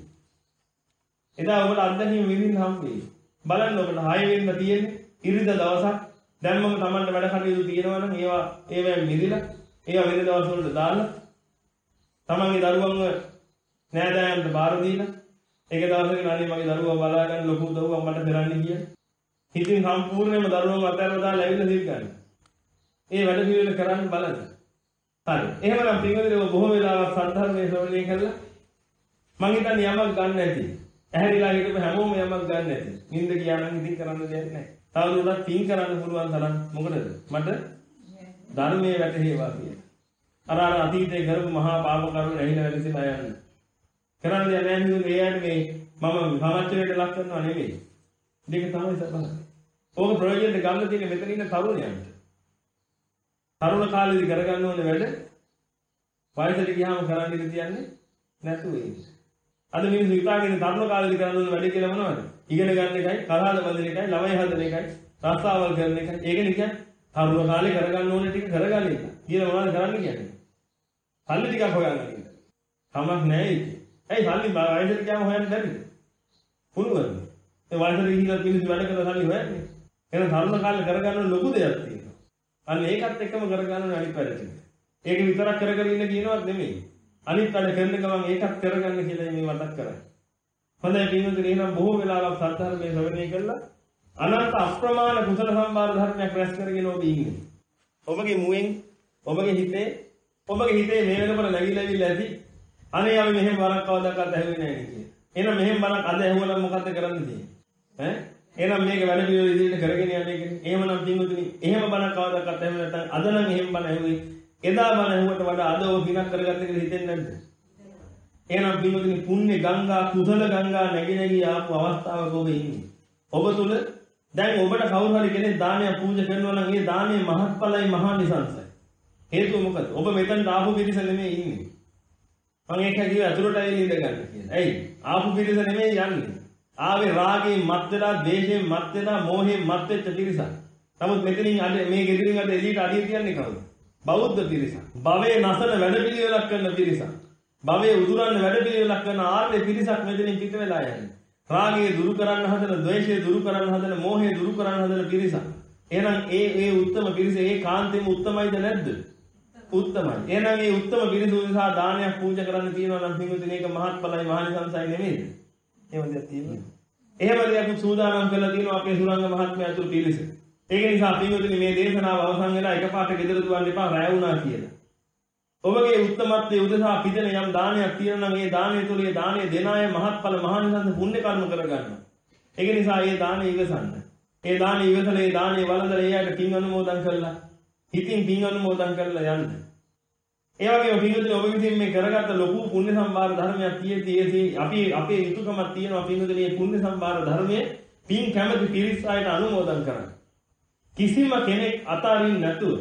Speaker 1: එදා ඔබට අත්දැකීම් විඳින්න හම්බෙයි. බලන්න ඔබට හය වෙනිදා තියෙන්නේ ඉරිදා දවසක්. දැන්මම Tamanට වැඩ කටයුතු තියෙනවා නම් ඒවා ඒවෙන් මිදිලා ඒවා වෙන දවස් වලට දාලා තමන්ගේ දරුවන්ව නෑදෑයන්ට බාර දීලා ඒක දවසක අනේ මගේ දරුවා බලා ගන්න ලොකු දරුවා මට කරන්න කියලා. හිතින් සම්පූර්ණයෙන්ම දරුවන්ව අතහැරලා දාලා ඇවිල්ලා සිල් ගන්න. ඒ වැඩ පිළිවෙල කරන්න බලන්න. හරි. එහෙමනම් පින්වතුනි ඔබ බොහෝ වෙලාවක් සද්ධර්මයේ ශ්‍රවණය කරලා මං හිතන්නේ යමක් ගන්න නැති. ඇහැරිලා හිටපු හැමෝම යමක් ගන්න නැති. නිින්ද ගියා නම් ඉතින් කරන්න දෙයක් නැහැ. තවදුරටත් පින් කරන්න පුළුවන් තරම් මොකටද? මට ධර්මයේ වැටහෙවා කියලා. අර අර අතීතයේ කරපු මහා පාප කර්ම නැහිලා වැඩිලා යන්න. කරන්න දෙයක් නැහැ නේද? එයාට මේ මම සමච්චලයට ලක් කරනවා නෙමෙයි. දෙක තමයි සබඳ. ඕක ප්‍රයෝජනෙට ගන්න තියෙන්නේ මෙතන ඉන්න තරුණයන්ට. තරුණ කාලේදී කරගන්න ඕනේ වැඩ වයසට ගියාම කරන්න ඉඳ තියන්නේ නැතුව ඉන්නේ. අද මිනිස්සු හිතාගෙන තරුණ කාලේදී කරන්න ඕනේ වැඩ කියලා මොනවද? ඉගෙන ගන්න එකයි, කලහද බඳින එකයි, ළමයි හදන එකයි, රස්සාවල් කරන එකයි. ඒක නිකන් තරුණ කාලේ කරගන්න ඕනේ ටික කරගන්න එක. කියලා මොනවද කරන්න කියන්නේ? සල්ලි ටිකක් හොයන්න කියලා. කමක් නැහැ ඒක. ඇයි සල්ලි වයසට ගියාම හොයන්න බැරිද? පුළුවන්. ඒ වයසට ගිහිල්ලා මිනිස්සු වැඩ කරලා සල්ලි හොයන්නේ. එහෙනම් තරුණ කාලේ කරගන්න ලොකු දෙයක් තියෙනවා. අන්න ඒකත් එක්කම කරගන්න අනිත් වැඩ ටික. ඒක විතරක් කර කර ඉන්න කියනවත් නෙමෙයි. අනිත් වැඩ කරන ගමන් ඒකත් කරගන්න කියලා මේ මතක් කරන්නේ. හොඳයි පින්වතුනි එහෙනම් බොහෝ වෙලාවක් සත්‍යධර්මයේ ශ්‍රවණය කළා අනන්ත අප්‍රමාණ කුසල සම්භාර ධර්මයක් රැස් කරගෙන ඔබ ඉන්නේ. ඔබගේ මුවෙන් ඔබගේ හිතේ ඔබගේ හිතේ මේ වෙනකොට නැగిලා ඉවිල්ලා ඇති. අනේ අපි මෙහෙම වරක් කවදාකවත් ඇහුවේ නැහැ නේ කියලා. එහෙනම් මෙහෙම වරක් අද ඇහුවනම් මොකද්ද කරන්න තියෙන්නේ? ඈ එහෙනම් මේක වැඩ පිළිවෙල ඉදිරියට කරගෙන යන්නේ කියන්නේ. එහෙමනම් පින්වතුනි එහෙම බණක් කවදාකවත් ඇහුවේ නැත්නම් අද නම් එහෙම බණ ඇහුවේ. එදා බණ ඇහුවට වඩා අද ඔබ පිනක් කරගත්ත කියලා හිතෙන්නේ නැද්ද? එහෙනම් පින්වතුනි පුණ්‍ය ගංගා කුසල ගංගා නැగి නැగి ආපු අවස්ථාවක ඔබ ඉන්නේ. ඔබ තුල දැන් ඔබට කවුරු හරි කෙනෙක් දානයක් පූජා කරනවා නම් ඒ දානයේ මහත්ඵලයි මහා නිසංසයි. හේතුව මොකද? ඔබ මෙතනට ආපු පිරිස නෙමෙයි ඉන්නේ. මම ඒක කිව්වා අතුරට ඇවිල්ලා ඉඳ ගන්න කියලා. ඇයි? ආපු පිරිස නෙමෙයි යන්නේ. ආවේ රාගයෙන් මත් වෙලා, ද්වේෂයෙන් මත් වෙලා, මෝහයෙන් මත් වෙච්ච පිරිසක්. නමුත් මෙතනින් අද මේ ගෙදරින් අද එළියට අඩිය තියන්නේ කවුද? බෞද්ධ පිරිසක්. භවයේ නැසන වැඩපිළිවෙලක් කරන පිරිසක්. භවයේ උදුරන්න වැඩපිළිවෙලක් කරන ආර්ය පිරිසක් මෙතනින් පිට වෙලා යන්නේ. රාගය දුරු කරන්න හදන, ද්වේෂය දුරු කරන්න හදන, මෝහය දුරු කරන්න හදන පිරිසක්. එහෙනම් ඒ ඒ උත්තම පිරිස ඒ කාන්තේම උත්තමයිද නැද්ද? උත්තමයි. එහෙනම් මේ උත්තම පිරිස උදෙසා දානයක් පූජා කරන්න තියෙනවා නම් පින්වතුනි ඒක මහත්ඵලයි මහානිසංසයි නෙමෙයිද? එහෙම දෙයක් තියෙනවා. එහෙම දෙයක් සූදානම් කරලා තියෙනවා අපේ සුරංග මහත්මයා අතුරු පිරිස. ඒක නිසා පින්වතුනි මේ දේශනාව අවසන් වෙලා එකපාරට ගෙදර දුවන්න එපා රැය වුණා කියලා. ඔබගේ උත්තමත්වයේ උදෙසා පිටන යම් දානයක් තියෙනවා නම් ඒ දානය තුල ඒ දානය දෙන අය මහත්ඵල මහානිසංස පුණ්‍ය කර්ම කරගන්නවා. ඒක නිසා ඒ දානය ඉවසන්න. ඒ දානය ඉවසලා ඒ දානය වළඳලා ඒ අයට පින් අනුමෝදන් කරලා හිතින් පින් අනුමෝදන් කරලා යන්න. ඒ වගේම පින්වතුනි ඔබ විසින් මේ කරගත්ත ලොකු පුණ්‍ය සම්භාර ධර්මයක් තියෙදී අපි අපේ යුතුයකමක් තියෙනවා පින්වතුනි මේ පුණ්‍ය සම්භාර ධර්මයේ පින් කැමති පිරිස් අයට අනුමෝදන් කරන්න. කිසිම කෙනෙක් අතාරින්න නැතුව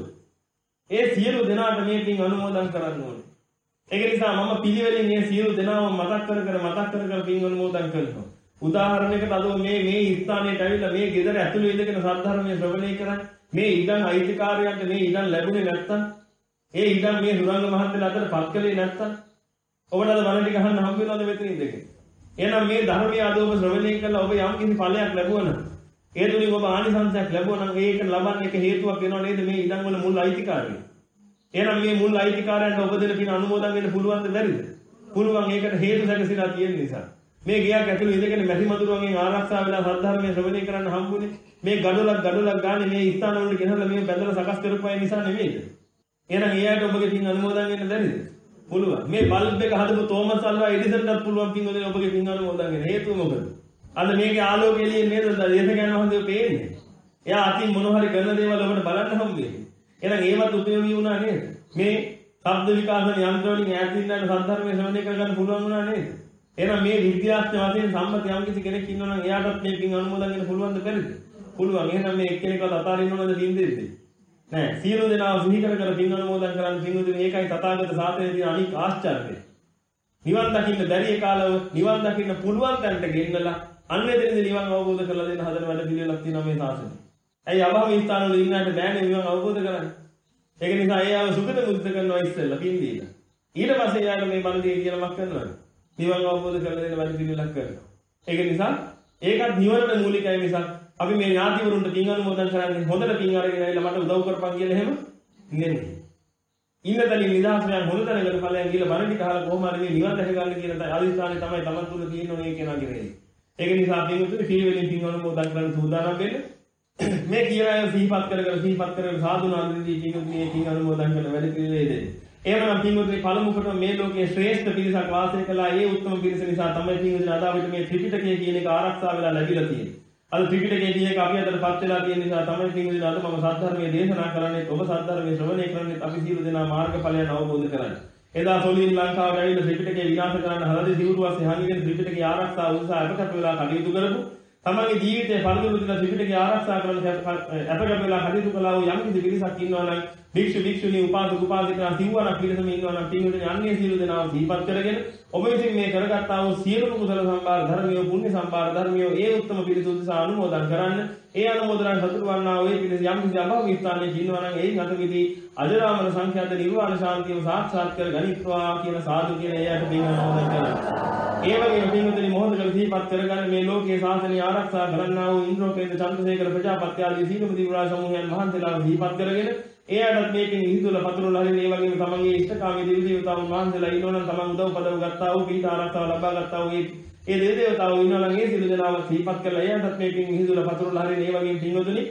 Speaker 1: ඒ සියලු දෙනාට මේ පින් අනුමෝදන් කරන්න ඕනේ. ඒක නිසා මම පිළිවෙලින් මේ සියලු දෙනාම මතක් කර කර මතක් කර කර පින් අනුමෝදන් කරනවා. උදාහරණයකට අද මේ මේ ස්ථානයට ඇවිල්ලා මේ ගෙදර ඇතුළේ ඉඳගෙන සද්ධර්මයේ ශ්‍රවණය කරන්නේ මේ ඉඩම් අයිතිකාරයන්ට මේ ඉඩම් ලැබුණේ නැත්තම් ඒ ඉඩම් මේ සුරංග මහත්තයලා අතට පත් කළේ නැත්තම් ඔබට අද බණ ටික අහන්න හම්බ වෙනවද මෙතන ඉඳගෙන? එහෙනම් මේ ධර්මය අද ඔබ ශ්‍රවණය කළා ඔබ යම් කිසි ඵලයක් ලැබුවා නම් ඒ තුලින් ඔබ ආනිසංසයක් ලැබුවා නම් ඒක ලබන්න එක හේතුවක් වෙනව නේද මේ ඉඩම් වල මුල් අයිතිකාරය? එහෙනම් මේ මුල් අයිතිකාරයන්ට ඔබ දෙන පින අනුමෝදන් වෙන්න පුළුවන්ද බැරිද? පුළුවන්. ඒකට හේතු සැකසීලා තියෙන නිසා. මේ ගියක් ඇතුළේ ඉඳගෙන මැසි මදුරුවන්ගෙන් ආරක්ෂා වෙලා සද්ධර්මයේ ශ්‍රවණය කරන්න හම්බුනේ මේ ගඩොලක් ගඩොලක් ගානේ මේ ස්ථාන වලට ගෙනල්ලා මේ බැඳලා සකස් කරපු අය නිසා නෙමෙයිද? එහෙනම් එයාට ඔබගේ පින් අනුමෝදන් වෙන්න බැරිද? පුළුවන්. මේ බල්බ් එක හදපු තෝමස් අල්වා එඩිසන්ටත් පුළුවන් පින් වලින් ඔබගේ පින් අනුමෝදන් වෙන්න. හේතුව මොකද? අද මේකේ ආලෝකය එළියෙන් නේද දේශකයන් වහන්සේ පේන්නේ. එයා අතින් මොන හරි කරන දේවල් ඔබට බලන්න හම්බෙන්නේ. එහෙනම් ඒවත් උපයෝගී වුණා නේද? මේ ශබ්ද විකාශන යන්ත්‍ර වලින් ඈත් ඉන්න සද්ධර්මයේ ශ්‍රවණය කරගන්න පුළුවන් වුණා නේද? එහෙනම් මේ විද්‍යාඥ වශයෙන් සම්මත යම් කිසි කෙනෙක් ඉන්නවා නම් එයාටත් මේ පින් අනුමෝදන් වෙන්න පුළුවන්ද බැරිද? පුළුවන්. එහෙනම් මේ එක්කෙනෙක්වත් අතාරින්න ඕනද පින් දෙන්නේ? නෑ. සියලු දෙනා සිහි කර කර පින් අනුමෝදන් කරන් පින්වතුනි ඒකයි තථාගත සාසනයේ තියෙන අනික් ආශ්චර්යය. නිවන් දකින්න බැරි කාලව නිවන් දකින්න පුළුවන් තැනට ගෙන්නලා අන්න එතනදී නිවන් අවබෝධ කරලා දෙන්න හදන වැඩ පිළිවෙලක් තියෙනවා මේ සාසනයේ. ඇයි අභව ස්ථාන වල ඉන්නට බෑනේ නිවන් අවබෝධ කරගන්න. ඒක නිසා එයාව සුගත මුක්ත කරනවා ඉස්සෙල්ලා පින් දීලා. ඊට පස්සේ යාට මේ බණ දී කියලා මක් කරනවද? නිවන් අවබෝධ කරලා දෙන වැඩ පිළිවෙලක් කරනවා. ඒක නිසා ඒකත් නිවනට මූලිකයි නිසා අපි මේ ඥාතිවරුන්ට පින් අනුමෝදන් කරන්නේ හොඳට පින් අරගෙන ඇවිල්ලා මට උදව් කරපන් කියලා එහෙම නෙමෙයි. ඉන්න තැනින් නිදහස් වෙන හොඳ තැනකට ඵලයන් ගිහලා බණ ටික අහලා කොහොම හරි මේ නිවන් දැක ගන්න කියන අදිස්ථානේ තමයි තමන් තුළ තියෙන්නේ මේ කෙනාගේ රේ. ඒක නිසා පින්වතුනි පිළිවෙලින් පින් අනුමෝදන් කරන්න සූදානම් වෙන්න. මේ කියන අය සිහිපත් කරගෙන සිහිපත් කරගෙන සාදු නාමදී පින්වතුනි මේ පින් අනුමෝදන් කරන වැඩ පිළිවෙලේ දෙන්නේ. එහෙමනම් පින්වතුනි පළමුවට මේ ලෝකයේ ශ්‍රේෂ්ඨ පිරිසක් වාසය කළා. ඒ උත්තම පිරිස නිසා තමයි පින්වතුනි අද අපිට මේ ත්‍රිපිටකය කියන එක ආරක්ෂා වෙලා ලැබිලා තියෙන්නේ. අද ත්‍රිපිටකයේ කියන එක අපි අදටපත් වෙලා තියෙන නිසා තමයි පින්වතුනි අද මම සද්ධර්මයේ දේශනා කරන්නේ. ඔබ සද්ධර්මයේ ශ්‍රවණය කරන්නේ අපි සියලු දෙනා මාර්ගඵලයන් අවබෝධ කරගන්න. එදා සොලින් ලංකාවට ඇවිල්ලා ත්‍රිපිටකය විනාශ කරන්න හදලා සිවුරුවස්සේ හංගගෙන ත්‍රිපිටකය ආරක්ෂා උත්සාහ අපකට වෙලා කටයුතු කරපු තමන්ගේ ජීවිතේ පරිදුරු දින ත්‍රිපිටකය ආරක්ෂා කරන්න අපකට වෙලා කටයුතු කළා වූ යම් කිසි පිරිසක් ඉන්නවා නම් භික්ෂු භික්ෂුණී උපාසක උපාසිකා සිව්වරක් පිරිසම ඉන්නවා නම් පින්වතුනි අන්නේ සියලු දෙනාම දීපත් කරගෙන ඔබ විසින් මේ කරගත්තා වූ සියලු කුසල සම්භාර ධර්මිය පුණ්‍ය සම්භාර ධර්මිය ඒ උත්තම පිරිස උදෙසා අනුමෝදන් කරන්න. ඒ අනුමෝදන සතුටු වන්නා වූ ඒ පිරිස යම් කිසි අභව ස්ථානයේ ඉන්නවා නම් ඒ ගතවිදී අජරාමර සංඛ්‍යාත නිර්වාණ ශාන්තියම සාක්ෂාත් කර ගනිත්වා කියන සාදු කියන එයට පින් අනුමෝදන් කරනවා. ඒ වගේම පින්වතුනි මොහොතක දීපත් කරගන්න මේ ලෝකයේ ශාසනය ආරක්ෂා කරන්නා වූ ඉන්ද්‍රෝපේන්ද්‍ර චන්ද්‍රසේකර ප්‍රජාපති ආදී සීලම දිව්‍යා සමූහයන් වහන්සේලා දීපත් කරගෙන එයාටත් මේකෙන් ඉහිදුල පතුරුලා හරින ඒ වගේම තමන්ගේ ඉෂ්ඨකාමී දෙවි දේවතාවුන් වහන්සේලා ඉන්නවනම් තමන් උදව් පදව ගත්තා වූ පීඨ ආරක්ෂාව ලබා ගත්තා වූ ඒ දෙවි දේවතාවෝ ඉන්නවනම් ඒ සියලු දෙනාම දීපත් කරලා එයාටත් මේකෙන් ඉහිදුල පතුරුලා හරින ඒ වගේම පින්වතුනි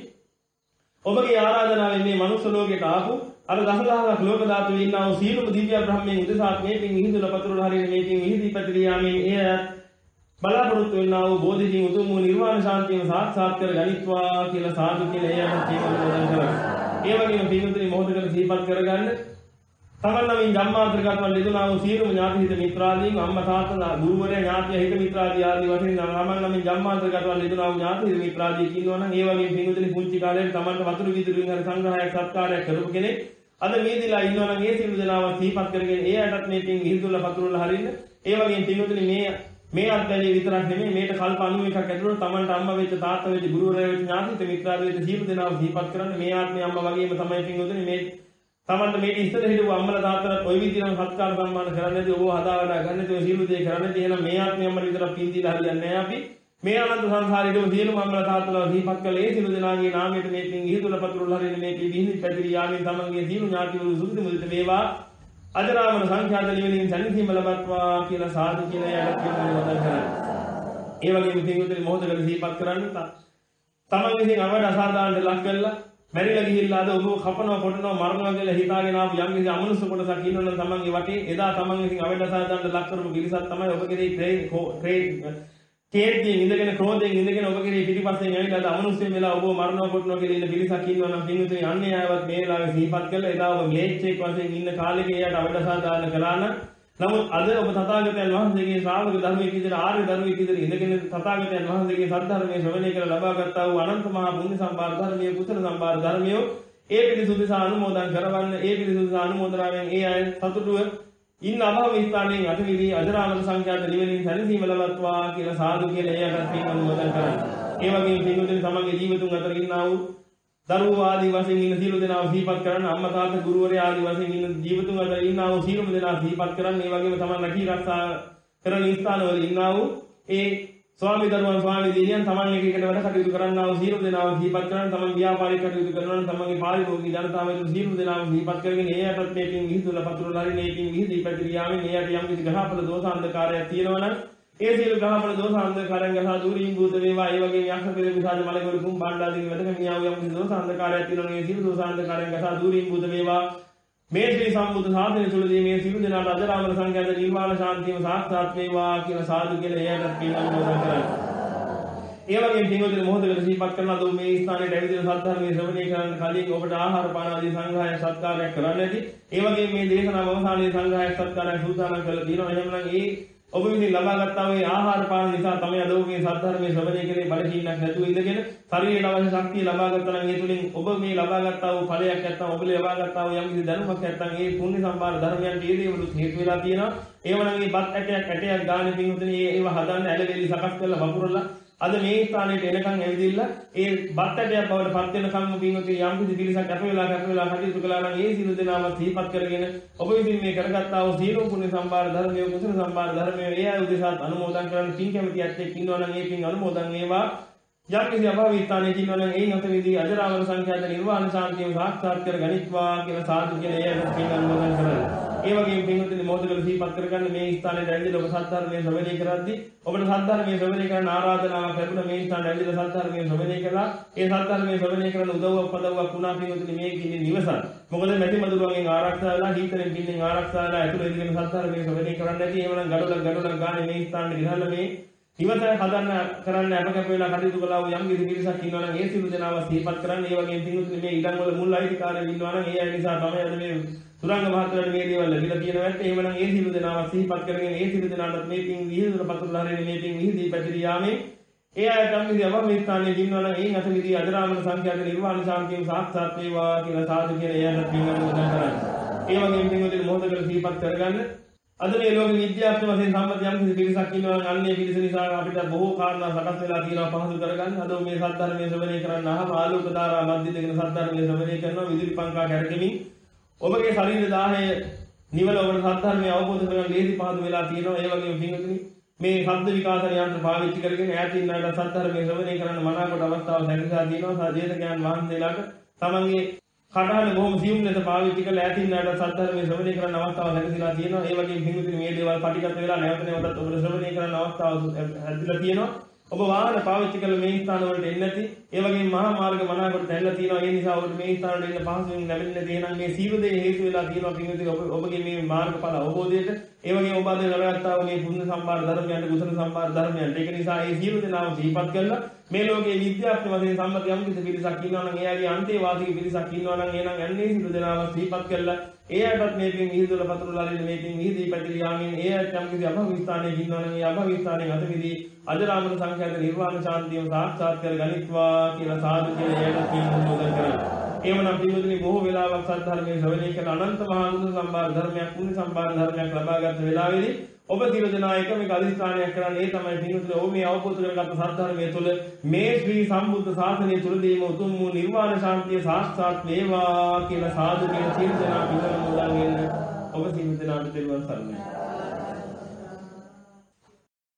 Speaker 1: ඔබගේ ආරාධනාවෙන් මේ මනුස්ස ලෝකයට ආපු අර දසදහසක් ලෝක ධාතු ඉන්නා වූ සීලම දිව්‍ය බ්‍රහ්මයන් උදෙසා මේකෙන් ඉහිදුල පතුරුලා හරින මේකෙන් ඉහිදී පැතිරියාමෙන් එය බලාපොරොත්තු වෙනා වූ බෝධිජීව උතුම් වූ නිර්වාණ ශාන්තියම සාක්ෂාත් කර ගනිත්වා කියලා සාදු කියලා එයාට කියනවා කරා. ඒ වගේම පින්වතුනි මොහොතකට සිහිපත් කරගන්න තමන් නමින් ජම්මාන්තරගතවල යෙදුනා වූ සියලුම ඥාති හිත මිත්‍රාදීන් අම්මා තාත්තා ගුරුවරයා ඥාතිය හිත මිත්‍රාදී ආදී වශයෙන් තමන් නමින් ජම්මාන්තරගතවල යෙදුනා වූ ඥාති හිත මිත්‍රාදී කියනවා නම් ඒ වගේම පින්වතුනි පුංචි කාලේ තමන්ට වතුරු විදුරුවෙන් හරි සංග්‍රහයක් සත්කාරයක් කරපු කෙනෙක් අද මේදිලා ඉන්නවා නම් ඒ සියලු දෙනාම සිහිපත් කරගෙන ඒ අයටත් මේකෙන් ඉහිදුල්ලා පතුරුල්ලා හරින්න. ඒ වගේම පින්වතුනි මේ මේ අත්දැකීම විතරක් නෙමෙයි මේකට කල්ප අනූ එකක් ඇතුළත තමන්ට අම්මා වෙච්ච තාත්තා වෙච්ච ගුරුවරයා වෙච්ච ඥාතිත මිත්‍රාද වෙච්ච සියලු දෙනාම දීපත් කරන්න. මේ ආත්මේ අම්මා වගේම තමයි පින්වතුනි මේ තමන්ට මේක ඉස්සර හිටපු අම්මලා තාත්තලාත් ওই විදිහටම සත්කාර සම්මාන කරන්නදී ඔබ හදා වඩා ගන්නදී ඔය සියලු දේ කරන්නදී එහෙනම් මේ ආත්මේ අම්මලා විතරක් පින් දීලා හරියන්නේ නැහැ අපි. මේ අනන්ත සංසාරේදී සියලුම අම්මලා තාත්තලා දීපත් කළේ ඒ සියලු දෙනාගේ නාමයට මේකෙන් ඉහිදුල පතුරුල් හරින මේකේ විහිදි පැතිරී යාමෙන් තමන්ගේ සියලු ඥාතිවරු සුදුසු මුදිත වේවා. අජරාමර සංඛ්‍යාත නිවනින් සැනසීම ලබත්වා කියලා සාදු කියලා එයාට කියනවා කරන්නේ. ඒ වගේම පින්වතුනි මොහොතකට සිහිපත් කරන්න තමන් විසින් අවඩ අසාධාරණට ලක් කරලා මැරිලා ගිහිල්ලා අද ඔබ කපනවා කොටනවා මරනවා කියලා හිතාගෙන ආපු යම් කිසි අමනුෂ්‍ය කොටසක් ඉන්නවනම් තමන්ගේ වටේ එදා තමන් විසින් අවඩ අසාධාරණට ලක් කරපු පිරිසක් තමයි ඔබ කෙරේ ට්‍රේන් ට්‍රේන් කේන්තියෙන් ඉඳගෙන ක්‍රෝධයෙන් ඉඳගෙන ඔබ කෙරේ පිටිපස්සෙන් ඇවිල්ලා අද අමනුෂ්‍ය වෙලා ඔබ මරනවා කොටනවා කියලා ඉන්න පිරිසක් ඉන්නවනම් පින්වතුනි අන්නේ ආයවත් මේ වෙලාවේ සිහිපත් කරලා එදා ඔබ ම්ලේච්ඡෙක් වශයෙන් ඉන්න කාලෙක එයාට අවඩ අසාධාරණ කළා නම් නමුත් අද ඔබ තථාගතයන් වහන්සේගේ ශ්‍රාවක ධර්මයේ විදිහට ආර්ය ධර්මයේ විදිහට ඉඳගෙන තථාගතයන් වහන්සේගේ සද්ධර්මයේ ශ්‍රවණය කරලා ලබා ගත්තා වූ අනන්ත මහා පුණ්‍ය සම්භාර ධර්මයේ කුසල සම්භාර ධර්මියෝ ඒ පිළිසුදුසා අනුමෝදන් කරවන්න. ඒ පිළිසුදුසා අනුමෝදනාවෙන් ඒ අය සතුටුව ඉන්න අභව ස්ථානයෙන් අටවිලි අජරාමර සංඛ්‍යාත නිවනින් සැනසීම ලබත්වා කියලා සාදු කියලා එයාට පින් අනුමෝදන් කරන්න. ඒ වගේම පින්වතුනි තමන්ගේ ජීවිතුන් අතර ඉන්නා වූ දරුවෝ ආදී වශයෙන් ඉන්න සියලු දෙනා සිහිපත් කරන්න. අම්මා තාත්තා ගුරුවරයා ආදී වශයෙන් ඉන්න ජීවිතුන් අතර ඉන්නා වූ සියලුම දෙනා සිහිපත් කරන්න. ඒ වගේම තමන් රැකී ආරක්ෂා කරන ස්ථානවල ඉන්නා වූ ඒ ස්වාමි දරුවන් ස්වාමි දිනියන් තමන් එක එකට වැඩ කටයුතු කරන්නා වූ සියලු දෙනා සිහිපත් කරන්න. තමන් ව්‍යාපාරික කටයුතු කරනවා නම් තමන්ගේ පාරිභෝගික ජනතාව වෙන සියලු දෙනා සිහිපත් කරගෙන එයාටත් මේකින් විහිදුලා පතුරුලා හරි මේකින් විහිදී පැතිරියාමෙන් එයාට යම් කිසි ග්‍රහපල දෝෂ අන්ධකාරයක් තියෙනවා නම් ඒ සියලු ග්‍රහපල දෝෂ අන්ධකාරයන් ගසා දුරින් භූත වේවා. ඒ වගේම යක්ෂ පෙර විසාද මලකවල කුම් බණ්ඩාදී වැඩකමියා වූ යම් කිසි දෝෂ අන්ධකාරයක් තියෙනවා නම් ඒ සියලු දෝෂ අන්ධකාරයන් ගසා දුරින් භූත වේවා. මේ ශ්‍රී සම්බුද්ධ ශාසනය තුළදී මේ සියලු දෙනාට අජරාමර සංඛ්‍යාත නිර්වාණ ශාන්තියම සාක්ෂාත් වේවා කියලා සාදු කියලා එයාට පින් අනුමෝදන් කරන්න. ඒ වගේම පින්වතුනි මොහොතකට සිහිපත් කරනවා දෝ මේ ස්ථානයේ ඇවිදලා සද්ධර්මයේ ශ්‍රවණය කරන්න කලින් ඔබට ආහාර පාන ආදී සංග්‍රහයක් සත්කාරයක් කරන්න ඇති. ඒ වගේම මේ දේශනාව අවසානයේ සංග්‍රහයක් සත්කාරයක් සූදානම් කරලා තියෙනවා. එහෙනම් ඒ ඔබ විසින් ලබා ගත්තා වූ ආහාර පාන නිසා තමයි අද ඔබ මේ සද්ධර්මයේ ශ්‍රවණය කරේ බලකීනක් නැතුව ඉඳගෙන ශරීරයට අවශ්‍ය ශක්තිය ලබා ගත්තා නම් ඒ තුලින් ඔබ මේ ලබා ගත්තා වූ ඵලයක් නැත්නම් ඔබ ලබා ගත්තා වූ යම් කිසි දැනුමක් නැත්නම් ඒ පුණ්‍ය සම්භාර ධර්මයන් ඊදේවලුත් හේතු වෙලා තියෙනවා. ඒවනම් මේ බත් ඇටයක් ඇටයක් ගානේ පින්වතුනි ඒව හදන්න ඇලවෙලි සකස් කරලා වපුරලා අද මේ ස්ථානයට එනකන් ඇවිදින්න ඒ බත්තටයක් බවට පත් වෙනකම් පින්වතුනි යම් කිසි පිළිසක් කැප වෙලා කැප වෙලා කටයුතු කළා නම් ඒ සියලු දෙනාම සිහිපත් කරගෙන ඔබ විසින් මේ කරගත්තා වූ සීල පුණ්‍ය සම්භාර ධර්මයේ කුසල සම්භාර ධර්මයේ ඒ අය උදෙසාත් අනුමෝදන් කරන්න පින් කැමති ඇත්තෙක් ඉන්නවා නම් ඒ පින් අනුමෝදන් වේවා. යම් කිසි අභාවී ස්ථානයක ඉන්නවා නම් ඒ නැතෙවිදී අජරාමර සංඛ්‍යාත නිර්වාණ ශාන්තියම සාක්ෂාත් කර ගනිත්වා කියලා සාදු කියලා ඒ අයට පින් අනුමෝදන් කරනවා. ඒ වගේම පින්වතුනි මොහොතකට සිහිපත් කරගන්න මේ ස්ථානයේ ඇවිල්ලා ඔබ සද්ධර්මයේ ශ්‍රවණය කරද්දී ඔබට සද්ධර්මයේ ශ්‍රවණය කරන්න ආරාධනාවක් ලැබුණා. මේ ස්ථානයේ ඇවිල්ලා සද්ධර්මයේ ශ්‍රවණය කළා. ඒ සද්ධර්මයේ ශ්‍රවණය කරන උදව්වක් පදව්වක් වුණා පින්වතුනි මේ කින්නේ නිවසක්. මොකද මැටි මදුරුවන්ගෙන් ආරක්ෂා වෙලා හීතලෙන් පින්නෙන් ආරක්ෂා වෙලා ඇතුළේ ඉඳගෙන සද්ධර්මයේ ශ්‍රවණය කරන්න නැති එහෙමනම් ගඩොලක් ගඩොලක් ගානේ මේ ස්ථානෙට ගිහලා මේ ඉවත හදන්න කරන්න අපකප වෙලා කටයුතු කළා වූ යම් කිසි පිරිසක් ඉන්නවා නම් ඒ සියලු දෙනාව සිහිපත් කරන්න. ඒ වගේම පින්වතුනි මේ ඉඩම් වල මුල් අයිතිකාරයෝ ඉන්නවා නම් ඒ අය නිසා තමයි අද මේ සුරංග මහත්මයාට මේ දේවල් ලැබිලා තියෙනවා ඇත්ත. එහෙමනම් ඒ සියලු දෙනාව සිහිපත් කරගෙන ඒ සියලු දෙනාට මේ පින් විහිදුන පතුරුලා හරිනේ මේ පින් විහිදී පැතිරී යාමේ ඒ අයට යම් කිසි අවම ස්ථානයේ ඉන්නවා නම් ඒ අතමිදී අජරාමර සංඛ්‍යාත නිර්වාණ ශාන්තියම සාක්ෂාත් වේවා කියලා සාදු කියන ඒ අයට පින් අනුමෝදන් කරන්න. ඒ වගේම පින්වතුනි මොහොතකට සිහිපත් කරගන්න. අද මේ ලෝක විද්‍යාත්මක වශයෙන් සම්මත යම් කිසි පිරිසක් ඉන්නවා නම් අන්නේ පිරිස නිසා අපිට බොහෝ කාරණා සකස් වෙලා තියෙනවා පහසු කරගන්න. අද මේ සද්ධර්මයේ ශ්‍රවණය කරන්න අහම ආලෝක ධාරා මැද දෙගෙන සද්ධර්මයේ ශ්‍රවණය කරනවා විදුලි පංකා කැරකෙමින් ඔබගේ ශරීර දාහය නිවල ඔබට සද්ධර්මයේ අවබෝධ කරගන්න ලේසි පහසු වෙලා තියෙනවා. ඒ වගේම පින්වතුනි මේ ශබ්ද විකාශන යන්ත්‍ර පාවිච්චි කරගෙන ඈතින් ණයට සද්ධර්මයේ ශ්‍රවණය කරන්න මනාකොට අවස්ථාව සැලසලා තියෙනවා. සාදේශකයන් වහන්සේලාට තමන්ගේ කටහඬ බොහොම සියුම් ලෙස පාවිච්චි කරලා ඈතින් ණයට සද්ධර්මයේ ශ්‍රවණය කරන්න අවස්ථාව සැලසලා තියෙනවා. ඒ වගේම පින්වතුනි මේ දේවල් පටිගත වෙලා නැවත නැවතත් ඔබට ශ්‍රවණය කරන්න අවස්ථාව ලැබිලා තියෙනවා. ඔබ වාහන පාවිච්චි කරලා මේ ස්ථාන වලට එන්නේ නැති ඒ වගේම මහා මාර්ග මනාකොට දැල්ලා තියෙනවා. ඒ නිසා ඔබට මේ ස්ථාන වලට එන්න පහසුවෙන් ලැබෙන්නේ නැති. එහෙනම් මේ සීල දේ හේතු වෙලා තියෙනවා පින්වතුනි ඔබ ඔබගේ මේ මාර්ගඵල අවබෝධයට. ඒ වගේම ඔබ අද ලබාගත්තා වූ මේ පුණ්‍ය සම්භාර ධර්මයන්ට කුසල සම්භාර ධර්මයන්ට ඒක නිසා ඒ සීල දෙනාම සිහිපත් කරලා මේ ලෝකයේ විද්‍යාත්මක වශයෙන් සම්මත යම් කිසි පිරිසක් ඉන්නවා නම් එයාගේ අන්තේවාදී පිරිසක් ඉන්නවා නම් එහෙනම් යන්නේ සීල දෙනාම සිහිපත් කරලා ඒ අයටත් මේ පින් විහිදුවල පතුරුලා දෙන්න මේ පින් විහිදී පැතිරී යාමින් ඒ අයට යම් කිසි අභව ස්ථානයක ඉන්නවා නම් ඒ අභව ස්ථානයේ අතවිදී අජරාමර සංඛ්‍යාත නිර්වාණ ශාන්තියම සාක්ෂාත් කර ගනිත්වා කියලා සාදු කියලා එයාට පින් අනුමෝදන් කරනවා. එවනම් පින්වතුනි බොහෝ වෙලාවක් සද්ධර්මයේ ශ්‍රවණය කරන අනන්ත මහා කුසල සම්භාර ධර්මයක් පුණ්‍ය සම්භාර ධර්මයක් ලබාගත් වෙලාවේදී ඔබ සියලු දෙනා එක මේක අදිස්ථානයක් කරන්නේ ඒ තමයි පින්වතුනි ඔබ මේ අවබෝධ කරගත් සද්ධර්මයේ තුල මේ ශ්‍රී සම්බුද්ධ ශාසනය තුලදීම උතුම් වූ නිර්වාණ ශාන්තිය සාක්ෂාත් වේවා කියලා සාදු කියන සියලු දෙනා පින් අනුමෝදන් වෙන්න ඔබ සියලු දෙනාට දෙවියන් සරණයි.